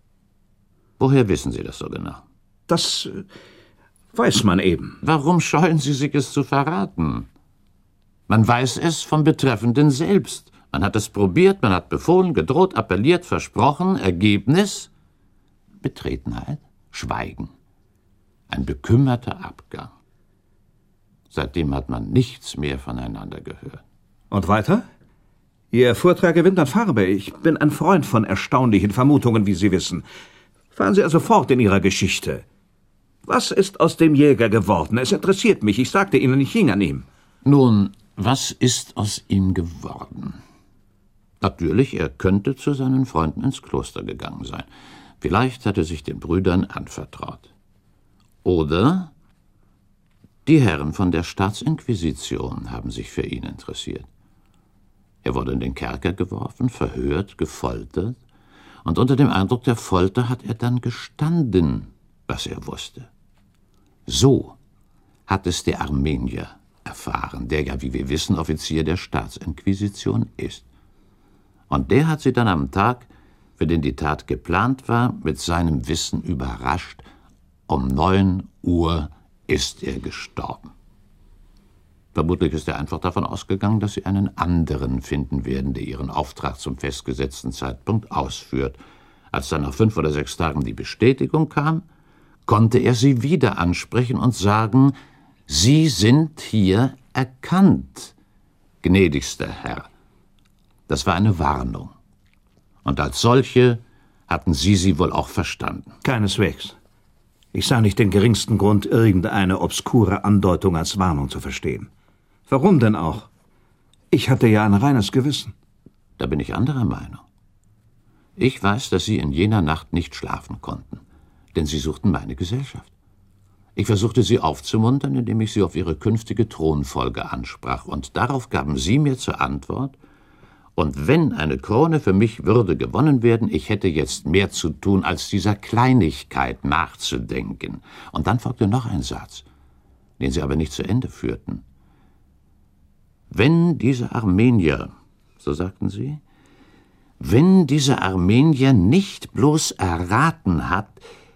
[SPEAKER 1] Woher wissen Sie das so genau?
[SPEAKER 2] Das äh, weiß man eben.
[SPEAKER 1] Warum scheuen Sie sich, es zu verraten? Man weiß es vom Betreffenden selbst. Man hat es probiert, man hat befohlen, gedroht, appelliert, versprochen. Ergebnis? Betretenheit, Schweigen. Ein bekümmerter Abgang. Seitdem hat man nichts mehr voneinander gehört.
[SPEAKER 2] Und weiter? Ihr Vortrag gewinnt an Farbe. Ich bin ein Freund von erstaunlichen Vermutungen, wie Sie wissen. Fahren Sie also fort in Ihrer Geschichte. Was ist aus dem Jäger geworden? Es interessiert mich. Ich sagte Ihnen, ich hing an ihm.
[SPEAKER 1] Nun, was ist aus ihm geworden? Natürlich, er könnte zu seinen Freunden ins Kloster gegangen sein. Vielleicht hat er sich den Brüdern anvertraut. Oder die Herren von der Staatsinquisition haben sich für ihn interessiert. Er wurde in den Kerker geworfen, verhört, gefoltert, und unter dem Eindruck der Folter hat er dann gestanden, was er wusste. So hat es der Armenier erfahren, der ja, wie wir wissen, Offizier der Staatsinquisition ist. Und der hat sie dann am Tag, für den die Tat geplant war, mit seinem Wissen überrascht. Um neun Uhr ist er gestorben. Vermutlich ist er einfach davon ausgegangen, dass sie einen anderen finden werden, der ihren Auftrag zum festgesetzten Zeitpunkt ausführt. Als dann nach fünf oder sechs Tagen die Bestätigung kam, konnte er sie wieder ansprechen und sagen, Sie sind hier erkannt, gnädigster Herr. Das war eine Warnung. Und als solche hatten Sie sie wohl auch verstanden.
[SPEAKER 2] Keineswegs. Ich sah nicht den geringsten Grund, irgendeine obskure Andeutung als Warnung zu verstehen. Warum denn auch? Ich hatte ja ein reines Gewissen.
[SPEAKER 1] Da bin ich anderer Meinung. Ich weiß, dass Sie in jener Nacht nicht schlafen konnten, denn Sie suchten meine Gesellschaft. Ich versuchte Sie aufzumuntern, indem ich Sie auf Ihre künftige Thronfolge ansprach, und darauf gaben Sie mir zur Antwort: Und wenn eine Krone für mich würde gewonnen werden, ich hätte jetzt mehr zu tun, als dieser Kleinigkeit nachzudenken. Und dann folgte noch ein Satz, den Sie aber nicht zu Ende führten. Wenn diese Armenier, so sagten Sie, wenn dieser Armenier nicht bloß erraten hat.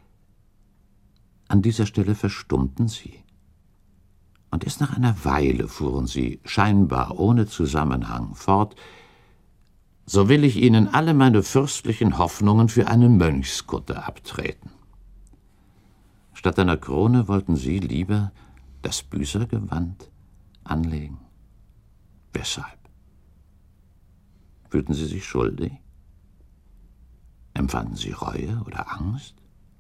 [SPEAKER 1] An dieser Stelle verstummten Sie. Und erst nach einer Weile fuhren Sie, scheinbar ohne Zusammenhang, fort: So will ich Ihnen alle meine fürstlichen Hoffnungen für eine Mönchskutte abtreten. Statt einer Krone wollten Sie lieber das Büßergewand anlegen. Weshalb? Fühlten Sie sich schuldig? Empfanden Sie Reue oder Angst?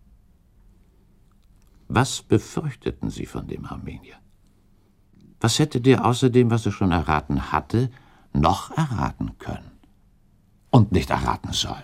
[SPEAKER 1] Was befürchteten Sie von dem Armenier? Was hätte der außer dem, was er schon erraten hatte, noch erraten können und nicht erraten sollen?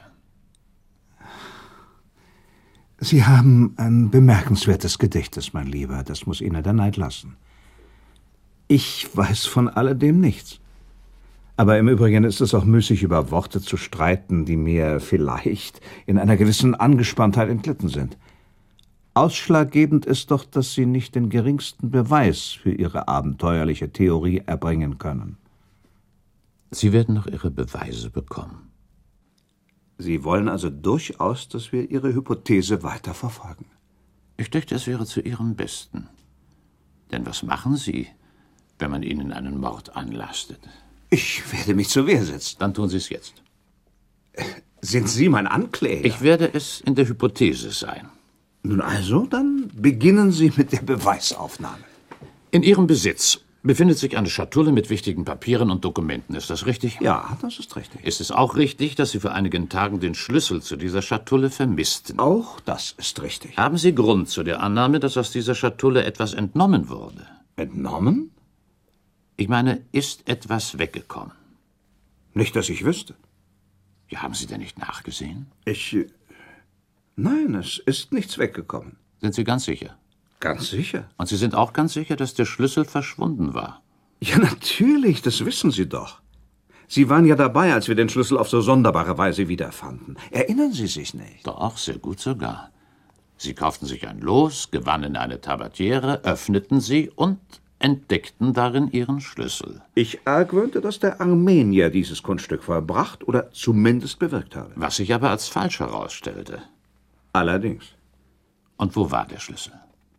[SPEAKER 2] Sie haben ein bemerkenswertes Gedächtnis, mein Lieber. Das muss Ihnen der Neid lassen. Ich weiß von alledem nichts. Aber im Übrigen ist es auch müßig, über Worte zu streiten, die mir vielleicht in einer gewissen Angespanntheit entglitten sind. Ausschlaggebend ist doch, dass Sie nicht den geringsten Beweis für Ihre abenteuerliche Theorie erbringen können.
[SPEAKER 1] Sie werden noch Ihre Beweise bekommen.
[SPEAKER 2] Sie wollen also durchaus, dass wir Ihre Hypothese weiterverfolgen?
[SPEAKER 1] Ich dächte, es wäre zu Ihrem Besten. Denn was machen Sie, wenn man Ihnen einen Mord anlastet?
[SPEAKER 2] Ich werde mich zur Wehr setzen.
[SPEAKER 1] Dann tun Sie es jetzt.
[SPEAKER 2] Sind Sie mein Ankläger?
[SPEAKER 1] Ich werde es in der Hypothese sein.
[SPEAKER 2] Nun also, dann beginnen Sie mit der Beweisaufnahme.
[SPEAKER 1] In Ihrem Besitz befindet sich eine Schatulle mit wichtigen Papieren und Dokumenten. Ist das richtig?
[SPEAKER 2] Ja, das ist richtig.
[SPEAKER 1] Ist es auch richtig, dass Sie vor einigen Tagen den Schlüssel zu dieser Schatulle vermissten?
[SPEAKER 2] Auch das ist richtig.
[SPEAKER 1] Haben Sie Grund zu der Annahme, dass aus dieser Schatulle etwas entnommen wurde?
[SPEAKER 2] Entnommen?
[SPEAKER 1] Ich meine, ist etwas weggekommen?
[SPEAKER 2] Nicht, dass ich wüsste.
[SPEAKER 1] Ja, haben Sie denn nicht nachgesehen?
[SPEAKER 2] Ich... Nein, es ist nichts weggekommen.
[SPEAKER 1] Sind Sie ganz sicher?
[SPEAKER 2] Ganz sicher.
[SPEAKER 1] Und Sie sind auch ganz sicher, dass der Schlüssel verschwunden war?
[SPEAKER 2] Ja, natürlich, das wissen Sie doch. Sie waren ja dabei, als wir den Schlüssel auf so sonderbare Weise wiederfanden. Erinnern Sie sich nicht?
[SPEAKER 1] Doch, sehr gut sogar. Sie kauften sich ein Los, gewannen eine Tabatiere, öffneten sie und entdeckten darin Ihren Schlüssel.
[SPEAKER 2] Ich argwöhnte, dass der Armenier dieses Kunststück vollbracht oder zumindest bewirkt habe.
[SPEAKER 1] Was sich aber als falsch herausstellte.
[SPEAKER 2] Allerdings.
[SPEAKER 1] Und wo war der Schlüssel?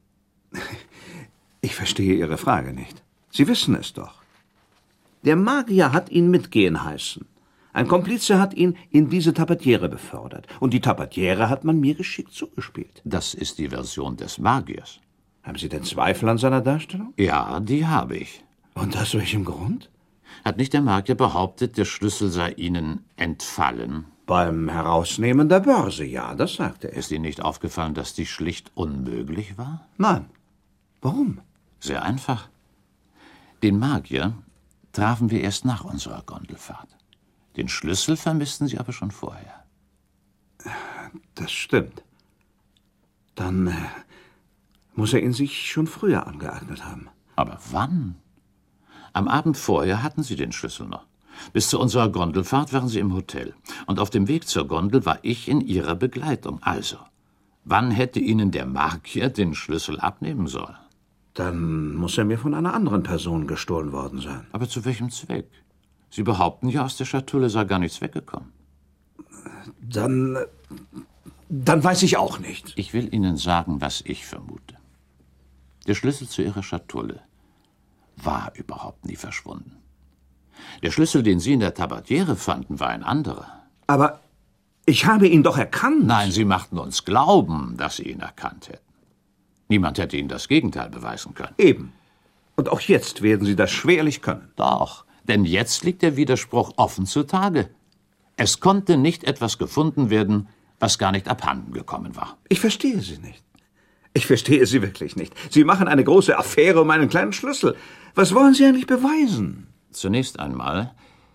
[SPEAKER 2] Ich verstehe Ihre Frage nicht. Sie wissen es doch. Der Magier hat ihn mitgehen heißen. Ein Komplize hat ihn in diese Tabatiere befördert. Und die Tabatiere hat man mir geschickt zugespielt.
[SPEAKER 1] Das ist die Version des Magiers.
[SPEAKER 2] Haben Sie denn Zweifel an seiner Darstellung?
[SPEAKER 1] Ja, die habe ich.
[SPEAKER 2] Und aus welchem Grund?
[SPEAKER 1] Hat nicht der Magier behauptet, der Schlüssel sei Ihnen entfallen?
[SPEAKER 2] Beim Herausnehmen der Börse, ja, das sagte er.
[SPEAKER 1] Ist Ihnen nicht aufgefallen, dass dies schlicht unmöglich war?
[SPEAKER 2] Nein. Warum?
[SPEAKER 1] Sehr einfach. Den Magier trafen wir erst nach unserer Gondelfahrt. Den Schlüssel vermissten Sie aber schon vorher.
[SPEAKER 2] Das stimmt. Dann äh, muss er ihn sich schon früher angeeignet haben.
[SPEAKER 1] Aber wann? Am Abend vorher hatten Sie den Schlüssel noch. Bis zu unserer Gondelfahrt waren Sie im Hotel. Und auf dem Weg zur Gondel war ich in Ihrer Begleitung. Also, wann hätte Ihnen der Magier den Schlüssel abnehmen sollen?
[SPEAKER 2] Dann muss er mir von einer anderen Person gestohlen worden sein.
[SPEAKER 1] Aber zu welchem Zweck? Sie behaupten ja, aus der Schatulle sei gar nichts weggekommen.
[SPEAKER 2] Dann... dann weiß ich auch nicht.
[SPEAKER 1] Ich will Ihnen sagen, was ich vermute. Der Schlüssel zu Ihrer Schatulle war überhaupt nie verschwunden. Der Schlüssel, den Sie in der Tabatiere fanden, war ein anderer.
[SPEAKER 2] Aber ich habe ihn doch erkannt.
[SPEAKER 1] Nein, Sie machten uns glauben, dass Sie ihn erkannt hätten. Niemand hätte Ihnen das Gegenteil beweisen können.
[SPEAKER 2] Eben. Und auch jetzt werden Sie das schwerlich können.
[SPEAKER 1] Doch, denn jetzt liegt der Widerspruch offen zutage. Es konnte nicht etwas gefunden werden, was gar nicht abhanden gekommen war.
[SPEAKER 2] Ich verstehe Sie nicht. Ich verstehe Sie wirklich nicht. Sie machen eine große Affäre um einen kleinen Schlüssel. Was wollen Sie eigentlich beweisen?
[SPEAKER 1] Zunächst einmal,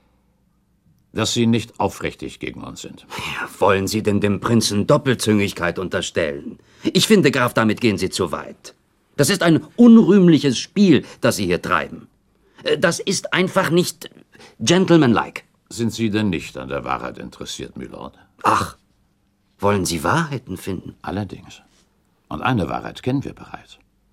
[SPEAKER 1] dass Sie nicht aufrichtig gegen uns sind.
[SPEAKER 14] Ja, wollen Sie denn dem Prinzen Doppelzüngigkeit unterstellen? Ich finde, Graf, damit gehen Sie zu weit. Das ist ein unrühmliches Spiel, das Sie hier treiben. Das ist einfach nicht gentlemanlike.
[SPEAKER 1] Sind Sie denn nicht an der Wahrheit interessiert, Milord?
[SPEAKER 14] Ach, wollen Sie Wahrheiten finden?
[SPEAKER 1] Allerdings. Und eine Wahrheit kennen wir bereits.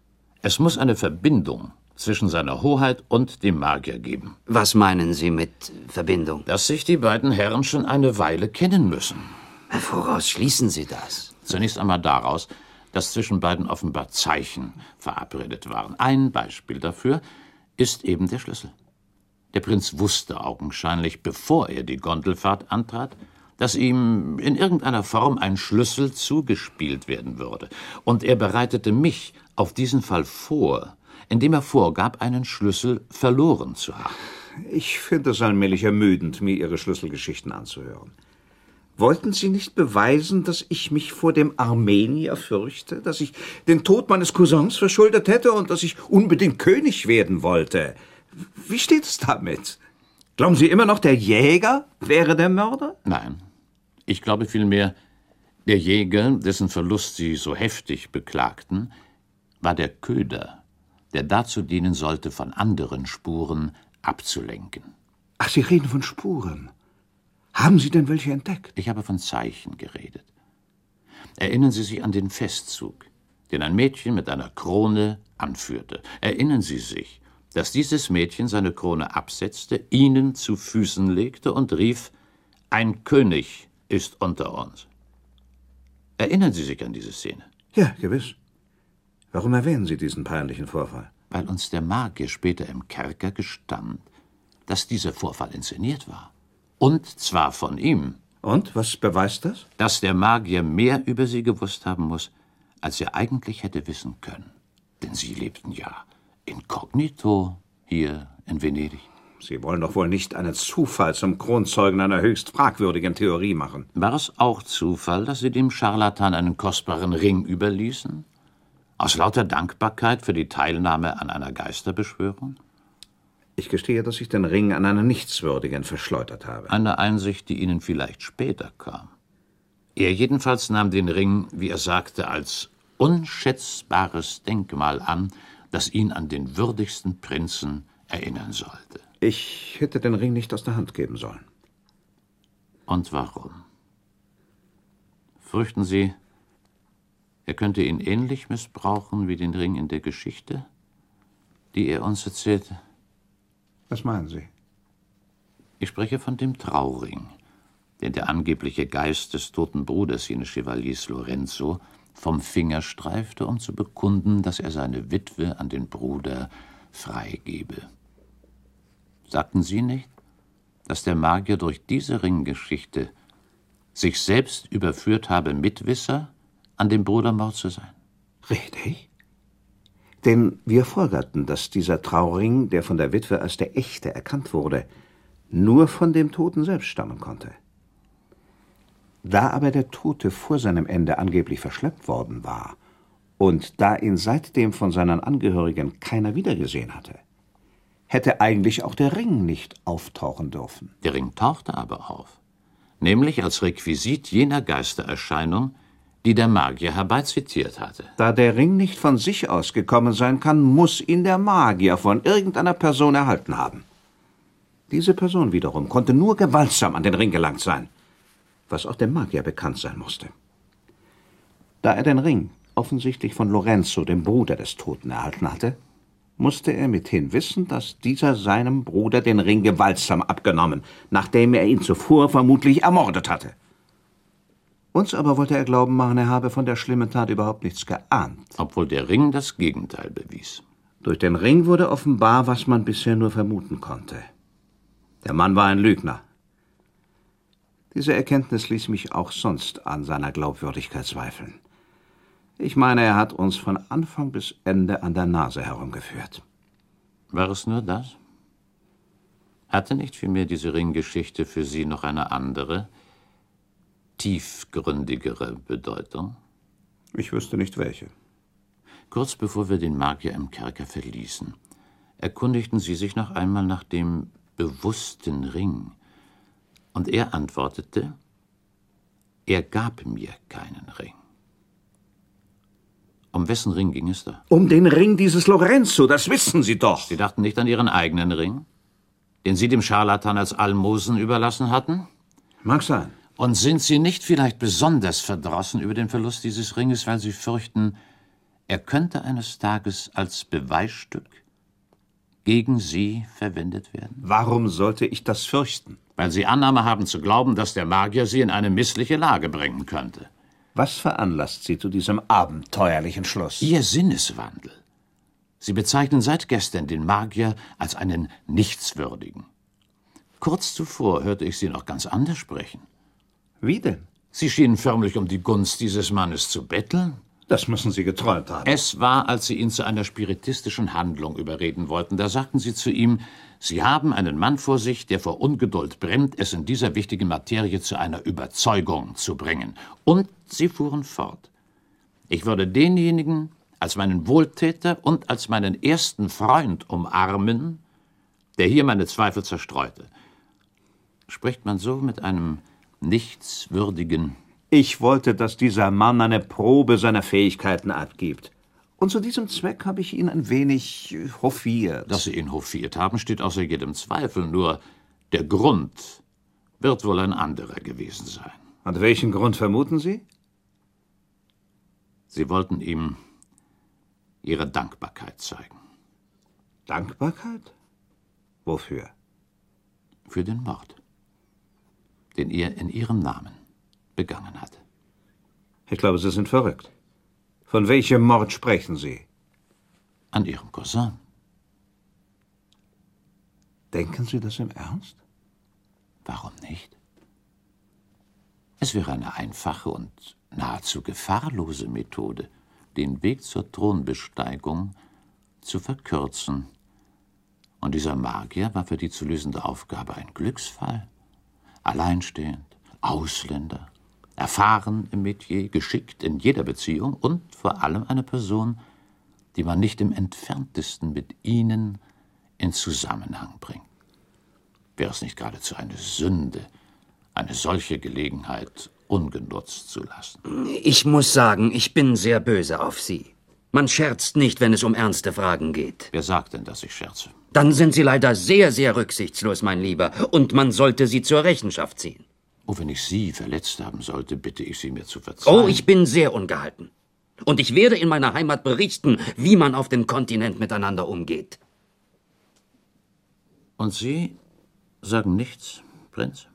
[SPEAKER 1] Es muss eine Verbindung zwischen seiner Hoheit und dem Magier geben.
[SPEAKER 14] Was meinen Sie mit Verbindung?
[SPEAKER 1] Dass sich die beiden Herren schon eine Weile kennen müssen.
[SPEAKER 14] Woraus schließen Sie das?
[SPEAKER 1] Zunächst einmal daraus, dass zwischen beiden offenbar Zeichen verabredet waren. Ein Beispiel dafür ist eben der Schlüssel. Der Prinz wusste augenscheinlich, bevor er die Gondelfahrt antrat, dass ihm in irgendeiner Form ein Schlüssel zugespielt werden würde. Und er bereitete mich auf diesen Fall vor, indem er vorgab, einen Schlüssel verloren zu haben.
[SPEAKER 2] Ich finde es allmählich ermüdend, mir Ihre Schlüsselgeschichten anzuhören. Wollten Sie nicht beweisen, dass ich mich vor dem Armenier fürchte, dass ich den Tod meines Cousins verschuldet hätte und dass ich unbedingt König werden wollte? Wie steht es damit? Glauben Sie immer noch, der Jäger wäre der Mörder?
[SPEAKER 1] Nein. Ich glaube vielmehr, der Jäger, dessen Verlust Sie so heftig beklagten, war der Köder, der dazu dienen sollte, von anderen Spuren abzulenken.
[SPEAKER 2] Ach, Sie reden von Spuren. Haben Sie denn welche entdeckt?
[SPEAKER 1] Ich habe von Zeichen geredet. Erinnern Sie sich an den Festzug, den ein Mädchen mit einer Krone anführte. Erinnern Sie sich, dass dieses Mädchen seine Krone absetzte, Ihnen zu Füßen legte und rief, ein König ist unter uns. Erinnern Sie sich an diese Szene?
[SPEAKER 2] Ja, gewiss. Warum erwähnen Sie diesen peinlichen Vorfall?
[SPEAKER 1] Weil uns der Magier später im Kerker gestand, dass dieser Vorfall inszeniert war. Und zwar von ihm.
[SPEAKER 2] Und, was beweist das?
[SPEAKER 1] Dass der Magier mehr über sie gewusst haben muss, als er eigentlich hätte wissen können. Denn sie lebten ja inkognito hier in Venedig.
[SPEAKER 2] Sie wollen doch wohl nicht einen Zufall zum Kronzeugen einer höchst fragwürdigen Theorie machen.
[SPEAKER 1] War es auch Zufall, dass Sie dem Scharlatan einen kostbaren Ring überließen? Aus lauter Dankbarkeit für die Teilnahme an einer Geisterbeschwörung?
[SPEAKER 2] Ich gestehe, dass ich den Ring an einen Nichtswürdigen verschleudert habe.
[SPEAKER 1] Eine Einsicht, die Ihnen vielleicht später kam. Er jedenfalls nahm den Ring, wie er sagte, als unschätzbares Denkmal an, das ihn an den würdigsten Prinzen erinnern sollte.
[SPEAKER 2] Ich hätte den Ring nicht aus der Hand geben sollen.
[SPEAKER 1] Und warum? Fürchten Sie, er könnte ihn ähnlich missbrauchen wie den Ring in der Geschichte, die er uns erzählte?
[SPEAKER 2] Was meinen Sie?
[SPEAKER 1] Ich spreche von dem Trauring, den der angebliche Geist des toten Bruders jenes Chevaliers Lorenzo vom Finger streifte, um zu bekunden, dass er seine Witwe an den Bruder freigebe. Sagten Sie nicht, dass der Magier durch diese Ringgeschichte sich selbst überführt habe, Mitwisser an dem Brudermord zu sein?
[SPEAKER 2] Richtig. Denn wir folgerten, dass dieser Trauring, der von der Witwe als der echte erkannt wurde, nur von dem Toten selbst stammen konnte. Da aber der Tote vor seinem Ende angeblich verschleppt worden war und da ihn seitdem von seinen Angehörigen keiner wiedergesehen hatte, hätte eigentlich auch der Ring nicht auftauchen dürfen.
[SPEAKER 1] Der Ring tauchte aber auf, nämlich als Requisit jener Geistererscheinung, die der Magier herbeizitiert hatte.
[SPEAKER 2] Da der Ring nicht von sich aus gekommen sein kann, muss ihn der Magier von irgendeiner Person erhalten haben. Diese Person wiederum konnte nur gewaltsam an den Ring gelangt sein, was auch dem Magier bekannt sein musste. Da er den Ring offensichtlich von Lorenzo, dem Bruder des Toten, erhalten hatte, musste er mithin wissen, dass dieser seinem Bruder den Ring gewaltsam abgenommen, nachdem er ihn zuvor vermutlich ermordet hatte. Uns aber wollte er glauben machen, er habe von der schlimmen Tat überhaupt nichts geahnt.
[SPEAKER 1] Obwohl der Ring das Gegenteil bewies.
[SPEAKER 2] Durch den Ring wurde offenbar, was man bisher nur vermuten konnte. Der Mann war ein Lügner. Diese Erkenntnis ließ mich auch sonst an seiner Glaubwürdigkeit zweifeln. Ich meine, er hat uns von Anfang bis Ende an der Nase herumgeführt.
[SPEAKER 1] War es nur das? Hatte nicht vielmehr diese Ringgeschichte für Sie noch eine andere, tiefgründigere Bedeutung?
[SPEAKER 2] Ich wüsste nicht welche.
[SPEAKER 1] Kurz bevor wir den Magier im Kerker verließen, erkundigten sie sich noch einmal nach dem bewussten Ring. Und er antwortete, er gab mir keinen Ring. Um wessen Ring ging es da?
[SPEAKER 2] Um den Ring dieses Lorenzo, das wissen Sie doch.
[SPEAKER 1] Sie dachten nicht an Ihren eigenen Ring, den Sie dem Scharlatan als Almosen überlassen hatten?
[SPEAKER 2] Mag sein.
[SPEAKER 1] Und sind Sie nicht vielleicht besonders verdrossen über den Verlust dieses Ringes, weil Sie fürchten, er könnte eines Tages als Beweisstück gegen Sie verwendet werden?
[SPEAKER 2] Warum sollte ich das fürchten?
[SPEAKER 1] Weil Sie Annahme haben zu glauben, dass der Magier Sie in eine missliche Lage bringen könnte.
[SPEAKER 2] Was veranlasst Sie zu diesem abenteuerlichen Schluss?
[SPEAKER 1] Ihr Sinneswandel. Sie bezeichnen seit gestern den Magier als einen Nichtswürdigen. Kurz zuvor hörte ich Sie noch ganz anders sprechen.
[SPEAKER 2] Wie denn?
[SPEAKER 1] Sie schienen förmlich um die Gunst dieses Mannes zu betteln.
[SPEAKER 2] Das müssen Sie geträumt haben.
[SPEAKER 1] Es war, als Sie ihn zu einer spiritistischen Handlung überreden wollten. Da sagten Sie zu ihm, Sie haben einen Mann vor sich, der vor Ungeduld brennt, es in dieser wichtigen Materie zu einer Überzeugung zu bringen. Und Sie fuhren fort. Ich würde denjenigen als meinen Wohltäter und als meinen ersten Freund umarmen, der hier meine Zweifel zerstreute. Spricht man so mit einem nichtswürdigen?
[SPEAKER 2] Ich wollte, dass dieser Mann eine Probe seiner Fähigkeiten abgibt. Und zu diesem Zweck habe ich ihn ein wenig hofiert.
[SPEAKER 1] Dass Sie ihn hofiert haben, steht außer jedem Zweifel. Nur der Grund wird wohl ein anderer gewesen sein.
[SPEAKER 2] Und welchen Grund vermuten Sie?
[SPEAKER 1] Sie wollten ihm Ihre Dankbarkeit zeigen.
[SPEAKER 2] Dankbarkeit? Wofür?
[SPEAKER 1] Für den Mord, den er in Ihrem Namen begangen hat.
[SPEAKER 2] Ich glaube, Sie sind verrückt. Von welchem Mord sprechen Sie?
[SPEAKER 1] An Ihrem Cousin.
[SPEAKER 2] Denken Sie das im Ernst?
[SPEAKER 1] Warum nicht? Es wäre eine einfache und nahezu gefahrlose Methode, den Weg zur Thronbesteigung zu verkürzen. Und dieser Magier war für die zu lösende Aufgabe ein Glücksfall. Alleinstehend, Ausländer, erfahren im Metier, geschickt in jeder Beziehung und vor allem eine Person, die man nicht im Entferntesten mit Ihnen in Zusammenhang bringt. Wäre es nicht geradezu eine Sünde, eine solche Gelegenheit ungenutzt zu lassen?
[SPEAKER 15] Ich muss sagen, ich bin sehr böse auf Sie. Man scherzt nicht, wenn es um ernste Fragen geht.
[SPEAKER 1] Wer sagt denn, dass ich scherze?
[SPEAKER 15] Dann sind Sie leider sehr, sehr rücksichtslos, mein Lieber. Und man sollte Sie zur Rechenschaft ziehen.
[SPEAKER 1] Oh, wenn ich Sie verletzt haben sollte, bitte ich Sie, mir zu verzeihen.
[SPEAKER 15] Oh, ich bin sehr ungehalten. Und ich werde in meiner Heimat berichten, wie man auf dem Kontinent miteinander umgeht.
[SPEAKER 1] Und Sie sagen nichts, Prinz?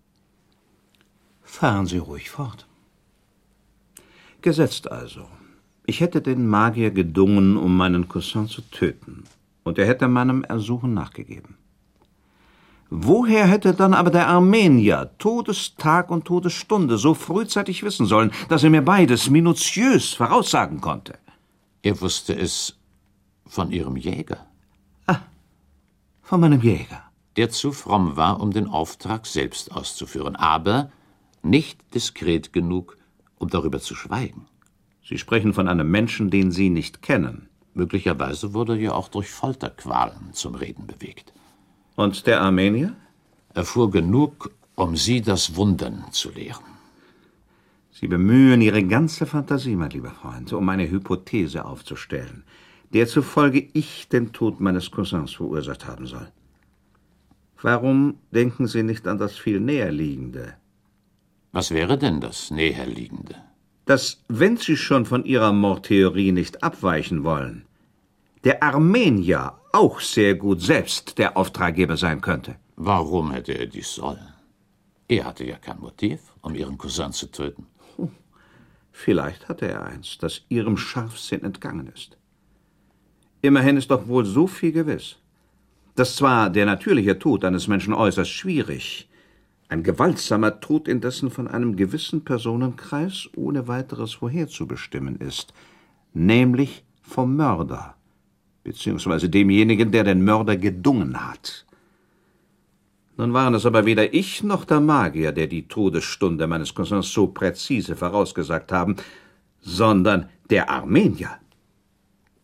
[SPEAKER 2] Fahren Sie ruhig fort. Gesetzt also, ich hätte den Magier gedungen, um meinen Cousin zu töten, und er hätte meinem Ersuchen nachgegeben. Woher hätte dann aber der Armenier Todestag und Todesstunde so frühzeitig wissen sollen, dass er mir beides minutiös voraussagen konnte?
[SPEAKER 1] Er wusste es von Ihrem Jäger.
[SPEAKER 2] Ah, von meinem Jäger.
[SPEAKER 1] Der zu fromm war, um den Auftrag selbst auszuführen, aber nicht diskret genug, um darüber zu schweigen.
[SPEAKER 2] Sie sprechen von einem Menschen, den Sie nicht kennen.
[SPEAKER 1] Möglicherweise wurde er ja auch durch Folterqualen zum Reden bewegt.
[SPEAKER 2] Und der Armenier?
[SPEAKER 1] Erfuhr genug, um Sie das Wundern zu lehren.
[SPEAKER 2] Sie bemühen Ihre ganze Fantasie, mein lieber Freund, um eine Hypothese aufzustellen, der zufolge ich den Tod meines Cousins verursacht haben soll. Warum denken Sie nicht an das viel Näherliegende?
[SPEAKER 1] Was wäre denn das Näherliegende?
[SPEAKER 2] Dass, wenn Sie schon von Ihrer Mordtheorie nicht abweichen wollen, der Armenier auch sehr gut selbst der Auftraggeber sein könnte.
[SPEAKER 1] Warum hätte er dies sollen? Er hatte ja kein Motiv, um Ihren Cousin zu töten.
[SPEAKER 2] Vielleicht hatte er eins, das Ihrem Scharfsinn entgangen ist. Immerhin ist doch wohl so viel gewiss, dass zwar der natürliche Tod eines Menschen äußerst schwierig, ein gewaltsamer Tod indessen von einem gewissen Personenkreis ohne weiteres vorherzubestimmen ist, nämlich vom Mörder, beziehungsweise demjenigen, der den Mörder gedungen hat. Nun waren es aber weder ich noch der Magier, der die Todesstunde meines Cousins so präzise vorausgesagt haben, sondern der Armenier.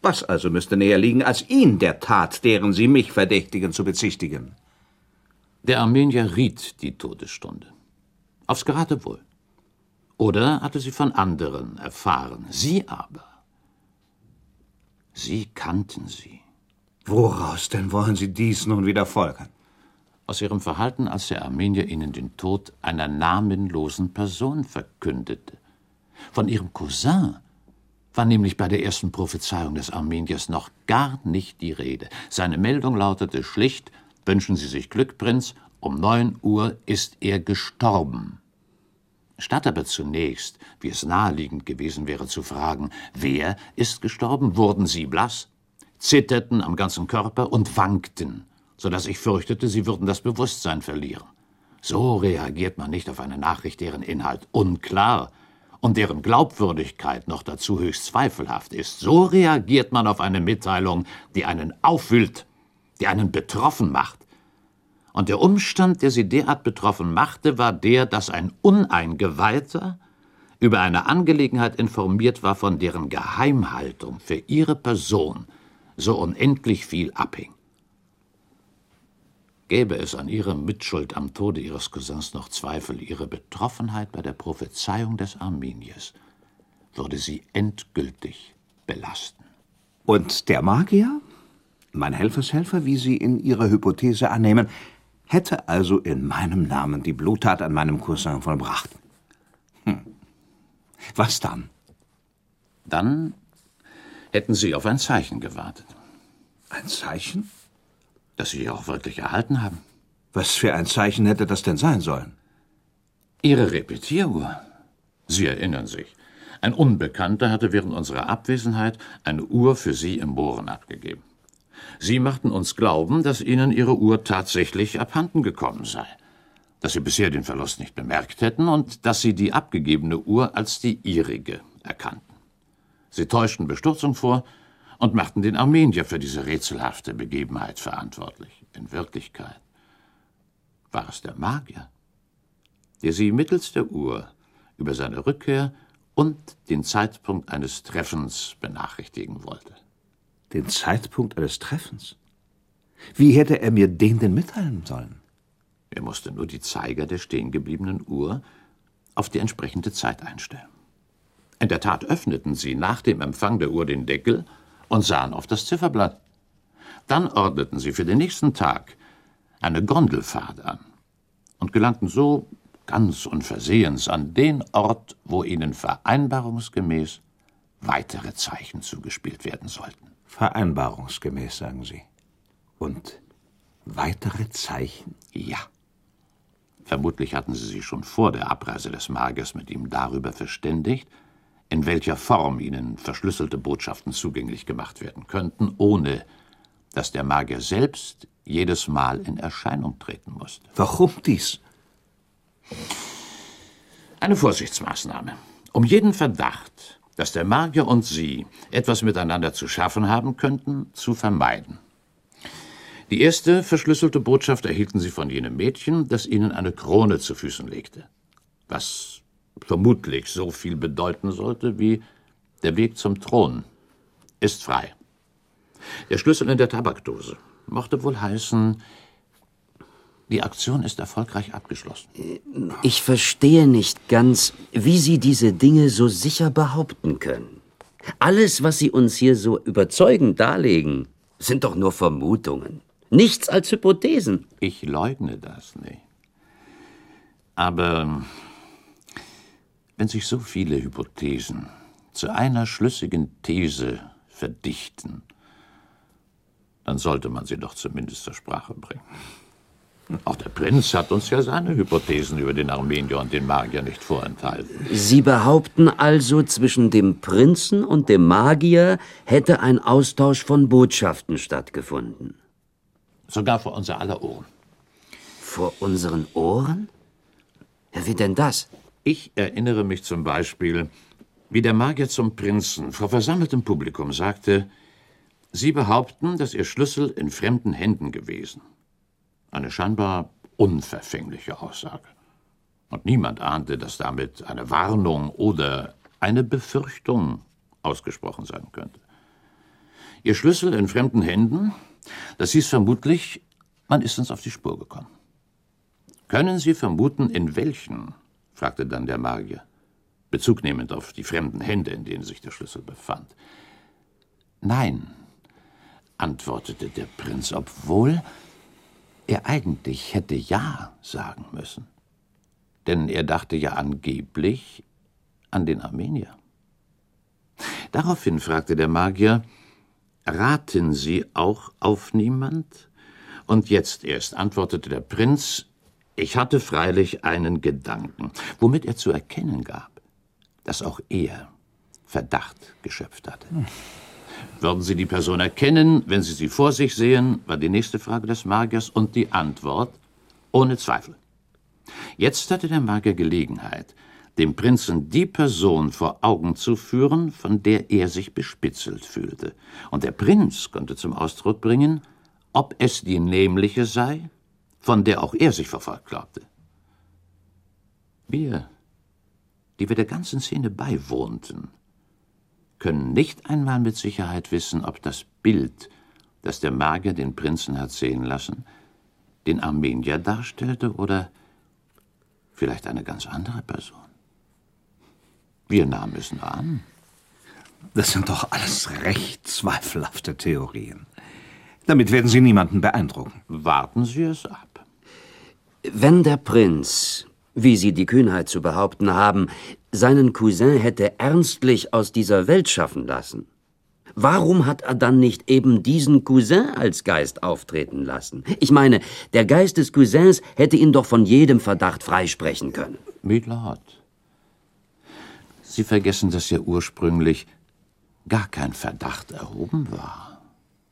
[SPEAKER 2] Was also müsste näher liegen, als ihn der Tat, deren Sie mich verdächtigen, zu bezichtigen?
[SPEAKER 1] Der Armenier riet die Todesstunde. Aufs Geratewohl. Oder hatte sie von anderen erfahren. Sie aber. Sie kannten sie.
[SPEAKER 2] Woraus denn wollen Sie dies nun wieder folgern?
[SPEAKER 1] Aus ihrem Verhalten, als der Armenier ihnen den Tod einer namenlosen Person verkündete. Von ihrem Cousin war nämlich bei der ersten Prophezeiung des Armeniers noch gar nicht die Rede. Seine Meldung lautete schlicht: Wünschen Sie sich Glück, Prinz, um neun Uhr ist er gestorben. Statt aber zunächst, wie es naheliegend gewesen wäre, zu fragen, wer ist gestorben, wurden sie blass, zitterten am ganzen Körper und wankten, so dass ich fürchtete, sie würden das Bewusstsein verlieren. So reagiert man nicht auf eine Nachricht, deren Inhalt unklar und deren Glaubwürdigkeit noch dazu höchst zweifelhaft ist. So reagiert man auf eine Mitteilung, die einen aufwühlt, die einen betroffen macht. Und der Umstand, der sie derart betroffen machte, war der, dass ein Uneingeweihter über eine Angelegenheit informiert war, von deren Geheimhaltung für ihre Person so unendlich viel abhing. Gäbe es an ihrer Mitschuld am Tode ihres Cousins noch Zweifel, ihre Betroffenheit bei der Prophezeiung des Armeniers würde sie endgültig belasten.
[SPEAKER 2] Und der Magier, mein Helfershelfer, wie Sie in Ihrer Hypothese annehmen, hätte also in meinem Namen die Bluttat an meinem Cousin vollbracht. Hm. Was dann?
[SPEAKER 1] Dann hätten Sie auf ein Zeichen gewartet.
[SPEAKER 2] Ein Zeichen?
[SPEAKER 1] Das Sie auch wirklich erhalten haben.
[SPEAKER 2] Was für ein Zeichen hätte das denn sein sollen?
[SPEAKER 1] Ihre Repetieruhr. Sie erinnern sich. Ein Unbekannter hatte während unserer Abwesenheit eine Uhr für Sie im Mohren abgegeben. Sie machten uns glauben, dass Ihnen Ihre Uhr tatsächlich abhanden gekommen sei, dass Sie bisher den Verlust nicht bemerkt hätten und dass Sie die abgegebene Uhr als die Ihrige erkannten. Sie täuschten Bestürzung vor und machten den Armenier für diese rätselhafte Begebenheit verantwortlich. In Wirklichkeit war es der Magier, der Sie mittels der Uhr über seine Rückkehr und den Zeitpunkt eines Treffens benachrichtigen wollte.
[SPEAKER 2] Den Zeitpunkt eines Treffens? Wie hätte er mir den denn mitteilen sollen?
[SPEAKER 1] Er musste nur die Zeiger der stehengebliebenen Uhr auf die entsprechende Zeit einstellen. In der Tat öffneten sie nach dem Empfang der Uhr den Deckel und sahen auf das Zifferblatt. Dann ordneten sie für den nächsten Tag eine Gondelfahrt an und gelangten so ganz unversehens an den Ort, wo ihnen vereinbarungsgemäß weitere Zeichen zugespielt werden sollten.
[SPEAKER 2] Vereinbarungsgemäß, sagen Sie. Und weitere Zeichen?
[SPEAKER 1] Ja. Vermutlich hatten sie sich schon vor der Abreise des Magiers mit ihm darüber verständigt, in welcher Form ihnen verschlüsselte Botschaften zugänglich gemacht werden könnten, ohne dass der Magier selbst jedes Mal in Erscheinung treten musste.
[SPEAKER 2] Warum dies?
[SPEAKER 1] Eine Vorsichtsmaßnahme. Um jeden Verdacht, dass der Magier und Sie etwas miteinander zu schaffen haben könnten, zu vermeiden. Die erste verschlüsselte Botschaft erhielten Sie von jenem Mädchen, das Ihnen eine Krone zu Füßen legte, was vermutlich so viel bedeuten sollte wie der Weg zum Thron ist frei. Der Schlüssel in der Tabakdose mochte wohl heißen, die Aktion ist erfolgreich abgeschlossen.
[SPEAKER 15] Ich verstehe nicht ganz, wie Sie diese Dinge so sicher behaupten können. Alles, was Sie uns hier so überzeugend darlegen, sind doch nur Vermutungen. Nichts als Hypothesen.
[SPEAKER 1] Ich leugne das nicht. Aber wenn sich so viele Hypothesen zu einer schlüssigen These verdichten, dann sollte man sie doch zumindest zur Sprache bringen. Auch der Prinz hat uns ja seine Hypothesen über den Armenier und den Magier nicht vorenthalten.
[SPEAKER 15] Sie behaupten also, zwischen dem Prinzen und dem Magier hätte ein Austausch von Botschaften stattgefunden.
[SPEAKER 1] Sogar vor unser aller Ohren.
[SPEAKER 15] Vor unseren Ohren? Ja, wie denn das?
[SPEAKER 1] Ich erinnere mich zum Beispiel, wie der Magier zum Prinzen vor versammeltem Publikum sagte, Sie behaupten, dass Ihr Schlüssel in fremden Händen gewesen. Eine scheinbar unverfängliche Aussage. Und niemand ahnte, dass damit eine Warnung oder eine Befürchtung ausgesprochen sein könnte. Ihr Schlüssel in fremden Händen, das hieß vermutlich, man ist uns auf die Spur gekommen. Können Sie vermuten, in welchen? Fragte dann der Magier, Bezug nehmend auf die fremden Hände, in denen sich der Schlüssel befand. Nein, antwortete der Prinz, obwohl er eigentlich hätte ja sagen müssen. Denn er dachte ja angeblich an den Armenier. Daraufhin fragte der Magier, raten Sie auch auf niemand? Und jetzt erst antwortete der Prinz, ich hatte freilich einen Gedanken, womit er zu erkennen gab, dass auch er Verdacht geschöpft hatte. Hm. Würden Sie die Person erkennen, wenn Sie sie vor sich sehen, war die nächste Frage des Magiers, und die Antwort, ohne Zweifel. Jetzt hatte der Magier Gelegenheit, dem Prinzen die Person vor Augen zu führen, von der er sich bespitzelt fühlte. Und der Prinz konnte zum Ausdruck bringen, ob es die nämliche sei, von der auch er sich verfolgt glaubte. Wir, die wir der ganzen Szene beiwohnten, können nicht einmal mit Sicherheit wissen, ob das Bild, das der Magier den Prinzen hat sehen lassen, den Armenier darstellte oder vielleicht eine ganz andere Person. Wir nahmen es nur an.
[SPEAKER 2] Das sind doch alles recht zweifelhafte Theorien. Damit werden Sie niemanden beeindrucken.
[SPEAKER 1] Warten Sie es ab.
[SPEAKER 15] Wenn der Prinz, wie Sie die Kühnheit zu behaupten haben, seinen Cousin hätte ernstlich aus dieser Welt schaffen lassen, warum hat er dann nicht eben diesen Cousin als Geist auftreten lassen? Ich meine, der Geist des Cousins hätte ihn doch von jedem Verdacht freisprechen können.
[SPEAKER 1] Milord, Sie vergessen, dass ja ursprünglich gar kein Verdacht erhoben war.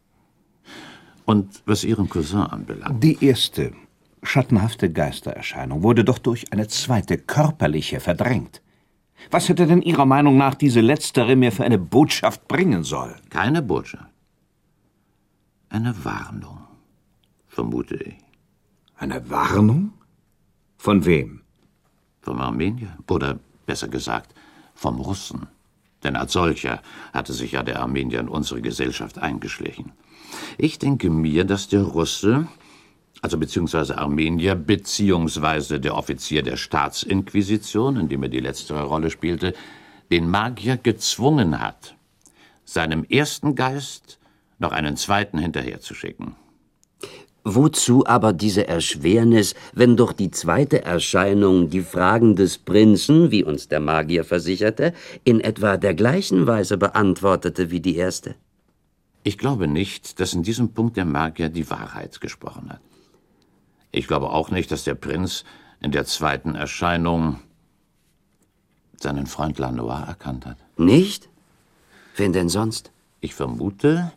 [SPEAKER 1] Und was Ihren Cousin anbelangt...
[SPEAKER 2] Die erste schattenhafte Geistererscheinung wurde doch durch eine zweite körperliche verdrängt. Was hätte denn Ihrer Meinung nach diese letztere mir für eine Botschaft bringen sollen?
[SPEAKER 1] Keine Botschaft. Eine Warnung, vermute ich.
[SPEAKER 2] Eine Warnung? Von wem?
[SPEAKER 1] Vom Armenier. Oder besser gesagt, vom Russen. Denn als solcher hatte sich ja der Armenier in unsere Gesellschaft eingeschlichen. Ich denke mir, dass der Russe, also beziehungsweise Armenier, beziehungsweise der Offizier der Staatsinquisition, in dem er die letztere Rolle spielte, den Magier gezwungen hat, seinem ersten Geist noch einen zweiten hinterherzuschicken.
[SPEAKER 15] Wozu aber diese Erschwernis, wenn doch die zweite Erscheinung die Fragen des Prinzen, wie uns der Magier versicherte, in etwa der gleichen Weise beantwortete wie die erste?
[SPEAKER 1] Ich glaube nicht, dass in diesem Punkt der Magier die Wahrheit gesprochen hat. Ich glaube auch nicht, dass der Prinz in der zweiten Erscheinung seinen Freund Lanois erkannt hat.
[SPEAKER 15] Nicht? Wen denn sonst?
[SPEAKER 1] Ich vermute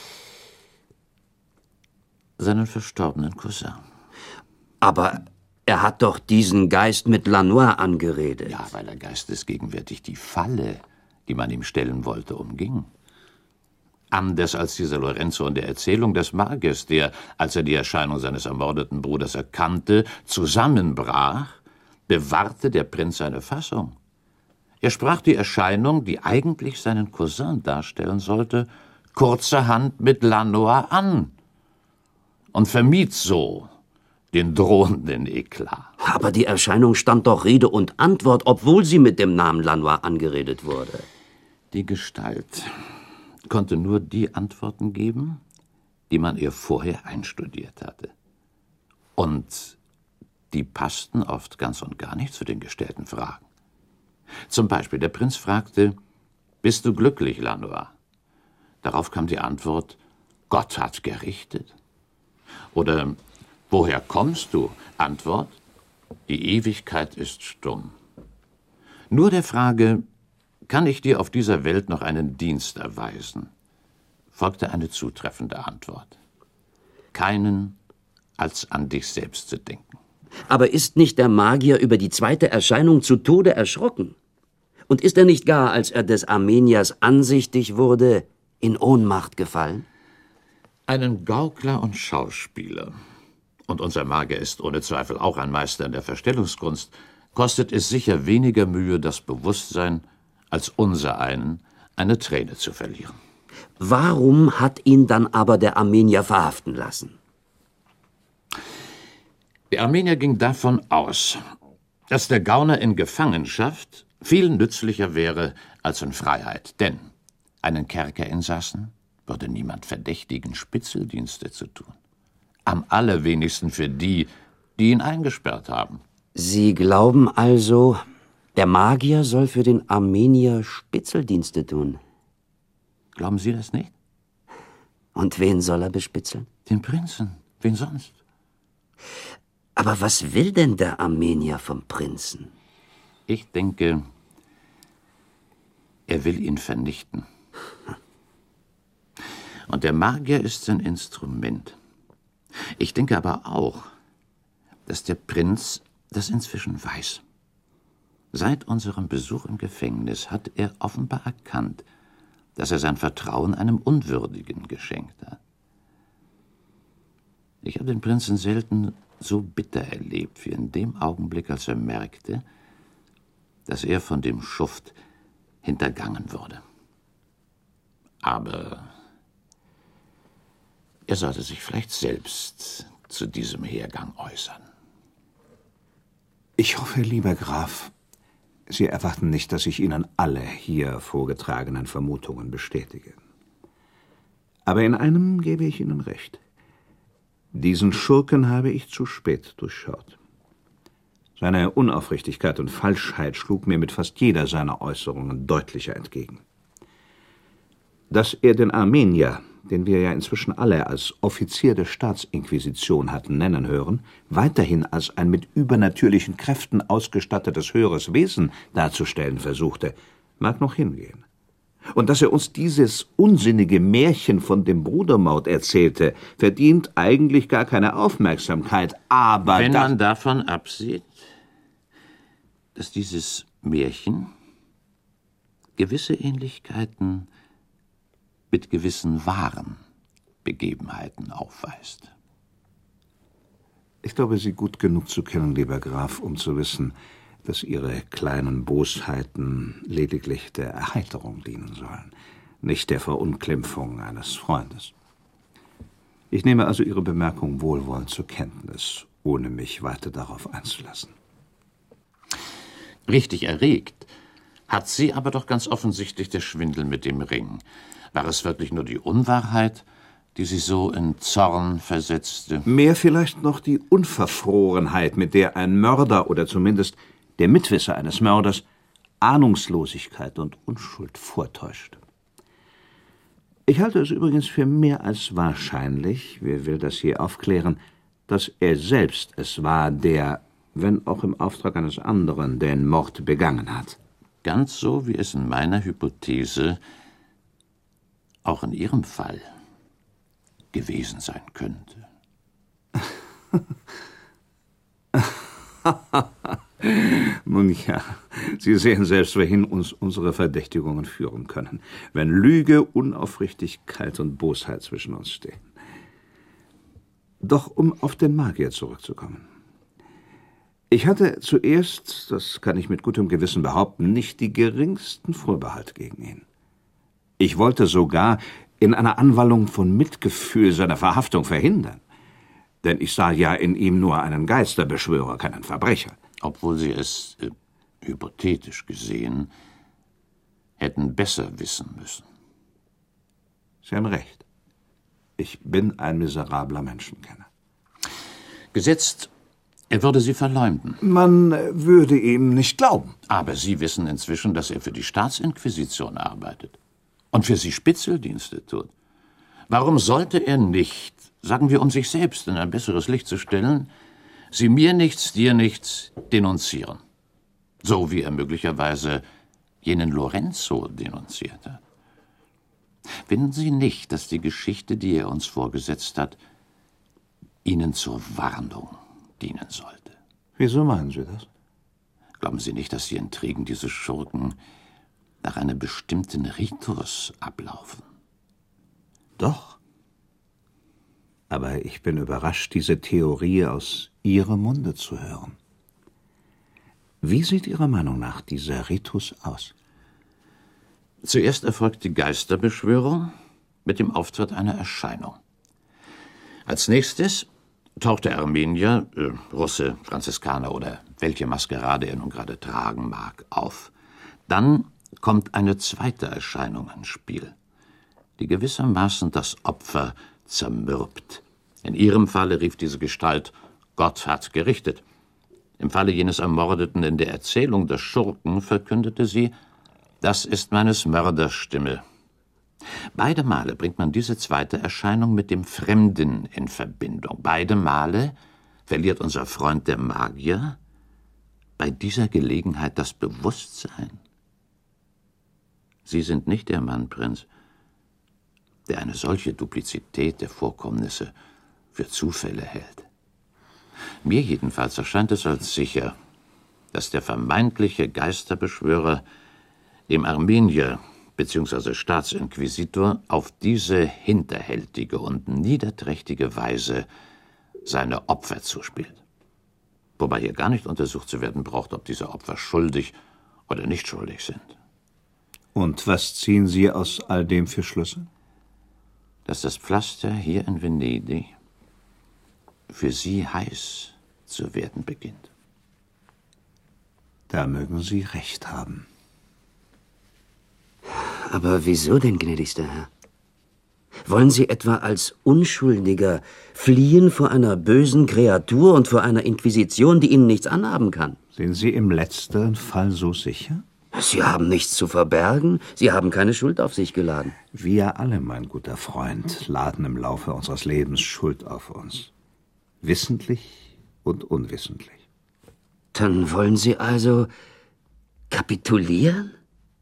[SPEAKER 1] seinen verstorbenen Cousin.
[SPEAKER 15] Aber er hat doch diesen Geist mit Lanois angeredet.
[SPEAKER 1] Ja, weil er geistesgegenwärtig die Falle, die man ihm stellen wollte, umging. Anders als dieser Lorenzo in der Erzählung des Magiers, der, als er die Erscheinung seines ermordeten Bruders erkannte, zusammenbrach, bewahrte der Prinz seine Fassung. Er sprach die Erscheinung, die eigentlich seinen Cousin darstellen sollte, kurzerhand mit Lanois an und vermied so den drohenden Eklat.
[SPEAKER 15] Aber die Erscheinung stand doch Rede und Antwort, obwohl sie mit dem Namen Lanois angeredet wurde.
[SPEAKER 1] Die Gestalt konnte nur die Antworten geben, die man ihr vorher einstudiert hatte. Und die passten oft ganz und gar nicht zu den gestellten Fragen. Zum Beispiel, der Prinz fragte, »Bist du glücklich, Lanois?« Darauf kam die Antwort, »Gott hat gerichtet.« Oder, »Woher kommst du?« Antwort, »Die Ewigkeit ist stumm.« Nur der Frage, »Kann ich dir auf dieser Welt noch einen Dienst erweisen?« folgte eine zutreffende Antwort. »Keinen, als an dich selbst zu denken.«
[SPEAKER 15] Aber ist nicht der Magier über die zweite Erscheinung zu Tode erschrocken? Und ist er nicht gar, als er des Armeniers ansichtig wurde, in Ohnmacht gefallen?
[SPEAKER 1] Einen Gaukler und Schauspieler, und unser Magier ist ohne Zweifel auch ein Meister in der Verstellungskunst, kostet es sicher weniger Mühe, das Bewusstsein, als unser einen, eine Träne zu verlieren.
[SPEAKER 18] Warum hat ihn dann aber der Armenier verhaften lassen?
[SPEAKER 1] Der Armenier ging davon aus, dass der Gauner in Gefangenschaft viel nützlicher wäre als in Freiheit. Denn einen Kerkerinsassen würde niemand verdächtigen, Spitzeldienste zu tun. Am allerwenigsten für die, die ihn eingesperrt haben.
[SPEAKER 18] Sie glauben also, der Magier soll für den Armenier Spitzeldienste tun?
[SPEAKER 1] Glauben Sie das nicht?
[SPEAKER 18] Und wen soll er bespitzeln?
[SPEAKER 1] Den Prinzen. Wen sonst?
[SPEAKER 18] Aber was will denn der Armenier vom Prinzen?
[SPEAKER 1] Ich denke, er will ihn vernichten. Und der Magier ist sein Instrument. Ich denke aber auch, dass der Prinz das inzwischen weiß. Seit unserem Besuch im Gefängnis hat er offenbar erkannt, dass er sein Vertrauen einem Unwürdigen geschenkt hat. Ich habe den Prinzen selten so bitter erlebt wie in dem Augenblick, als er merkte, dass er von dem Schuft hintergangen wurde. Aber er sollte sich vielleicht selbst zu diesem Hergang äußern.
[SPEAKER 2] Ich hoffe, lieber Graf, Sie erwarten nicht, dass ich Ihnen alle hier vorgetragenen Vermutungen bestätige. Aber in einem gebe ich Ihnen recht. Diesen Schurken habe ich zu spät durchschaut. Seine Unaufrichtigkeit und Falschheit schlug mir mit fast jeder seiner Äußerungen deutlicher entgegen. Dass er den Armenier, den wir ja inzwischen alle als Offizier der Staatsinquisition hatten nennen hören, weiterhin als ein mit übernatürlichen Kräften ausgestattetes höheres Wesen darzustellen versuchte, mag noch hingehen. Und dass er uns dieses unsinnige Märchen von dem Brudermord erzählte, verdient eigentlich gar keine Aufmerksamkeit, aber
[SPEAKER 1] wenn man davon absieht, dass dieses Märchen gewisse Ähnlichkeiten mit gewissen wahren Begebenheiten aufweist.
[SPEAKER 2] Ich glaube, Sie gut genug zu kennen, lieber Graf, um zu wissen, dass Ihre kleinen Bosheiten lediglich der Erheiterung dienen sollen, nicht der Verunglimpfung eines Freundes. Ich nehme also Ihre Bemerkung wohlwollend zur Kenntnis, ohne mich weiter darauf einzulassen.
[SPEAKER 1] Richtig erregt hat Sie aber doch ganz offensichtlich der Schwindel mit dem Ring. War es wirklich nur die Unwahrheit, die Sie so in Zorn versetzte?
[SPEAKER 2] Mehr vielleicht noch die Unverfrorenheit, mit der ein Mörder oder zumindest der Mitwisser eines Mörders Ahnungslosigkeit und Unschuld vortäuscht. Ich halte es übrigens für mehr als wahrscheinlich, wer will das hier aufklären, dass er selbst es war, der, wenn auch im Auftrag eines anderen, den Mord begangen hat.
[SPEAKER 1] Ganz so, wie es in meiner Hypothese auch in Ihrem Fall gewesen sein könnte.
[SPEAKER 2] Nun ja, Sie sehen selbst, wohin uns unsere Verdächtigungen führen können, wenn Lüge, Unaufrichtigkeit und Bosheit zwischen uns stehen. Doch um auf den Magier zurückzukommen. Ich hatte zuerst, das kann ich mit gutem Gewissen behaupten, nicht die geringsten Vorbehalte gegen ihn. Ich wollte sogar in einer Anwallung von Mitgefühl seine Verhaftung verhindern. Denn ich sah ja in ihm nur einen Geisterbeschwörer, keinen Verbrecher.
[SPEAKER 1] Obwohl Sie es, äh, hypothetisch gesehen, hätten besser wissen müssen.
[SPEAKER 2] Sie haben recht. Ich bin ein miserabler Menschenkenner.
[SPEAKER 1] Gesetzt, er würde Sie verleumden.
[SPEAKER 2] Man würde ihm nicht glauben.
[SPEAKER 1] Aber Sie wissen inzwischen, dass er für die Staatsinquisition arbeitet und für Sie Spitzeldienste tut. Warum sollte er nicht, sagen wir, um sich selbst in ein besseres Licht zu stellen, Sie mir nichts, dir nichts denunzieren? So wie er möglicherweise jenen Lorenzo denunziert hat. Finden Sie nicht, dass die Geschichte, die er uns vorgesetzt hat, Ihnen zur Warnung dienen sollte?
[SPEAKER 2] Wieso meinen Sie das?
[SPEAKER 1] Glauben Sie nicht, dass die Intrigen dieser Schurken nach einem bestimmten Ritus ablaufen?
[SPEAKER 2] Doch. Aber ich bin überrascht, diese Theorie aus Ihrem Munde zu hören. Wie sieht Ihrer Meinung nach dieser Ritus aus?
[SPEAKER 1] Zuerst erfolgt die Geisterbeschwörung mit dem Auftritt einer Erscheinung. Als nächstes taucht der Armenier, äh, Russe, Franziskaner oder welche Maskerade er nun gerade tragen mag, auf. Dann kommt eine zweite Erscheinung ins Spiel, die gewissermaßen das Opfer zermürbt. In ihrem Falle rief diese Gestalt, Gott hat gerichtet. Im Falle jenes Ermordeten in der Erzählung des Schurken verkündete sie, das ist meines Mörders Stimme. Beide Male bringt man diese zweite Erscheinung mit dem Fremden in Verbindung. Beide Male verliert unser Freund der Magier bei dieser Gelegenheit das Bewusstsein. Sie sind nicht der Mann, Prinz, der eine solche Duplizität der Vorkommnisse für Zufälle hält. Mir jedenfalls erscheint es als sicher, dass der vermeintliche Geisterbeschwörer dem Armenier bzw. Staatsinquisitor auf diese hinterhältige und niederträchtige Weise seine Opfer zuspielt. Wobei hier gar nicht untersucht zu werden braucht, ob diese Opfer schuldig oder nicht schuldig sind.
[SPEAKER 2] Und was ziehen Sie aus all dem für Schlüsse?
[SPEAKER 1] Dass das Pflaster hier in Venedig für Sie heiß zu werden beginnt.
[SPEAKER 2] Da mögen Sie recht haben.
[SPEAKER 18] Aber wieso denn, gnädigster Herr? Wollen Sie etwa als Unschuldiger fliehen vor einer bösen Kreatur und vor einer Inquisition, die Ihnen nichts anhaben kann?
[SPEAKER 2] Sind Sie im letzteren Fall so sicher?
[SPEAKER 18] Sie haben nichts zu verbergen. Sie haben keine Schuld auf sich geladen.
[SPEAKER 2] Wir alle, mein guter Freund, laden im Laufe unseres Lebens Schuld auf uns. Wissentlich und unwissentlich.
[SPEAKER 18] Dann wollen Sie also kapitulieren?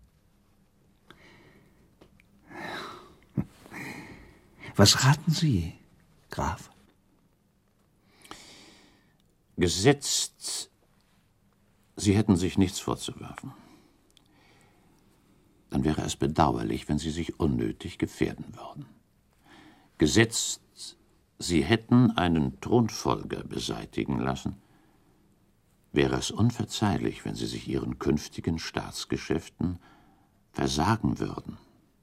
[SPEAKER 2] Was raten Sie, Graf?
[SPEAKER 1] Gesetzt, Sie hätten sich nichts vorzuwerfen. Dann wäre es bedauerlich, wenn Sie sich unnötig gefährden würden. Gesetzt, Sie hätten einen Thronfolger beseitigen lassen, wäre es unverzeihlich, wenn Sie sich Ihren künftigen Staatsgeschäften versagen würden.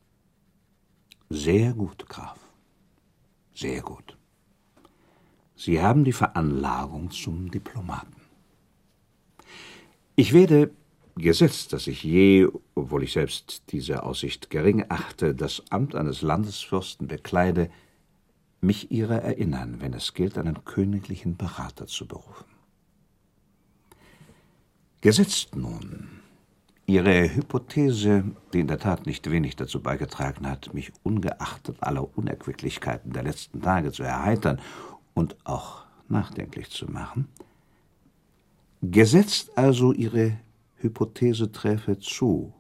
[SPEAKER 2] Sehr gut, Graf. Sehr gut. Sie haben die Veranlagung zum Diplomaten. Ich werde, gesetzt, dass ich je, obwohl ich selbst diese Aussicht gering achte, das Amt eines Landesfürsten bekleide, mich Ihrer erinnern, wenn es gilt, einen königlichen Berater zu berufen. Gesetzt nun, Ihre Hypothese, die in der Tat nicht wenig dazu beigetragen hat, mich ungeachtet aller Unerquicklichkeiten der letzten Tage zu erheitern und auch nachdenklich zu machen, gesetzt also Ihre Hypothese träfe zu,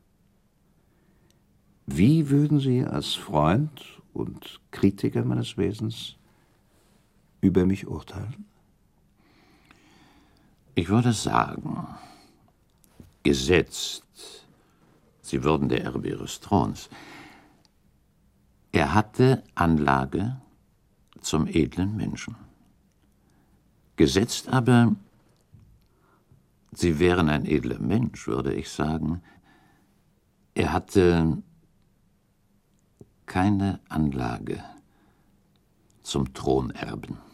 [SPEAKER 2] wie würden Sie als Freund und Kritiker meines Wesens über mich urteilen?
[SPEAKER 1] Ich würde sagen, gesetzt, Sie würden der Erbe Ihres Throns. Er hatte Anlage zum edlen Menschen. Gesetzt aber, Sie wären ein edler Mensch, würde ich sagen, er hatte keine Anlage zum Thronerben.